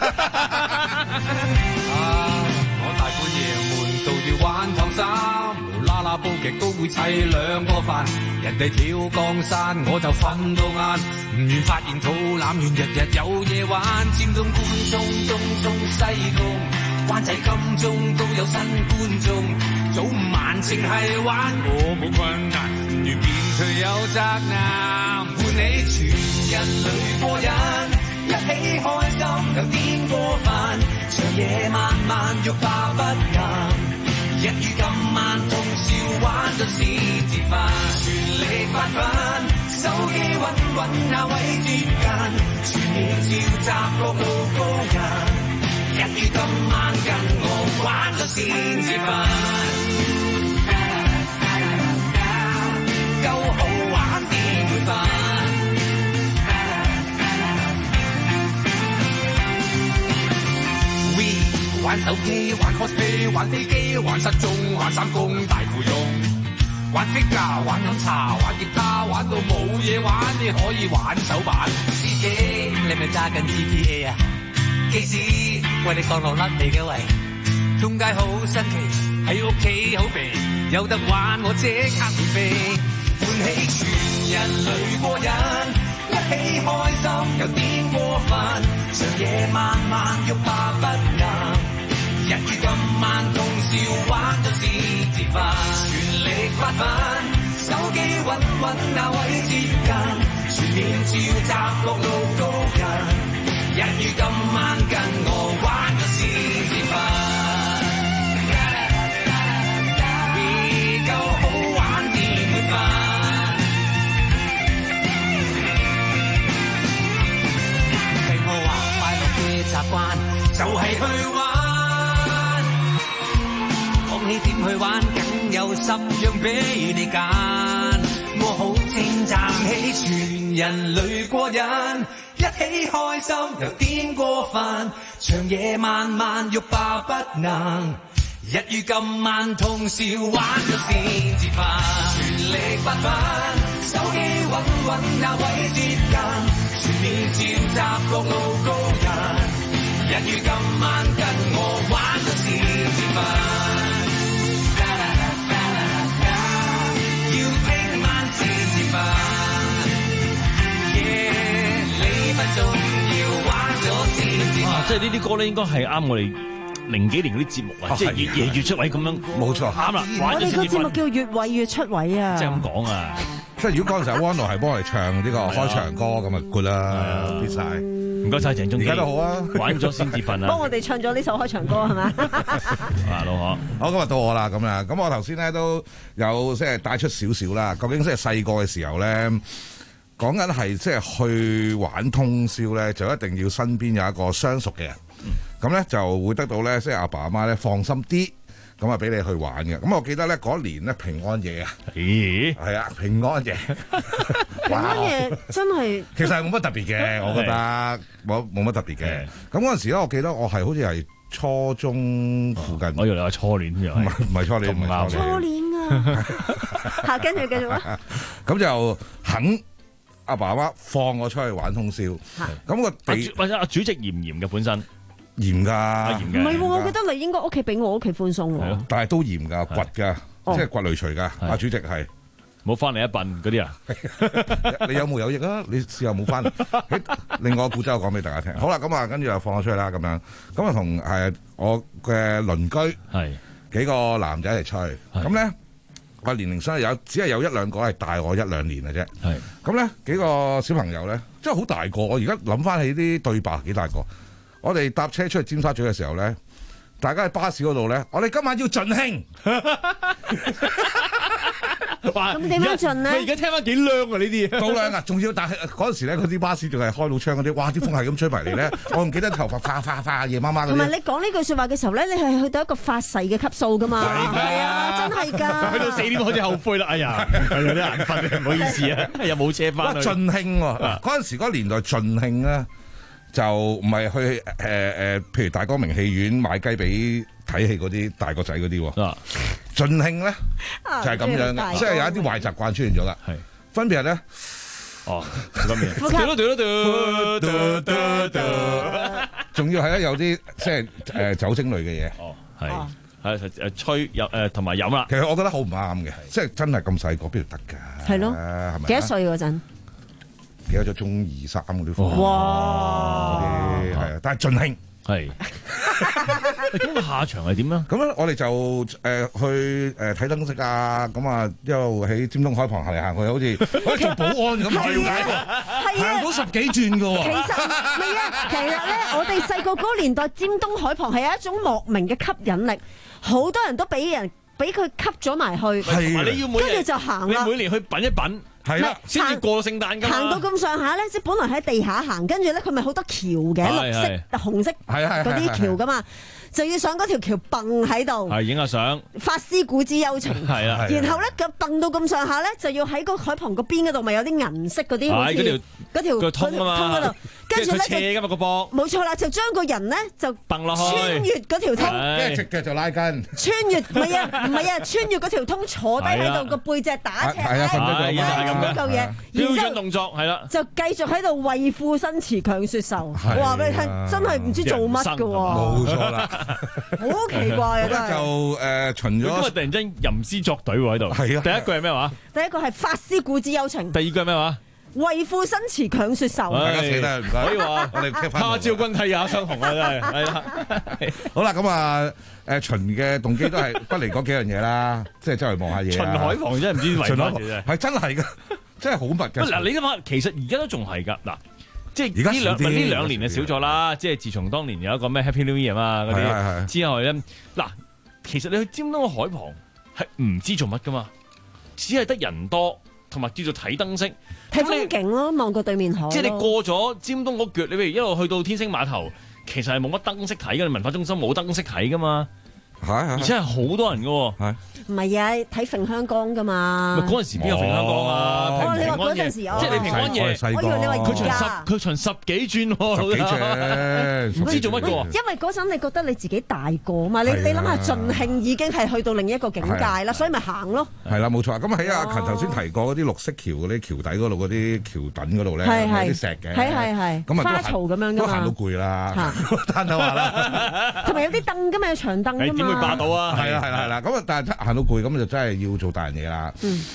啊！我大半夜悶到要玩燙衫，無啦啦煲劇都會砌兩個飯，人哋跳江山我就瞓到晏，唔願發現肚腩願日日有夜玩，尖東官涌東涌西貢灣仔金鐘都有新觀眾， 早午晚淨係玩，我冇困難，如面對有責難，伴你全人類過癮，一起開心又癲過飯，長夜漫漫欲罷不能。一於今晚通宵玩到先至瞓，全力發奮，手機揾揾那位接近，全面召集各路高人。一於今晚跟我玩到先至瞓，夠好玩點會瞓？玩手機，玩 cosplay， 玩飛機，玩失蹤，玩三公大富翁，玩 figure， 玩飲茶，玩吉他，玩到冇嘢玩，你可以玩手板。司機，你咪揸緊 G T A 啊？機師，喂你降落甩你嘅喂，中街好新奇，喺屋企好肥，有得玩我即刻會飛，喚起全人類過癮，一起開心又癲過分，長夜漫漫欲罷不能。一於今晚通宵玩到先至瞓，全力發奮，手機揾揾那位接近，全面召集各路高人。一於今晚跟我玩到先至瞓，夠好玩點會瞓？聽我話，快樂嘅習慣就係去玩。你點去玩，梗有十樣俾你揀。我好稱讚起全人類過癮，一起開心又癲過分，長夜漫漫欲罷不能。一於今晚通宵玩到先至瞓，全力發奮，手機揾揾那位接近，全面召集各路高人。一於今晚跟我玩到先至瞓。 即係呢啲歌咧，應該係啱我哋零幾年嗰啲節目啊，即係越夜越出位咁樣。 冇錯， 啱啦。 我哋個節目叫越位越出位啊！ 即係咁講啊！ 即係如果嗰陣時阿 Wano 係幫我哋唱呢個開場歌咁啊 good 啦，必晒。 唔該晒鄭中基， 而家都好啊， 玩咗先至瞓啊！ 幫我哋唱咗呢首開場歌係嘛？ 啊，老何， 好，今日到我啦，咁啊，咁我頭先咧都有即係帶出少少啦。究竟即係細個嘅時候咧，講緊係即係去玩通宵咧，就一定要身邊有一個相熟嘅人，咁咧、嗯、就會得到咧即係阿爸阿媽咧放心啲，咁啊俾你去玩嘅。咁我記得咧嗰年咧平安夜啊，係、欸、啊平安夜， 平安夜真係其實係冇乜特別嘅，我覺得冇冇乜特別嘅。咁嗰陣時咧，我記得我係好似係初中附近，哦、我以為你話初戀又唔係唔係初戀，唔係初戀啊！嚇，跟住繼續啊！ 咁就肯。阿爸阿媽放我出去玩通宵，咁個地或者阿主席嚴唔嚴嘅本身嚴㗎， 唔係我覺得你應該屋企比我屋企寬鬆喎， 但係都嚴㗎，掘㗎，即係掘雷錘㗎。阿主席係冇翻嚟一笨嗰啲啊， 你有冇有益啊？你試下冇翻嚟。另外個故仔我講俾大家聽。好啦，咁啊跟住就放我出去啦，咁樣咁啊同誒我嘅鄰居係幾個男仔嚟吹，咁咧。我年齡相有，只係有一兩個係大我一兩年嘅啫。係咁咧，幾個小朋友咧，真係好大個。我而家諗翻起啲對白幾大個。我哋搭車出去尖沙咀嘅時候咧，大家喺巴士嗰度咧，我哋今晚要盡興。 咁點樣盡咧？ 而家聽翻幾靚啊！呢啲好靚啊！仲要但係嗰陣時咧，嗰啲巴士仲係開到窗嗰啲，哇！啲風係咁吹埋嚟咧，我唔記得頭髮花花花夜媽媽嗰啲。 同埋你講呢句説話嘅時候咧，你係去到一個發誓嘅級數噶嘛？係啊，真係㗎。 去到四點開始後悔啦！哎呀，有啲眼瞓，唔好意思啊，又冇車翻去。 盡興喎！嗰陣時嗰年代盡興咧，就唔係去誒誒、呃，譬如大光明戲院買雞俾睇戲嗰啲大個仔嗰啲喎。盡興咧就係咁樣嘅，即係有一啲壞習慣出現咗啦。係分別係咧，哦咁樣，仲要係咧有啲即係誒酒精類嘅嘢。哦，係係誒吹又誒同埋飲啦。其實我覺得好唔啱嘅，即係真係咁細個邊度得㗎？係咯，係咪？幾多歲嗰陣？記得咗中二三嗰啲科。哇！係啊，但係盡興係。 咁個下場係點啊？ 咁咧，我哋就誒、呃、去誒睇燈飾啊，咁啊一路喺尖東海旁行嚟行去，好似好似做保安咁了解喎，行到十幾轉嘅喎。 其實唔係啊，其實咧，我哋細個嗰個年代，尖東海旁係有一種莫名嘅吸引力，好多人都俾人俾佢吸咗埋去， 同埋你要每跟住就行啦。 你每年去品一品。係啦，先至過聖誕㗎嘛。 行到咁上下咧，即係本來喺地下行，跟住咧佢咪好多橋嘅，綠色、紅色嗰啲橋㗎嘛，就要上嗰條橋蹦喺度， 係影下相， 發思古之幽情。 係啊， 然後咧咁蹦到咁上下咧，就要喺個海旁嗰邊嗰度，咪有啲銀色嗰啲，好似嗰條個通啊嘛， 通嗰度，跟住咧斜㗎嘛個波， 冇錯啦，就將個人咧就蹦落去， 穿越嗰條通， 跟住隻腳就拉筋， 穿越唔係啊唔係啊，穿越嗰條通坐低喺度個背脊打斜， 係啊，瞓咗嗰嚿嘢。 標準動作係啦， 就繼續喺度為賦新詞強說愁，話俾你聽，真係唔知做乜㗎喎。 冇錯啦， 好奇怪啊！真係就誒巡咗， 今日突然間吟詩作對喎喺度。係啊，第一句係咩話？ 第一個係發思古之幽情。 第二句係咩話？ 為賦新詞強說愁。 大家寫得唔該， 可以話我哋聽翻。 他朝君體也相同啊！真係係啦。 好啦，咁啊誒巡嘅動機都係不離嗰幾樣嘢啦，即係周圍望下嘢。 巡海旁真係唔知為乜嘢啫， 係真係㗎。真係好密嘅。 嗱，你諗下，其實而家都仲係㗎。嗱，即係呢兩呢兩年就少咗啦。即係自從當年有一個咩 Happy New Year 啊嗰啲之後咧，嗱，其實你去尖東海旁係唔知做乜㗎嘛，只係得人多同埋叫做睇燈飾、 睇風景咯，望過對面海。 即係你過咗尖東嗰腳，你譬如一路去到天星碼頭，其實係冇乜燈飾睇㗎。文化中心冇燈飾睇㗎嘛。而且係好多人㗎喎。 唔係啊，睇揈香江噶嘛。 嗰陣時邊有揈香江啊？ 哦，你話嗰陣時有， 即係你平安夜， 我以為你話佢巡十佢巡十幾轉喎， 十幾轉， 唔知做乜嘅。 因為嗰陣你覺得你自己大個嘛，你你諗下盡興已經係去到另一個境界啦，所以咪行咯。 係啦，冇錯。咁喺阿勤頭先提過嗰啲綠色橋嗰啲橋底嗰度嗰啲橋墩嗰度咧，有啲石嘅， 係係係，咁啊花槽咁樣噶嘛， 都行到攰啦，攤頭下啦。 同埋有啲凳噶嘛，有長凳噶嘛。 點會霸到啊？ 係啦係啦係啦。咁啊，但係行到攰咁就真係要做大人嘢啦。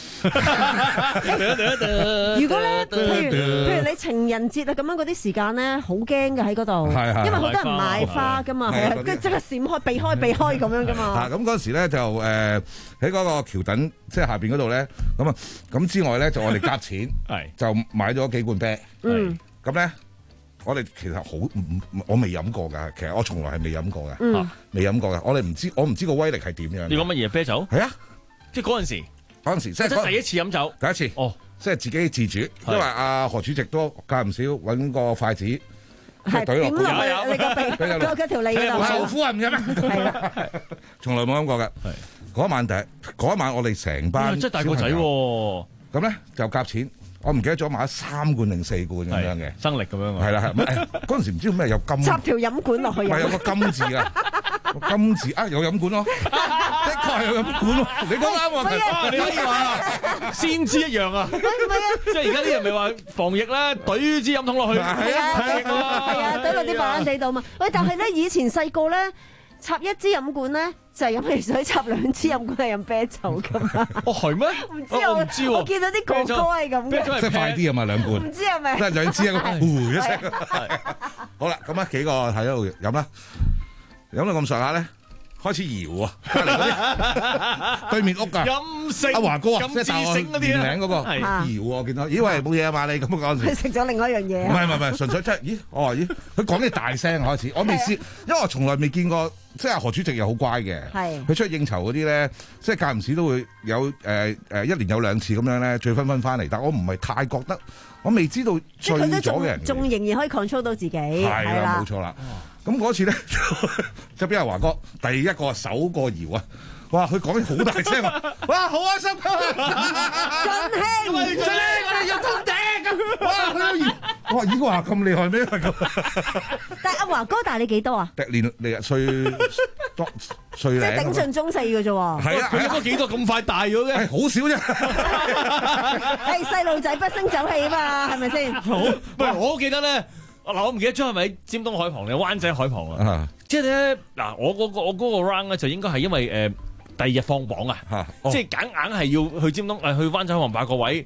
如果咧，譬如譬如你情人節啊咁樣嗰啲時間咧，好驚嘅喺嗰度，因為好多人買花噶嘛，係啊，跟住即刻閃開、避開、避開咁樣噶嘛。 啊，咁嗰時咧就誒喺嗰個橋墩即係下邊嗰度咧，咁啊咁之外咧就我哋夾錢，就買咗幾罐啤。嗯，咁咧我哋其實好唔我未飲過㗎，其實我從來係未飲過㗎，未飲過㗎。我哋唔知我唔知個威力係點樣。 你講乜嘢啤酒？ 係啊， 即係嗰陣時。 嗰陣時即係第一次飲酒， 第一次哦，即係自己自主，因為阿何主席都間唔少揾個筷子，係懟落去你個鼻，嗰嗰條脷嗰度。 受苦啊唔飲咩？係啦，從來冇飲過㗎。嗰一晚第嗰一晚我哋成班真係大個仔喎， 咁咧就夾錢。我唔記得咗買咗三罐定四罐咁樣嘅， 生力咁樣啊。 係啦係，嗰陣時唔知咩有金插條飲管落去， 唔係有個金字㗎，個金字啊有飲管咯，的確係有飲管喎。你講啱喎， 你可以話先知一樣啊。 唔係啊， 即係而家啲人咪話防疫咧，懟支飲筒落去， 係啊係啊，懟落啲白蘭地度嘛。喂，但係咧以前細個咧。插一支飲管咧，就係飲汽水；插兩支飲管係飲啤酒噶嘛。 哦，係咩？ 唔知我唔知喎。我見到啲哥哥係咁嘅， 即係快啲啊嘛，兩罐。 唔知係咪？ 即係兩支一個，呼一聲。好啦，咁啊幾個喺度飲啦，飲到咁上下咧，開始搖啊！隔離嗰啲對面屋㗎， 飲食阿華哥啊， 即係大我年齡嗰個搖我見到，以為冇嘢啊嘛，你咁嗰陣時。 佢食咗另外一樣嘢。 唔係唔係唔係，純粹即係，咦？我話咦，佢講啲大聲開始，我未試，因為我從來未見過。即係何主席又好乖嘅，佢出去應酬嗰啲咧，即係間唔時都會有誒誒、呃、一年有兩次咁樣咧，醉醺醺翻嚟。但我唔係太覺得，我未知道醉咗嘅人仲仍然可以 control 到自己，係啦，冇錯啦。咁嗰次咧就俾阿華哥第一個首個搖啊！哇！佢講啲好大聲啊！哇！好開心啊！ 真興， 真興！我哋要通頂咁。哇！佢都搖，哇！咦？話咁厲害咩？ 但係阿華哥大你幾多啊？ 年年歲多歲零。 即係頂盡中四嘅啫喎。 係啊！ 佢應該幾多咁快大咗嘅？ 係好少啫。 係細路仔不勝酒氣啊嘛，係咪先？ 好，喂！我都記得咧。嗱，我唔記得咗係咪喺尖東海旁定灣仔海旁啊？即係咧，嗱，我嗰個我嗰個 round 咧就應該係因為誒第二日放榜啊，即係揀硬係要去尖東誒去灣仔海旁霸個位，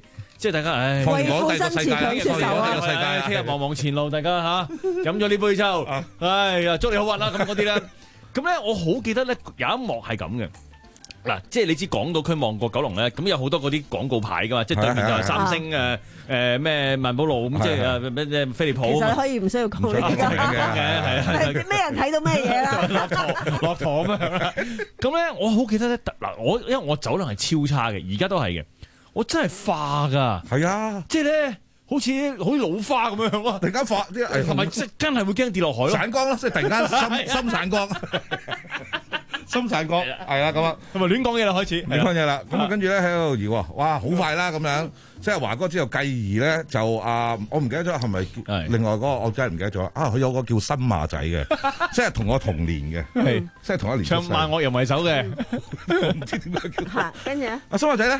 即係大家唉， 為富新詞強說愁啊！ 世界聽日望望前路，大家嚇飲咗呢杯之後，唉呀，祝你好運啦咁嗰啲咧。咁咧，我好記得咧有一幕係咁嘅。嗱，即係你知港島區望過九龍咧，咁有好多嗰啲廣告牌噶嘛，即係對面就係三星誒誒咩萬寶路咁，即係誒咩咩飛利浦。 其實你可以唔需要講呢啲嘅， 係係咩人睇到咩嘢啦？ 落堂落堂咁樣啦。咁咧，我好記得咧，嗱，我因為我酒量係超差嘅，而家都係嘅，我真係化㗎。 係啊， 即係咧。好似好似老花咁樣咯， 突然間發啲誒， 同埋即係真係會驚跌落海咯， 散光咯，即係突然間心心散光，心散光，係啦咁啊， 咁咪亂講嘢啦，開始亂講嘢啦，咁啊跟住咧喺度搖喎，哇好快啦咁樣，即係華哥之後繼而咧就啊，我唔記得咗係咪另外嗰個，我真係唔記得咗啊，佢有個叫新馬仔嘅，即係同我同年嘅，係即係同一年出世， 唱萬惡淫為首嘅， 唔知點解叫， 嚇，跟住咧， 阿新馬仔咧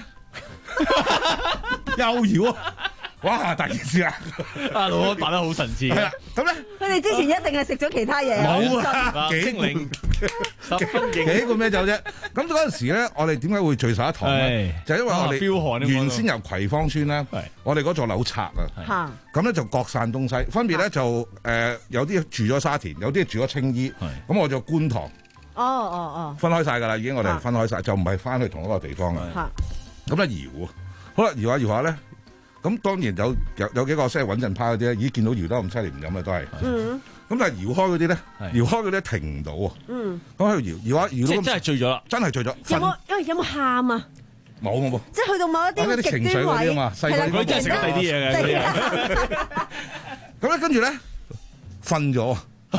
又搖啊！哇！大件事啊！ 阿老闆扮得好神似。係啦，咁咧， 佢哋之前一定係食咗其他嘢。 冇啊，幾零十分幾個咩酒啫？咁嗰陣時咧，我哋點解會聚首一堂咧？就因為我哋原先由葵芳村咧，我哋嗰座樓拆啊，咁咧就各散東西，分別咧就誒有啲住咗沙田，有啲住咗青衣，咁我就觀塘。 哦哦哦， 分開晒㗎啦，已經我哋分開晒，就唔係翻去同一個地方啊。咁咧搖，好啦，搖下搖下咧。咁當然有有有幾個即係穩陣派嗰啲咧，咦見到搖得咁犀利唔飲啊都係。嗯。咁但係搖開嗰啲咧，搖開嗰啲停唔到啊。嗯。咁喺度搖搖下搖到。即係真係醉咗啦！真係醉咗。 有冇因為有冇喊啊？ 冇冇冇。 即係去到某一啲極端位。 係啦， 佢真係食第啲嘢嘅。 咁咧跟住咧瞓咗。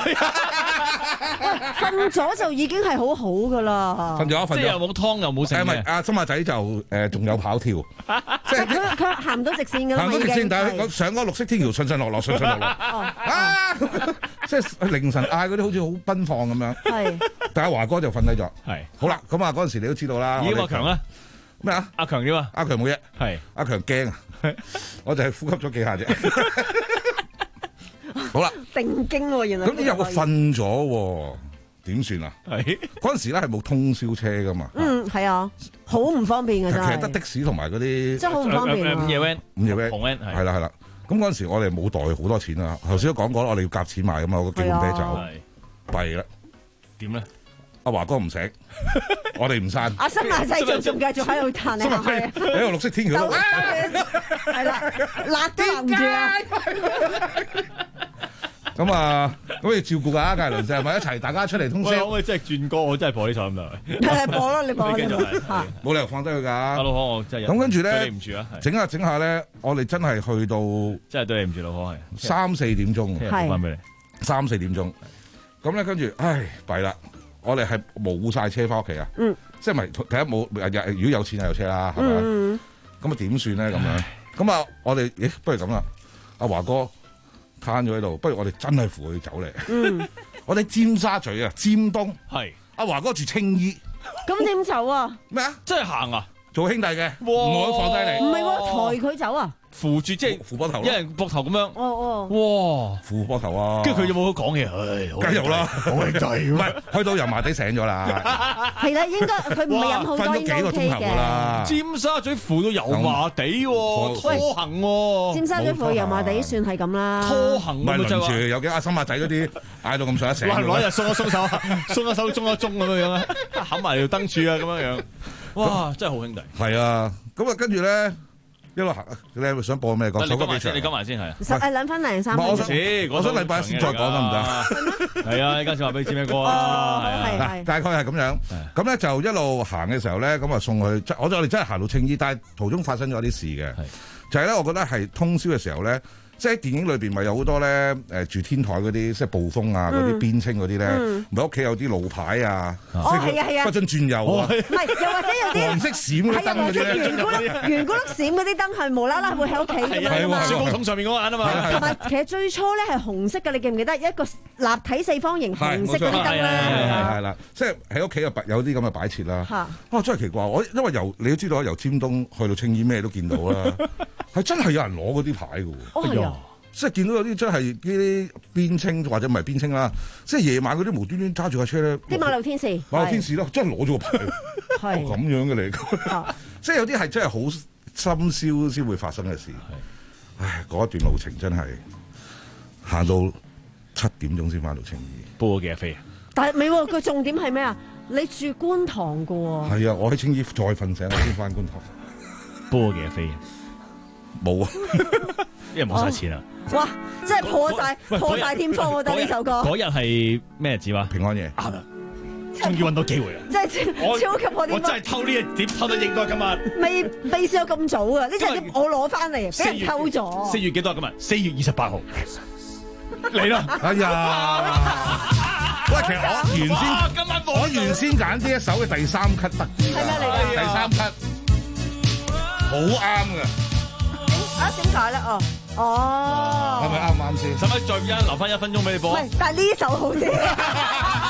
瞓咗就已經係好好噶啦， 瞓咗瞓咗， 即係又冇湯又冇食嘅。 唔係阿新馬仔就誒仲有跑跳， 即係佢佢行唔到直線噶啦， 行到直線，但係上嗰個綠色天橋順順落落順順落落，啊！即係凌晨嗌嗰啲好似好奔放咁樣。係，但係華哥就瞓低咗。係，好啦，咁啊嗰陣時你都知道啦。 咦？阿強咧咩啊？ 阿強點啊？ 阿強冇嘢。 係，阿強驚啊！我就係呼吸咗幾下啫。好啦， 定經喎，原來咁有個瞓咗，點算啊？係嗰陣時咧係冇通宵車噶嘛？ 嗯，係啊，好唔方便嘅真係。 其實得的士同埋嗰啲， 真係好唔方便啊！ 午夜 van，午夜 van，紅 van 係啦係啦。咁嗰陣時我哋冇袋好多錢啊。頭先都講過啦，我哋要夾錢買噶嘛，個幾罐啤酒，弊啦。點咧？阿華哥唔醒，我哋唔散。 阿新馬仔仲仲繼續喺度彈嚟彈去， 喺個綠色天橋度。 係啦，辣都攔唔住啊！ 咁啊，咁你照顧下隔離鄰舍係咪一齊？大家出嚟通宵。 可唔可以真係轉歌？我真係播呢首咁就係播咯，你播啦， 冇理由放低佢㗎。 阿老婆，我真係咁跟住咧， 對你唔住啊！ 整下整下咧，我哋真係去到真係對你唔住，老婆係三四點鐘， 係翻俾你三四點鐘。咁咧跟住，唉，弊啦！我哋係冇晒車翻屋企啊！嗯，即係咪第一冇？如果有錢就有車啦，係咪？咁啊點算咧？咁樣咁啊，我哋咦，不如咁啦，阿華哥。攤咗喺度，不如我哋真係扶佢走嚟。嗯，我哋尖沙咀啊，尖東係阿華哥住青衣， 咁點走啊？ 咩啊？ 真係行啊？ 做兄弟嘅，唔可以放低你。 唔係喎，抬佢走啊？ 扶住即係扶膊頭， 一人膊頭咁樣。 哦哦， 哇！ 扶膊頭啊！ 跟住佢有冇講嘢？唉， 梗有啦，好兄弟。唔係去到油麻地醒咗啦。 係啦，應該佢唔係飲好多， 瞓咗幾個鐘頭㗎啦。 尖沙咀扶到油麻地喎，拖行喎。 尖沙咀扶到油麻地算係咁啦。 拖行咪輪住有幾阿新馬仔嗰啲嗌到咁上下醒。 攞日鬆一鬆手，鬆一手，鬆一鐘咁樣樣啊，冚埋條燈柱啊，咁樣樣。哇！真係好兄弟。 係啊，咁啊跟住咧。一路行，你係咪想播咩講？ 你講埋先，你講埋先係。 十誒兩分零三分。 我想我想禮拜先再講得唔得？ 係啊，你間先話俾你知咩歌啊？係係大概係咁樣。咁咧就一路行嘅時候咧，咁啊送佢，我我哋真係行到青衣，但係途中發生咗啲事嘅。就係咧，我覺得係通宵嘅時候咧。即係電影裏邊咪有好多咧誒住天台嗰啲，即係暴風啊嗰啲邊青嗰啲咧，咪屋企有啲路牌啊， 哦係啊係啊， 不准轉右啊， 唔係又或者有啲黃色閃嗰啲燈嗰啲咧， 圓咕碌圓咕碌閃嗰啲燈係無啦啦會喺屋企咁樣嘛， 雪糕筒上面嗰個眼啊嘛， 同埋其實最初咧係紅色嘅，你記唔記得一個立體四方形紅色嗰啲燈咧？ 係啦，即係喺屋企有有啲咁嘅擺設啦。啊真係奇怪，我因為由你都知道由尖東去到青衣咩都見到啦，係真係有人攞嗰啲牌嘅喎。 哦係啊。 即係見到有啲真係啲邊青或者唔係邊青啦，即係夜晚嗰啲無端端揸住架車咧， 啲馬路天使， 馬路天使咯，真係攞咗個牌，係咁樣嘅嚟，即係有啲係真係好深宵先會發生嘅事。唉，嗰一段路程真係行到七點鐘先翻到青衣。 煲咗幾多飛啊？ 但係未喎，個重點係咩啊？你住觀塘㗎喎。 係啊，我喺青衣再瞓醒，我先翻觀塘。 煲咗幾多飛啊？ 冇啊， 因為冇晒錢啊！ 哇！真係破晒破晒天荒，我覺得呢首歌。 嗰日係咩日子話？ 平安夜。 啱啦，終於揾到機會啦！ 真係超級破天荒。 我真係偷呢一點偷得應該今日。 未未試過咁早啊！呢隻碟我攞翻嚟，俾人偷咗。 四月幾多啊？今日四月二十八號。嚟啦！ 哎呀！喂，其實我原先我原先揀呢一首嘅第三級得啲， 係咩嚟㗎？ 第三級好啱嘅。 啊，點解咧？哦，哦， 係咪啱唔啱先？ 使唔使再一留翻一分鐘俾你播？ 喂，但係呢首好啲。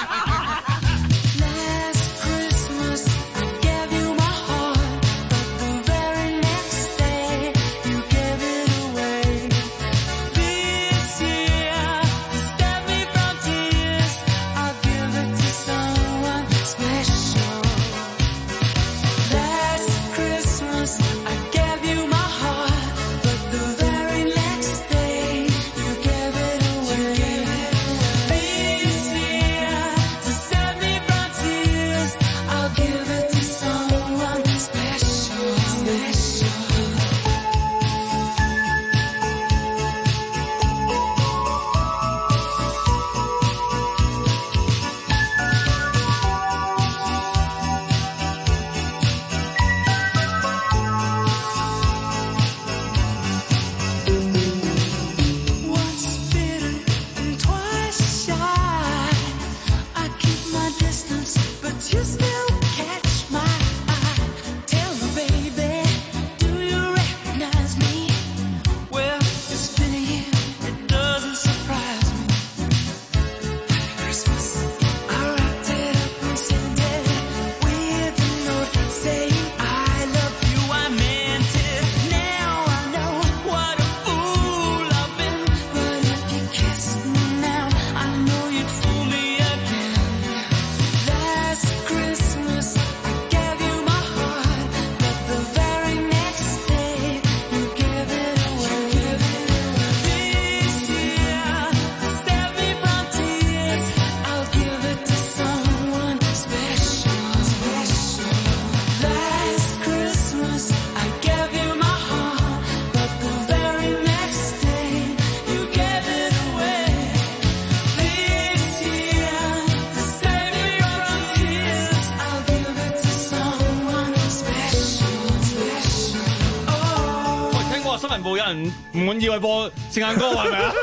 新聞部有人唔滿意為播聖誕歌係咪啊？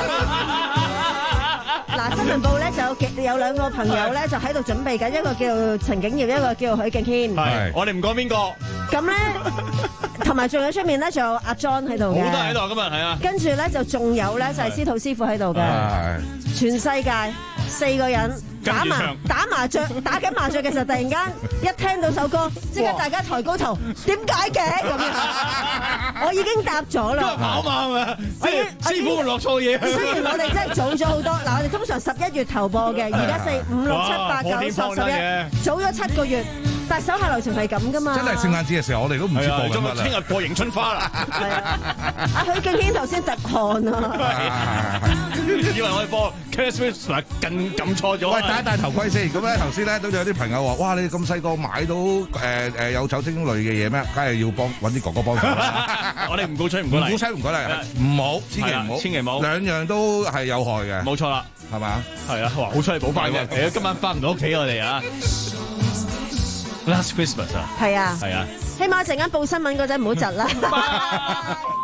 嗱，新聞部咧就有幾有兩個朋友咧就喺度準備緊，一個叫陳景耀，一個叫許敬軒。 係，我哋唔講邊個。 咁咧，同埋仲有出面咧，仲有阿 John 喺度嘅。 好多喺度今日係啊。 跟住咧就仲有咧就係司徒師傅喺度嘅。全世界四個人打麻打麻雀打緊麻雀嘅時候，突然間一聽到首歌，即刻大家抬高頭，點解嘅咁樣？我已經答咗啦。 跑馬係咪？師師傅會落錯嘢。 雖然我哋真係早咗好多，嗱我哋通常十一月頭播嘅，而家四五六七八九十十一，早咗七個月。但係手下留情係咁噶嘛？ 真係聖誕節嘅時候，我哋都唔知播緊乜啦。 聽日播迎春花啦。 係啊，阿許敬軒頭先特汗啊， 以為我哋播 Christmas 更撳錯咗。 喂，戴一戴頭盔先。咁咧頭先咧都有啲朋友話：哇，你哋咁細個買到誒誒有酒精類嘅嘢咩？梗係要幫揾啲哥哥幫手啦。 我哋唔鼓吹唔鼓勵， 唔鼓吹唔鼓勵，唔好，千祈唔好， 千祈唔好， 兩樣都係有害嘅。 冇錯啦， 係嘛？ 係啊，哇，好彩你補翻嘅。誒，今晚翻唔到屋企我哋啊。Last Christmas 啊， 係啊， 係啊， 起碼陣間報新聞嗰陣唔好窒啦。